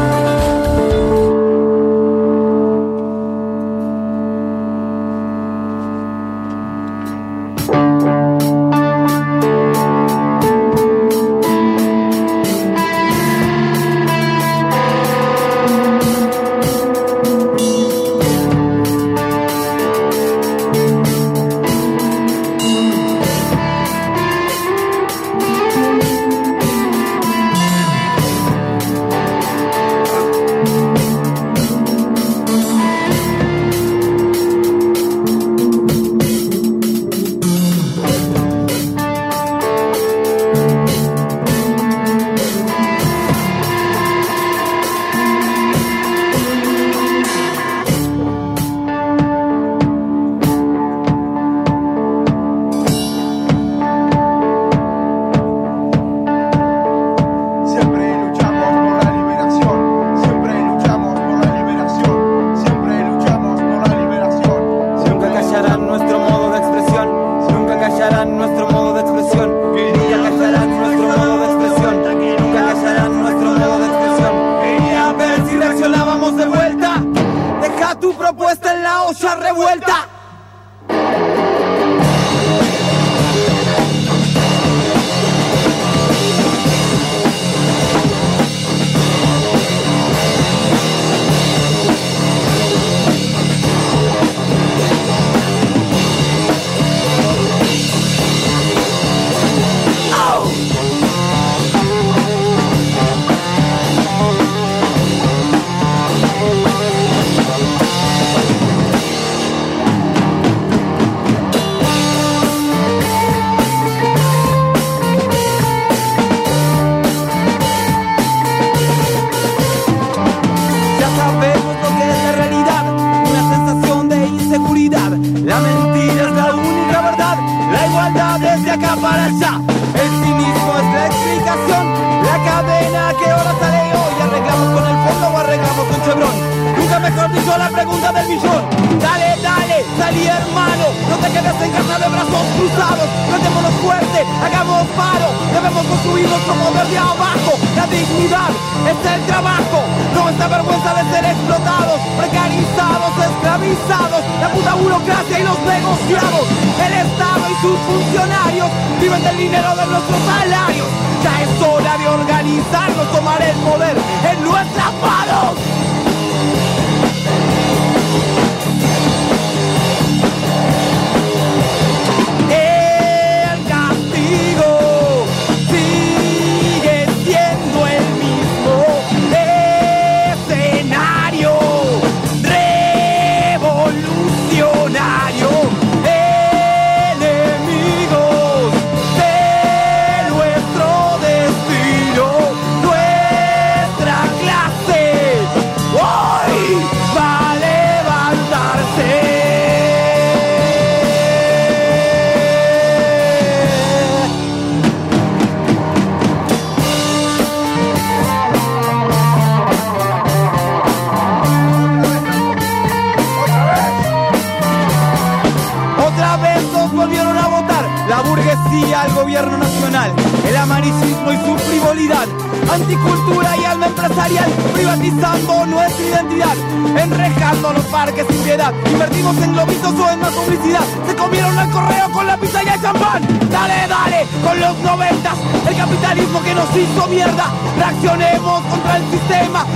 [SPEAKER 3] Anticultura y alma empresarial, privatizando nuestra identidad, enrejando los parques sin piedad. Invertimos en globitos o en más publicidad. Se comieron al correo con la pizza y el champán. Dale, dale, con los 90s, el capitalismo que nos hizo mierda. Reaccionemos contra el sistema, tomemos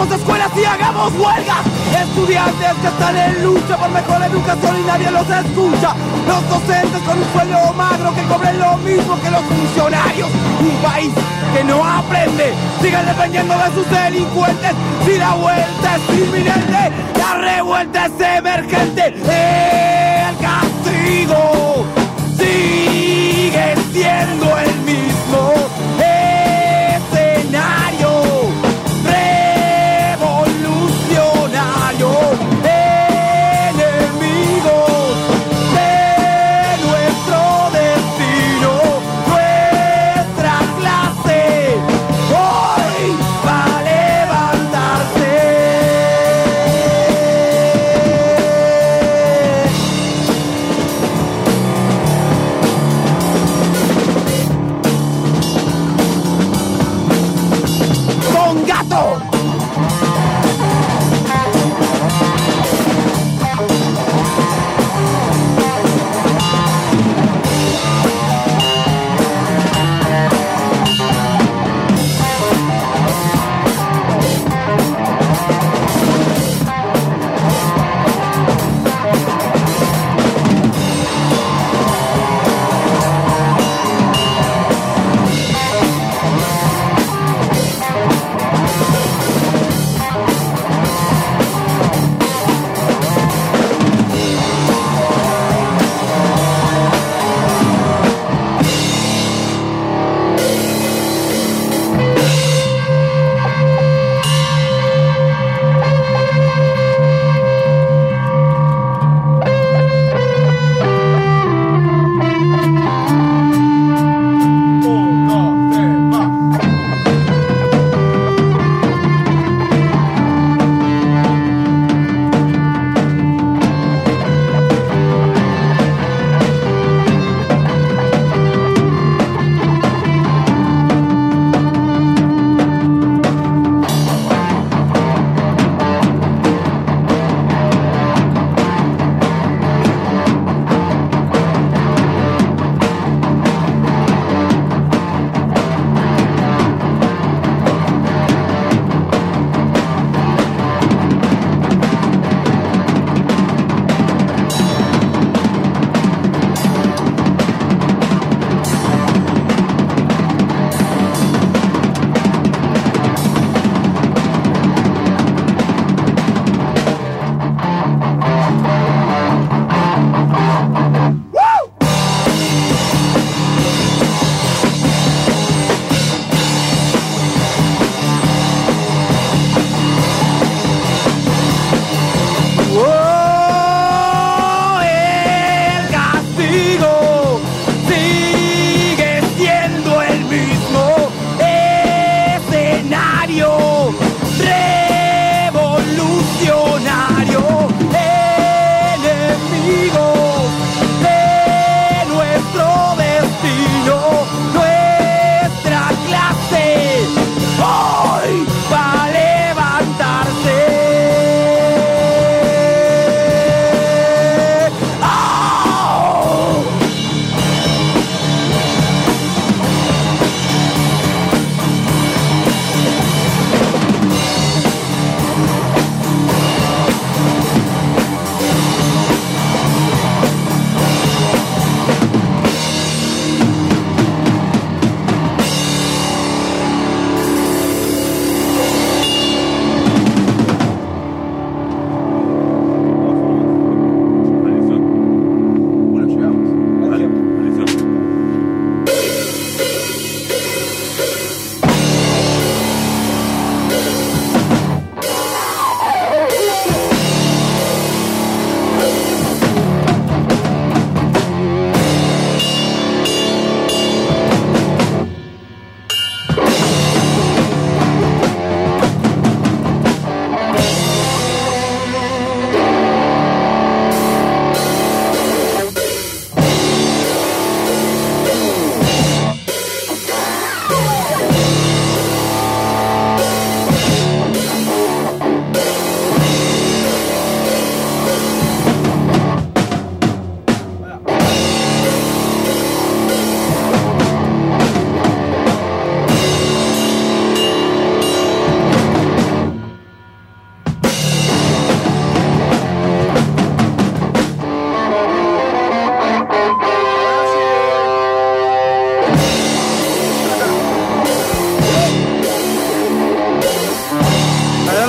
[SPEAKER 3] Cerremos escuelas y hagamos huelgas. Estudiantes que están en lucha por mejor educación y nadie los escucha. Los docentes con un sueldo magro que cobren lo mismo que los funcionarios. Un país que no aprende, siguen dependiendo de sus delincuentes. Si la vuelta es inminente, la revuelta es emergente. El castigo sigue siendo el mismo escenario revolucionario. Enemigos de nuestro destino, nuestra clase hoy va a levantarse. Con gato.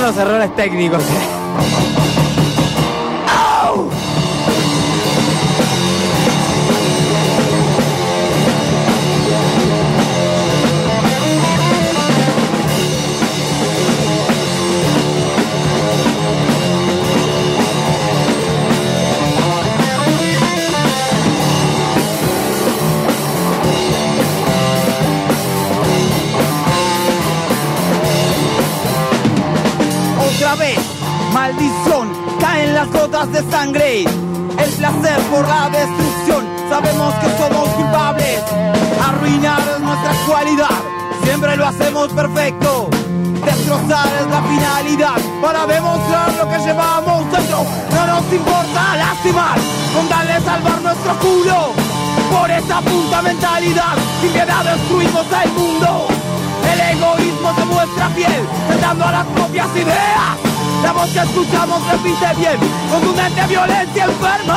[SPEAKER 3] los errores técnicos. Otra vez, maldición, caen las gotas de sangre. El placer por la destrucción, sabemos que somos culpables. Arruinar es nuestra cualidad, siempre lo hacemos perfecto. Destrozar es la finalidad, para demostrar lo que llevamos dentro. No nos importa lastimar, con tal de salvar nuestro culo. Por esa puta mentalidad, sin piedad destruimos el mundo. El egoísmo se muestra fiel, tentando a las propias ideas. La voz que escuchamos repite bien, contundente violencia enferma.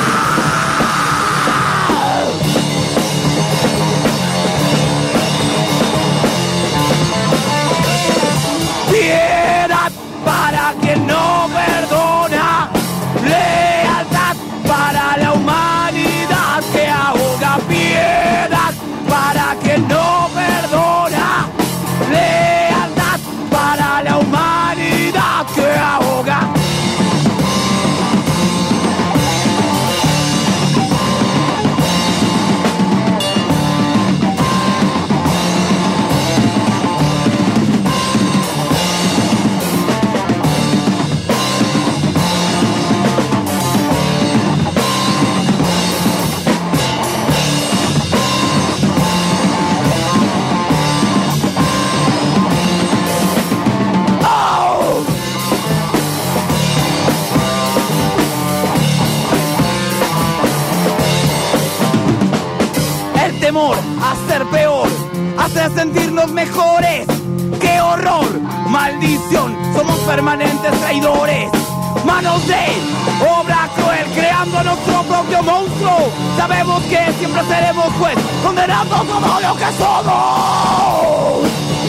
[SPEAKER 3] Piedad para quien no perdona, lealtad para la humanidad que ahoga. Piedad para quien no perdona, lealtad para la humanidad que ahoga. Temor a ser peor, hace sentirnos mejores. ¡Qué horror! ¡Maldición! Somos permanentes traidores. Manos de obra cruel, creando nuestro propio monstruo. Sabemos que siempre seremos juez, condenando todo lo que somos.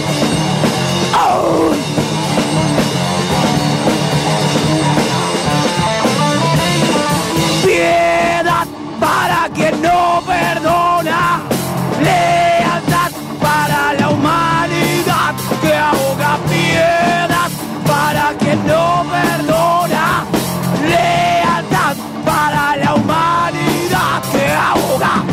[SPEAKER 3] ¡Oh! Piedad para quien no perdona, lealtad para la humanidad que ahoga. Piedad para quien no perdona, lealtad para la humanidad que ahoga.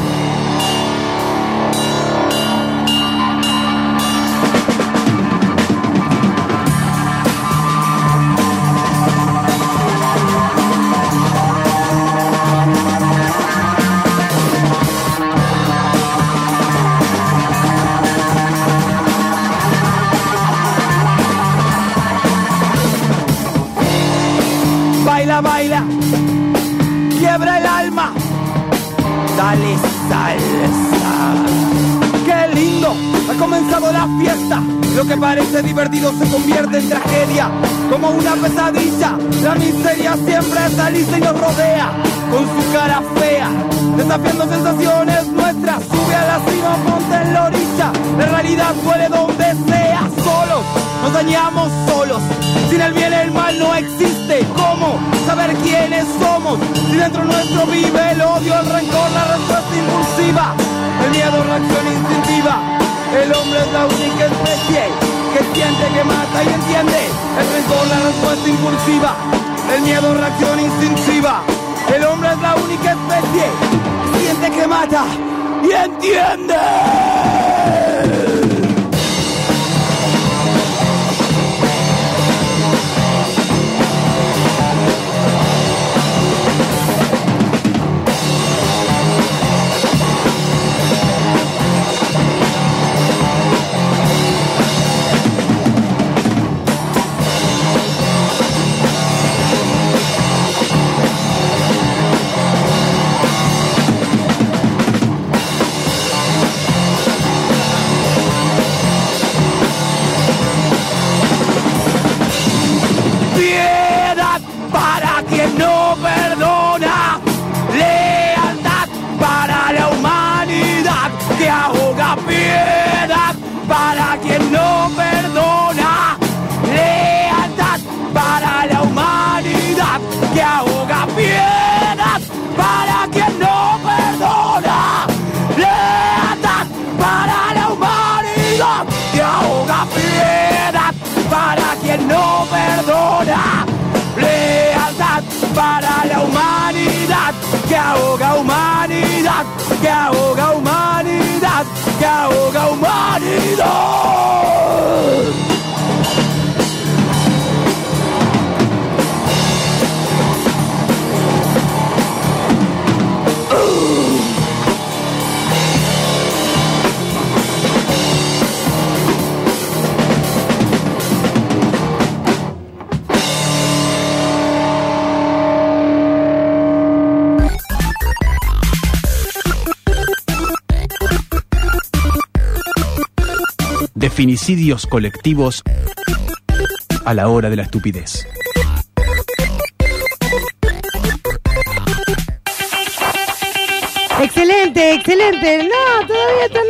[SPEAKER 3] Baila, baila, quiebra el alma, dale salsa. ¡Qué lindo! Ha comenzado la fiesta. Lo que parece divertido se convierte en tragedia, como una pesadilla. La miseria siempre está lista y nos rodea, con su cara fea, desafiando sensaciones nuestras. Sube a la cima, ponte en la orilla. La realidad huele donde sea. Solos, nos dañamos solos. Sin el bien el mal no existe. ¿Cómo saber quiénes somos? Si dentro nuestro vive el odio, el rencor, la respuesta impulsiva, el miedo, reacción instintiva. El hombre es la única especie que siente, que mata y entiende. El rencor, la respuesta impulsiva, el miedo, reacción instintiva. El hombre es la única especie que siente, que mata y entiende. ahoga humanidad, que ahoga humanidad, que ahoga humanidad.
[SPEAKER 5] Definicidios colectivos a la hora de la estupidez.
[SPEAKER 7] Excelente, excelente. No, todavía esto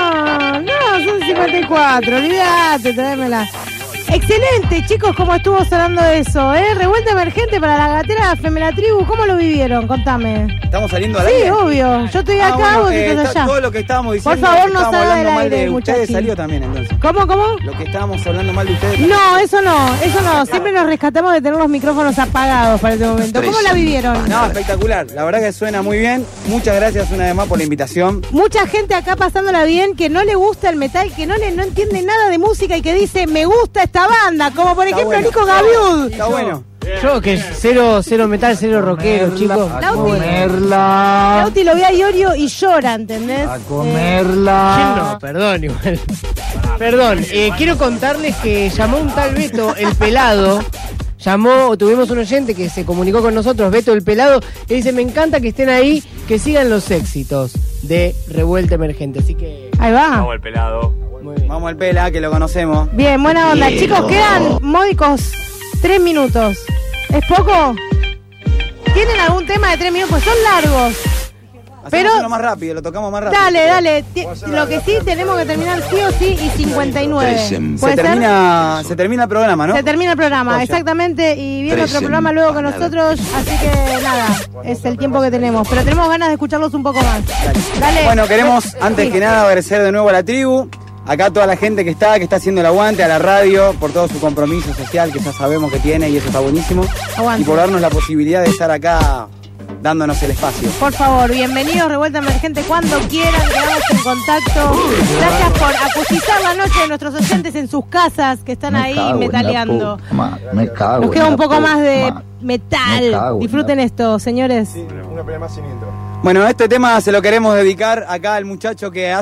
[SPEAKER 7] no, son 54, olvídate, tráemela. Excelente, chicos, ¿cómo estuvo sonando eso? Revuelta emergente para la gatera Femela Tribu, ¿cómo lo vivieron? Contame.
[SPEAKER 9] ¿Estamos saliendo al
[SPEAKER 7] aire? Sí,
[SPEAKER 9] aire?
[SPEAKER 7] obvio. Yo estoy acá, vos estás allá.
[SPEAKER 9] Todo lo que estábamos diciendo.
[SPEAKER 7] Por favor, no salga del aire,
[SPEAKER 9] ustedes salió también, entonces.
[SPEAKER 7] ¿Cómo?
[SPEAKER 9] Lo que estábamos hablando mal de ustedes.
[SPEAKER 7] No, eso no. Siempre nos rescatamos de tener los micrófonos apagados para este momento. ¿Cómo la vivieron?
[SPEAKER 9] No, espectacular. La verdad que suena muy bien. Muchas gracias una vez más por la invitación.
[SPEAKER 7] Mucha gente acá pasándola bien, que no le gusta el metal, que no entiende nada de música y que dice, me gusta esta banda, como por ejemplo bueno. Nico Gaviud.
[SPEAKER 9] Está bueno.
[SPEAKER 2] Yo que cero metal, cero rockero, chicos.
[SPEAKER 7] A comerla. Lauti lo ve a Iorio y llora, ¿entendés?
[SPEAKER 2] A comerla. No, perdón, igual. Perdón, quiero contarles que llamó un tal Beto, el Pelado. Tuvimos un oyente que se comunicó con nosotros, Beto el Pelado, y dice, me encanta que estén ahí, que sigan los éxitos de Revuelta Emergente. Así que...
[SPEAKER 7] Ahí va.
[SPEAKER 16] Vamos al Pelado.
[SPEAKER 9] Vamos al Pela, que lo conocemos.
[SPEAKER 7] Bien, buena onda. Chicos, quedan módicos 3 minutos. ¿Es poco? ¿Tienen algún tema de 3 minutos? Pues son largos.
[SPEAKER 9] Pero uno más rápido, lo tocamos más rápido.
[SPEAKER 7] Dale. Lo que sí tenemos que terminar sí o sí y 59.
[SPEAKER 9] Se termina el programa, ¿no?
[SPEAKER 7] Se termina el programa, exactamente. Y viene otro programa luego con nosotros. Así que nada, es el tiempo que tenemos. Pero tenemos ganas de escucharlos un poco más. Dale.
[SPEAKER 9] Bueno, queremos antes que nada agradecer de nuevo a la tribu. Acá a toda la gente que está haciendo el aguante, a la radio, por todo su compromiso social que ya sabemos que tiene y eso está buenísimo.
[SPEAKER 7] Aguante.
[SPEAKER 9] Y por darnos la posibilidad de estar acá dándonos el espacio.
[SPEAKER 7] Por favor, bienvenidos Revuelta Emergente cuando quieran, quedamos en contacto. Gracias por acustizar la noche de nuestros oyentes en sus casas que están ahí metaleando.
[SPEAKER 8] Me cago.
[SPEAKER 7] Nos queda un poco más de metal. Disfruten esto, señores.
[SPEAKER 6] Sí, una pelea más sin intro.
[SPEAKER 9] Bueno, este tema se lo queremos dedicar acá al muchacho que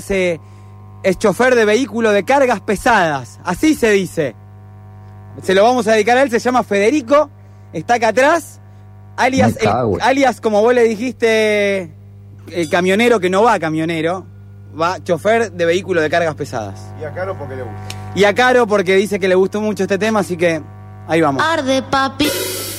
[SPEAKER 9] es chofer de vehículo de cargas pesadas. Así se dice. Se lo vamos a dedicar a él, se llama Federico, está acá atrás. Alias, como vos le dijiste, el camionero que no va camionero, va chofer de vehículo de cargas pesadas.
[SPEAKER 6] Y a Caro porque le gusta.
[SPEAKER 9] Y a Caro porque dice que le gustó mucho este tema, así que ahí vamos.
[SPEAKER 27] Arde, papi.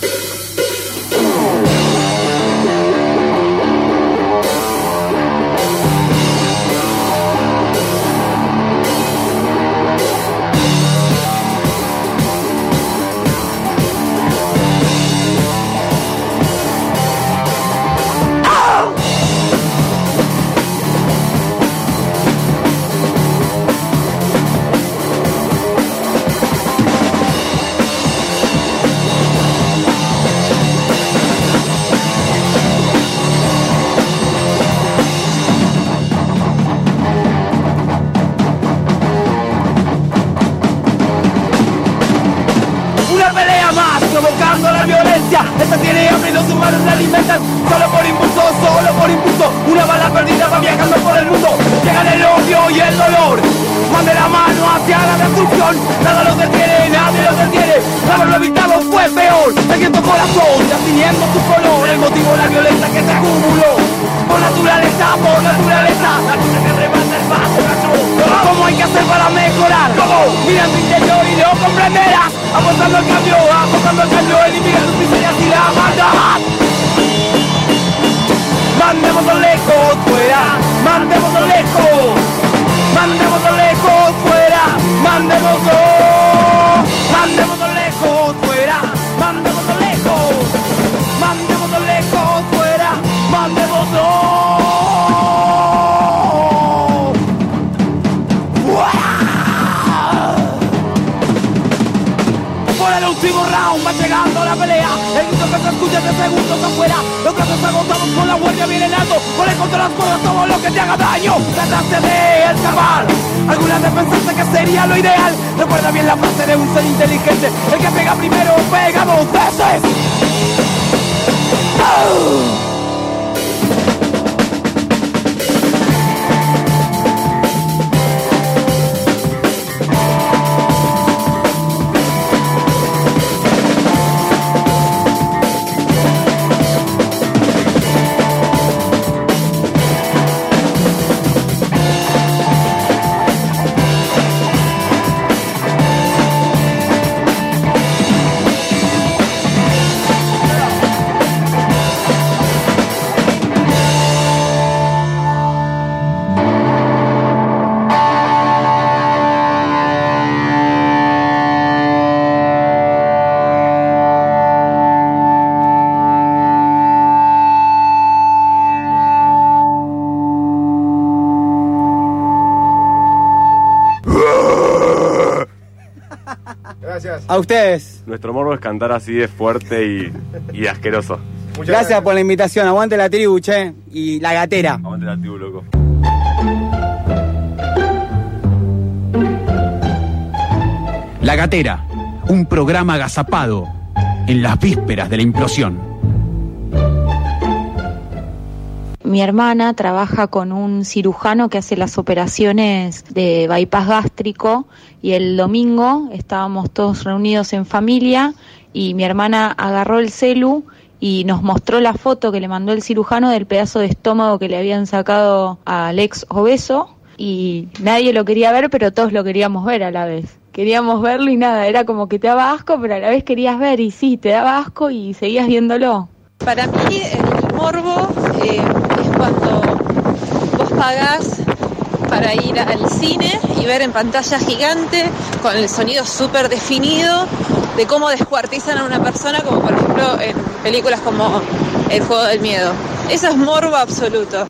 [SPEAKER 3] provocando la violencia. Esta tiene hambre y los humanos la alimentan solo por impulso, una bala perdida va viajando por el mundo. Llegan el odio y el dolor, mande la mano hacia la destrucción. Nada los detiene, nadie los detiene. Haberlo evitado fue peor. El viento corazón, ya teniendo su color. El motivo, la violencia que se acumuló. Por naturaleza, la lucha que rebasa el vaso. ¿Cómo hay que hacer para mejorar? Mira tu interior y lo comprenderás. Apostando al cambio, elimina tus miserias y la maldad. Mandémoslo lejos fuera, mandémoslo lejos fuera, mandémoslo lejos fuera, mandémoslo lejos fuera, mandémoslo. Por el último round va llegando la pelea. El grito que se escucha de segundos afuera. Los brazos agotados con la guardia viene alto. Pone contra las cuerdas todo lo que te haga daño. Trataste de escapar. Algunas veces pensaste que sería lo ideal. Recuerda bien la frase de un ser inteligente. El que pega primero pega dos veces. ¡Oh!
[SPEAKER 9] A ustedes.
[SPEAKER 16] Nuestro morbo es cantar así de fuerte y asqueroso.
[SPEAKER 9] Gracias por la invitación. Aguante la tribu, che. Y la gatera.
[SPEAKER 16] Aguante la tribu, loco.
[SPEAKER 5] La Gatera, un programa agazapado en las vísperas de la implosión.
[SPEAKER 22] Mi hermana trabaja con un cirujano que hace las operaciones de bypass gástrico y el domingo estábamos todos reunidos en familia y mi hermana agarró el celu y nos mostró la foto que le mandó el cirujano del pedazo de estómago que le habían sacado al ex obeso y nadie lo quería ver, pero todos lo queríamos ver a la vez. Queríamos verlo y nada, era como que te daba asco, pero a la vez querías ver y sí, te daba asco y seguías viéndolo.
[SPEAKER 8] Para mí el morbo es cuando vos pagás para ir al cine y ver en pantalla gigante con el sonido súper definido de cómo descuartizan a una persona, como por ejemplo en películas como El Juego del Miedo. Eso es morbo absoluto.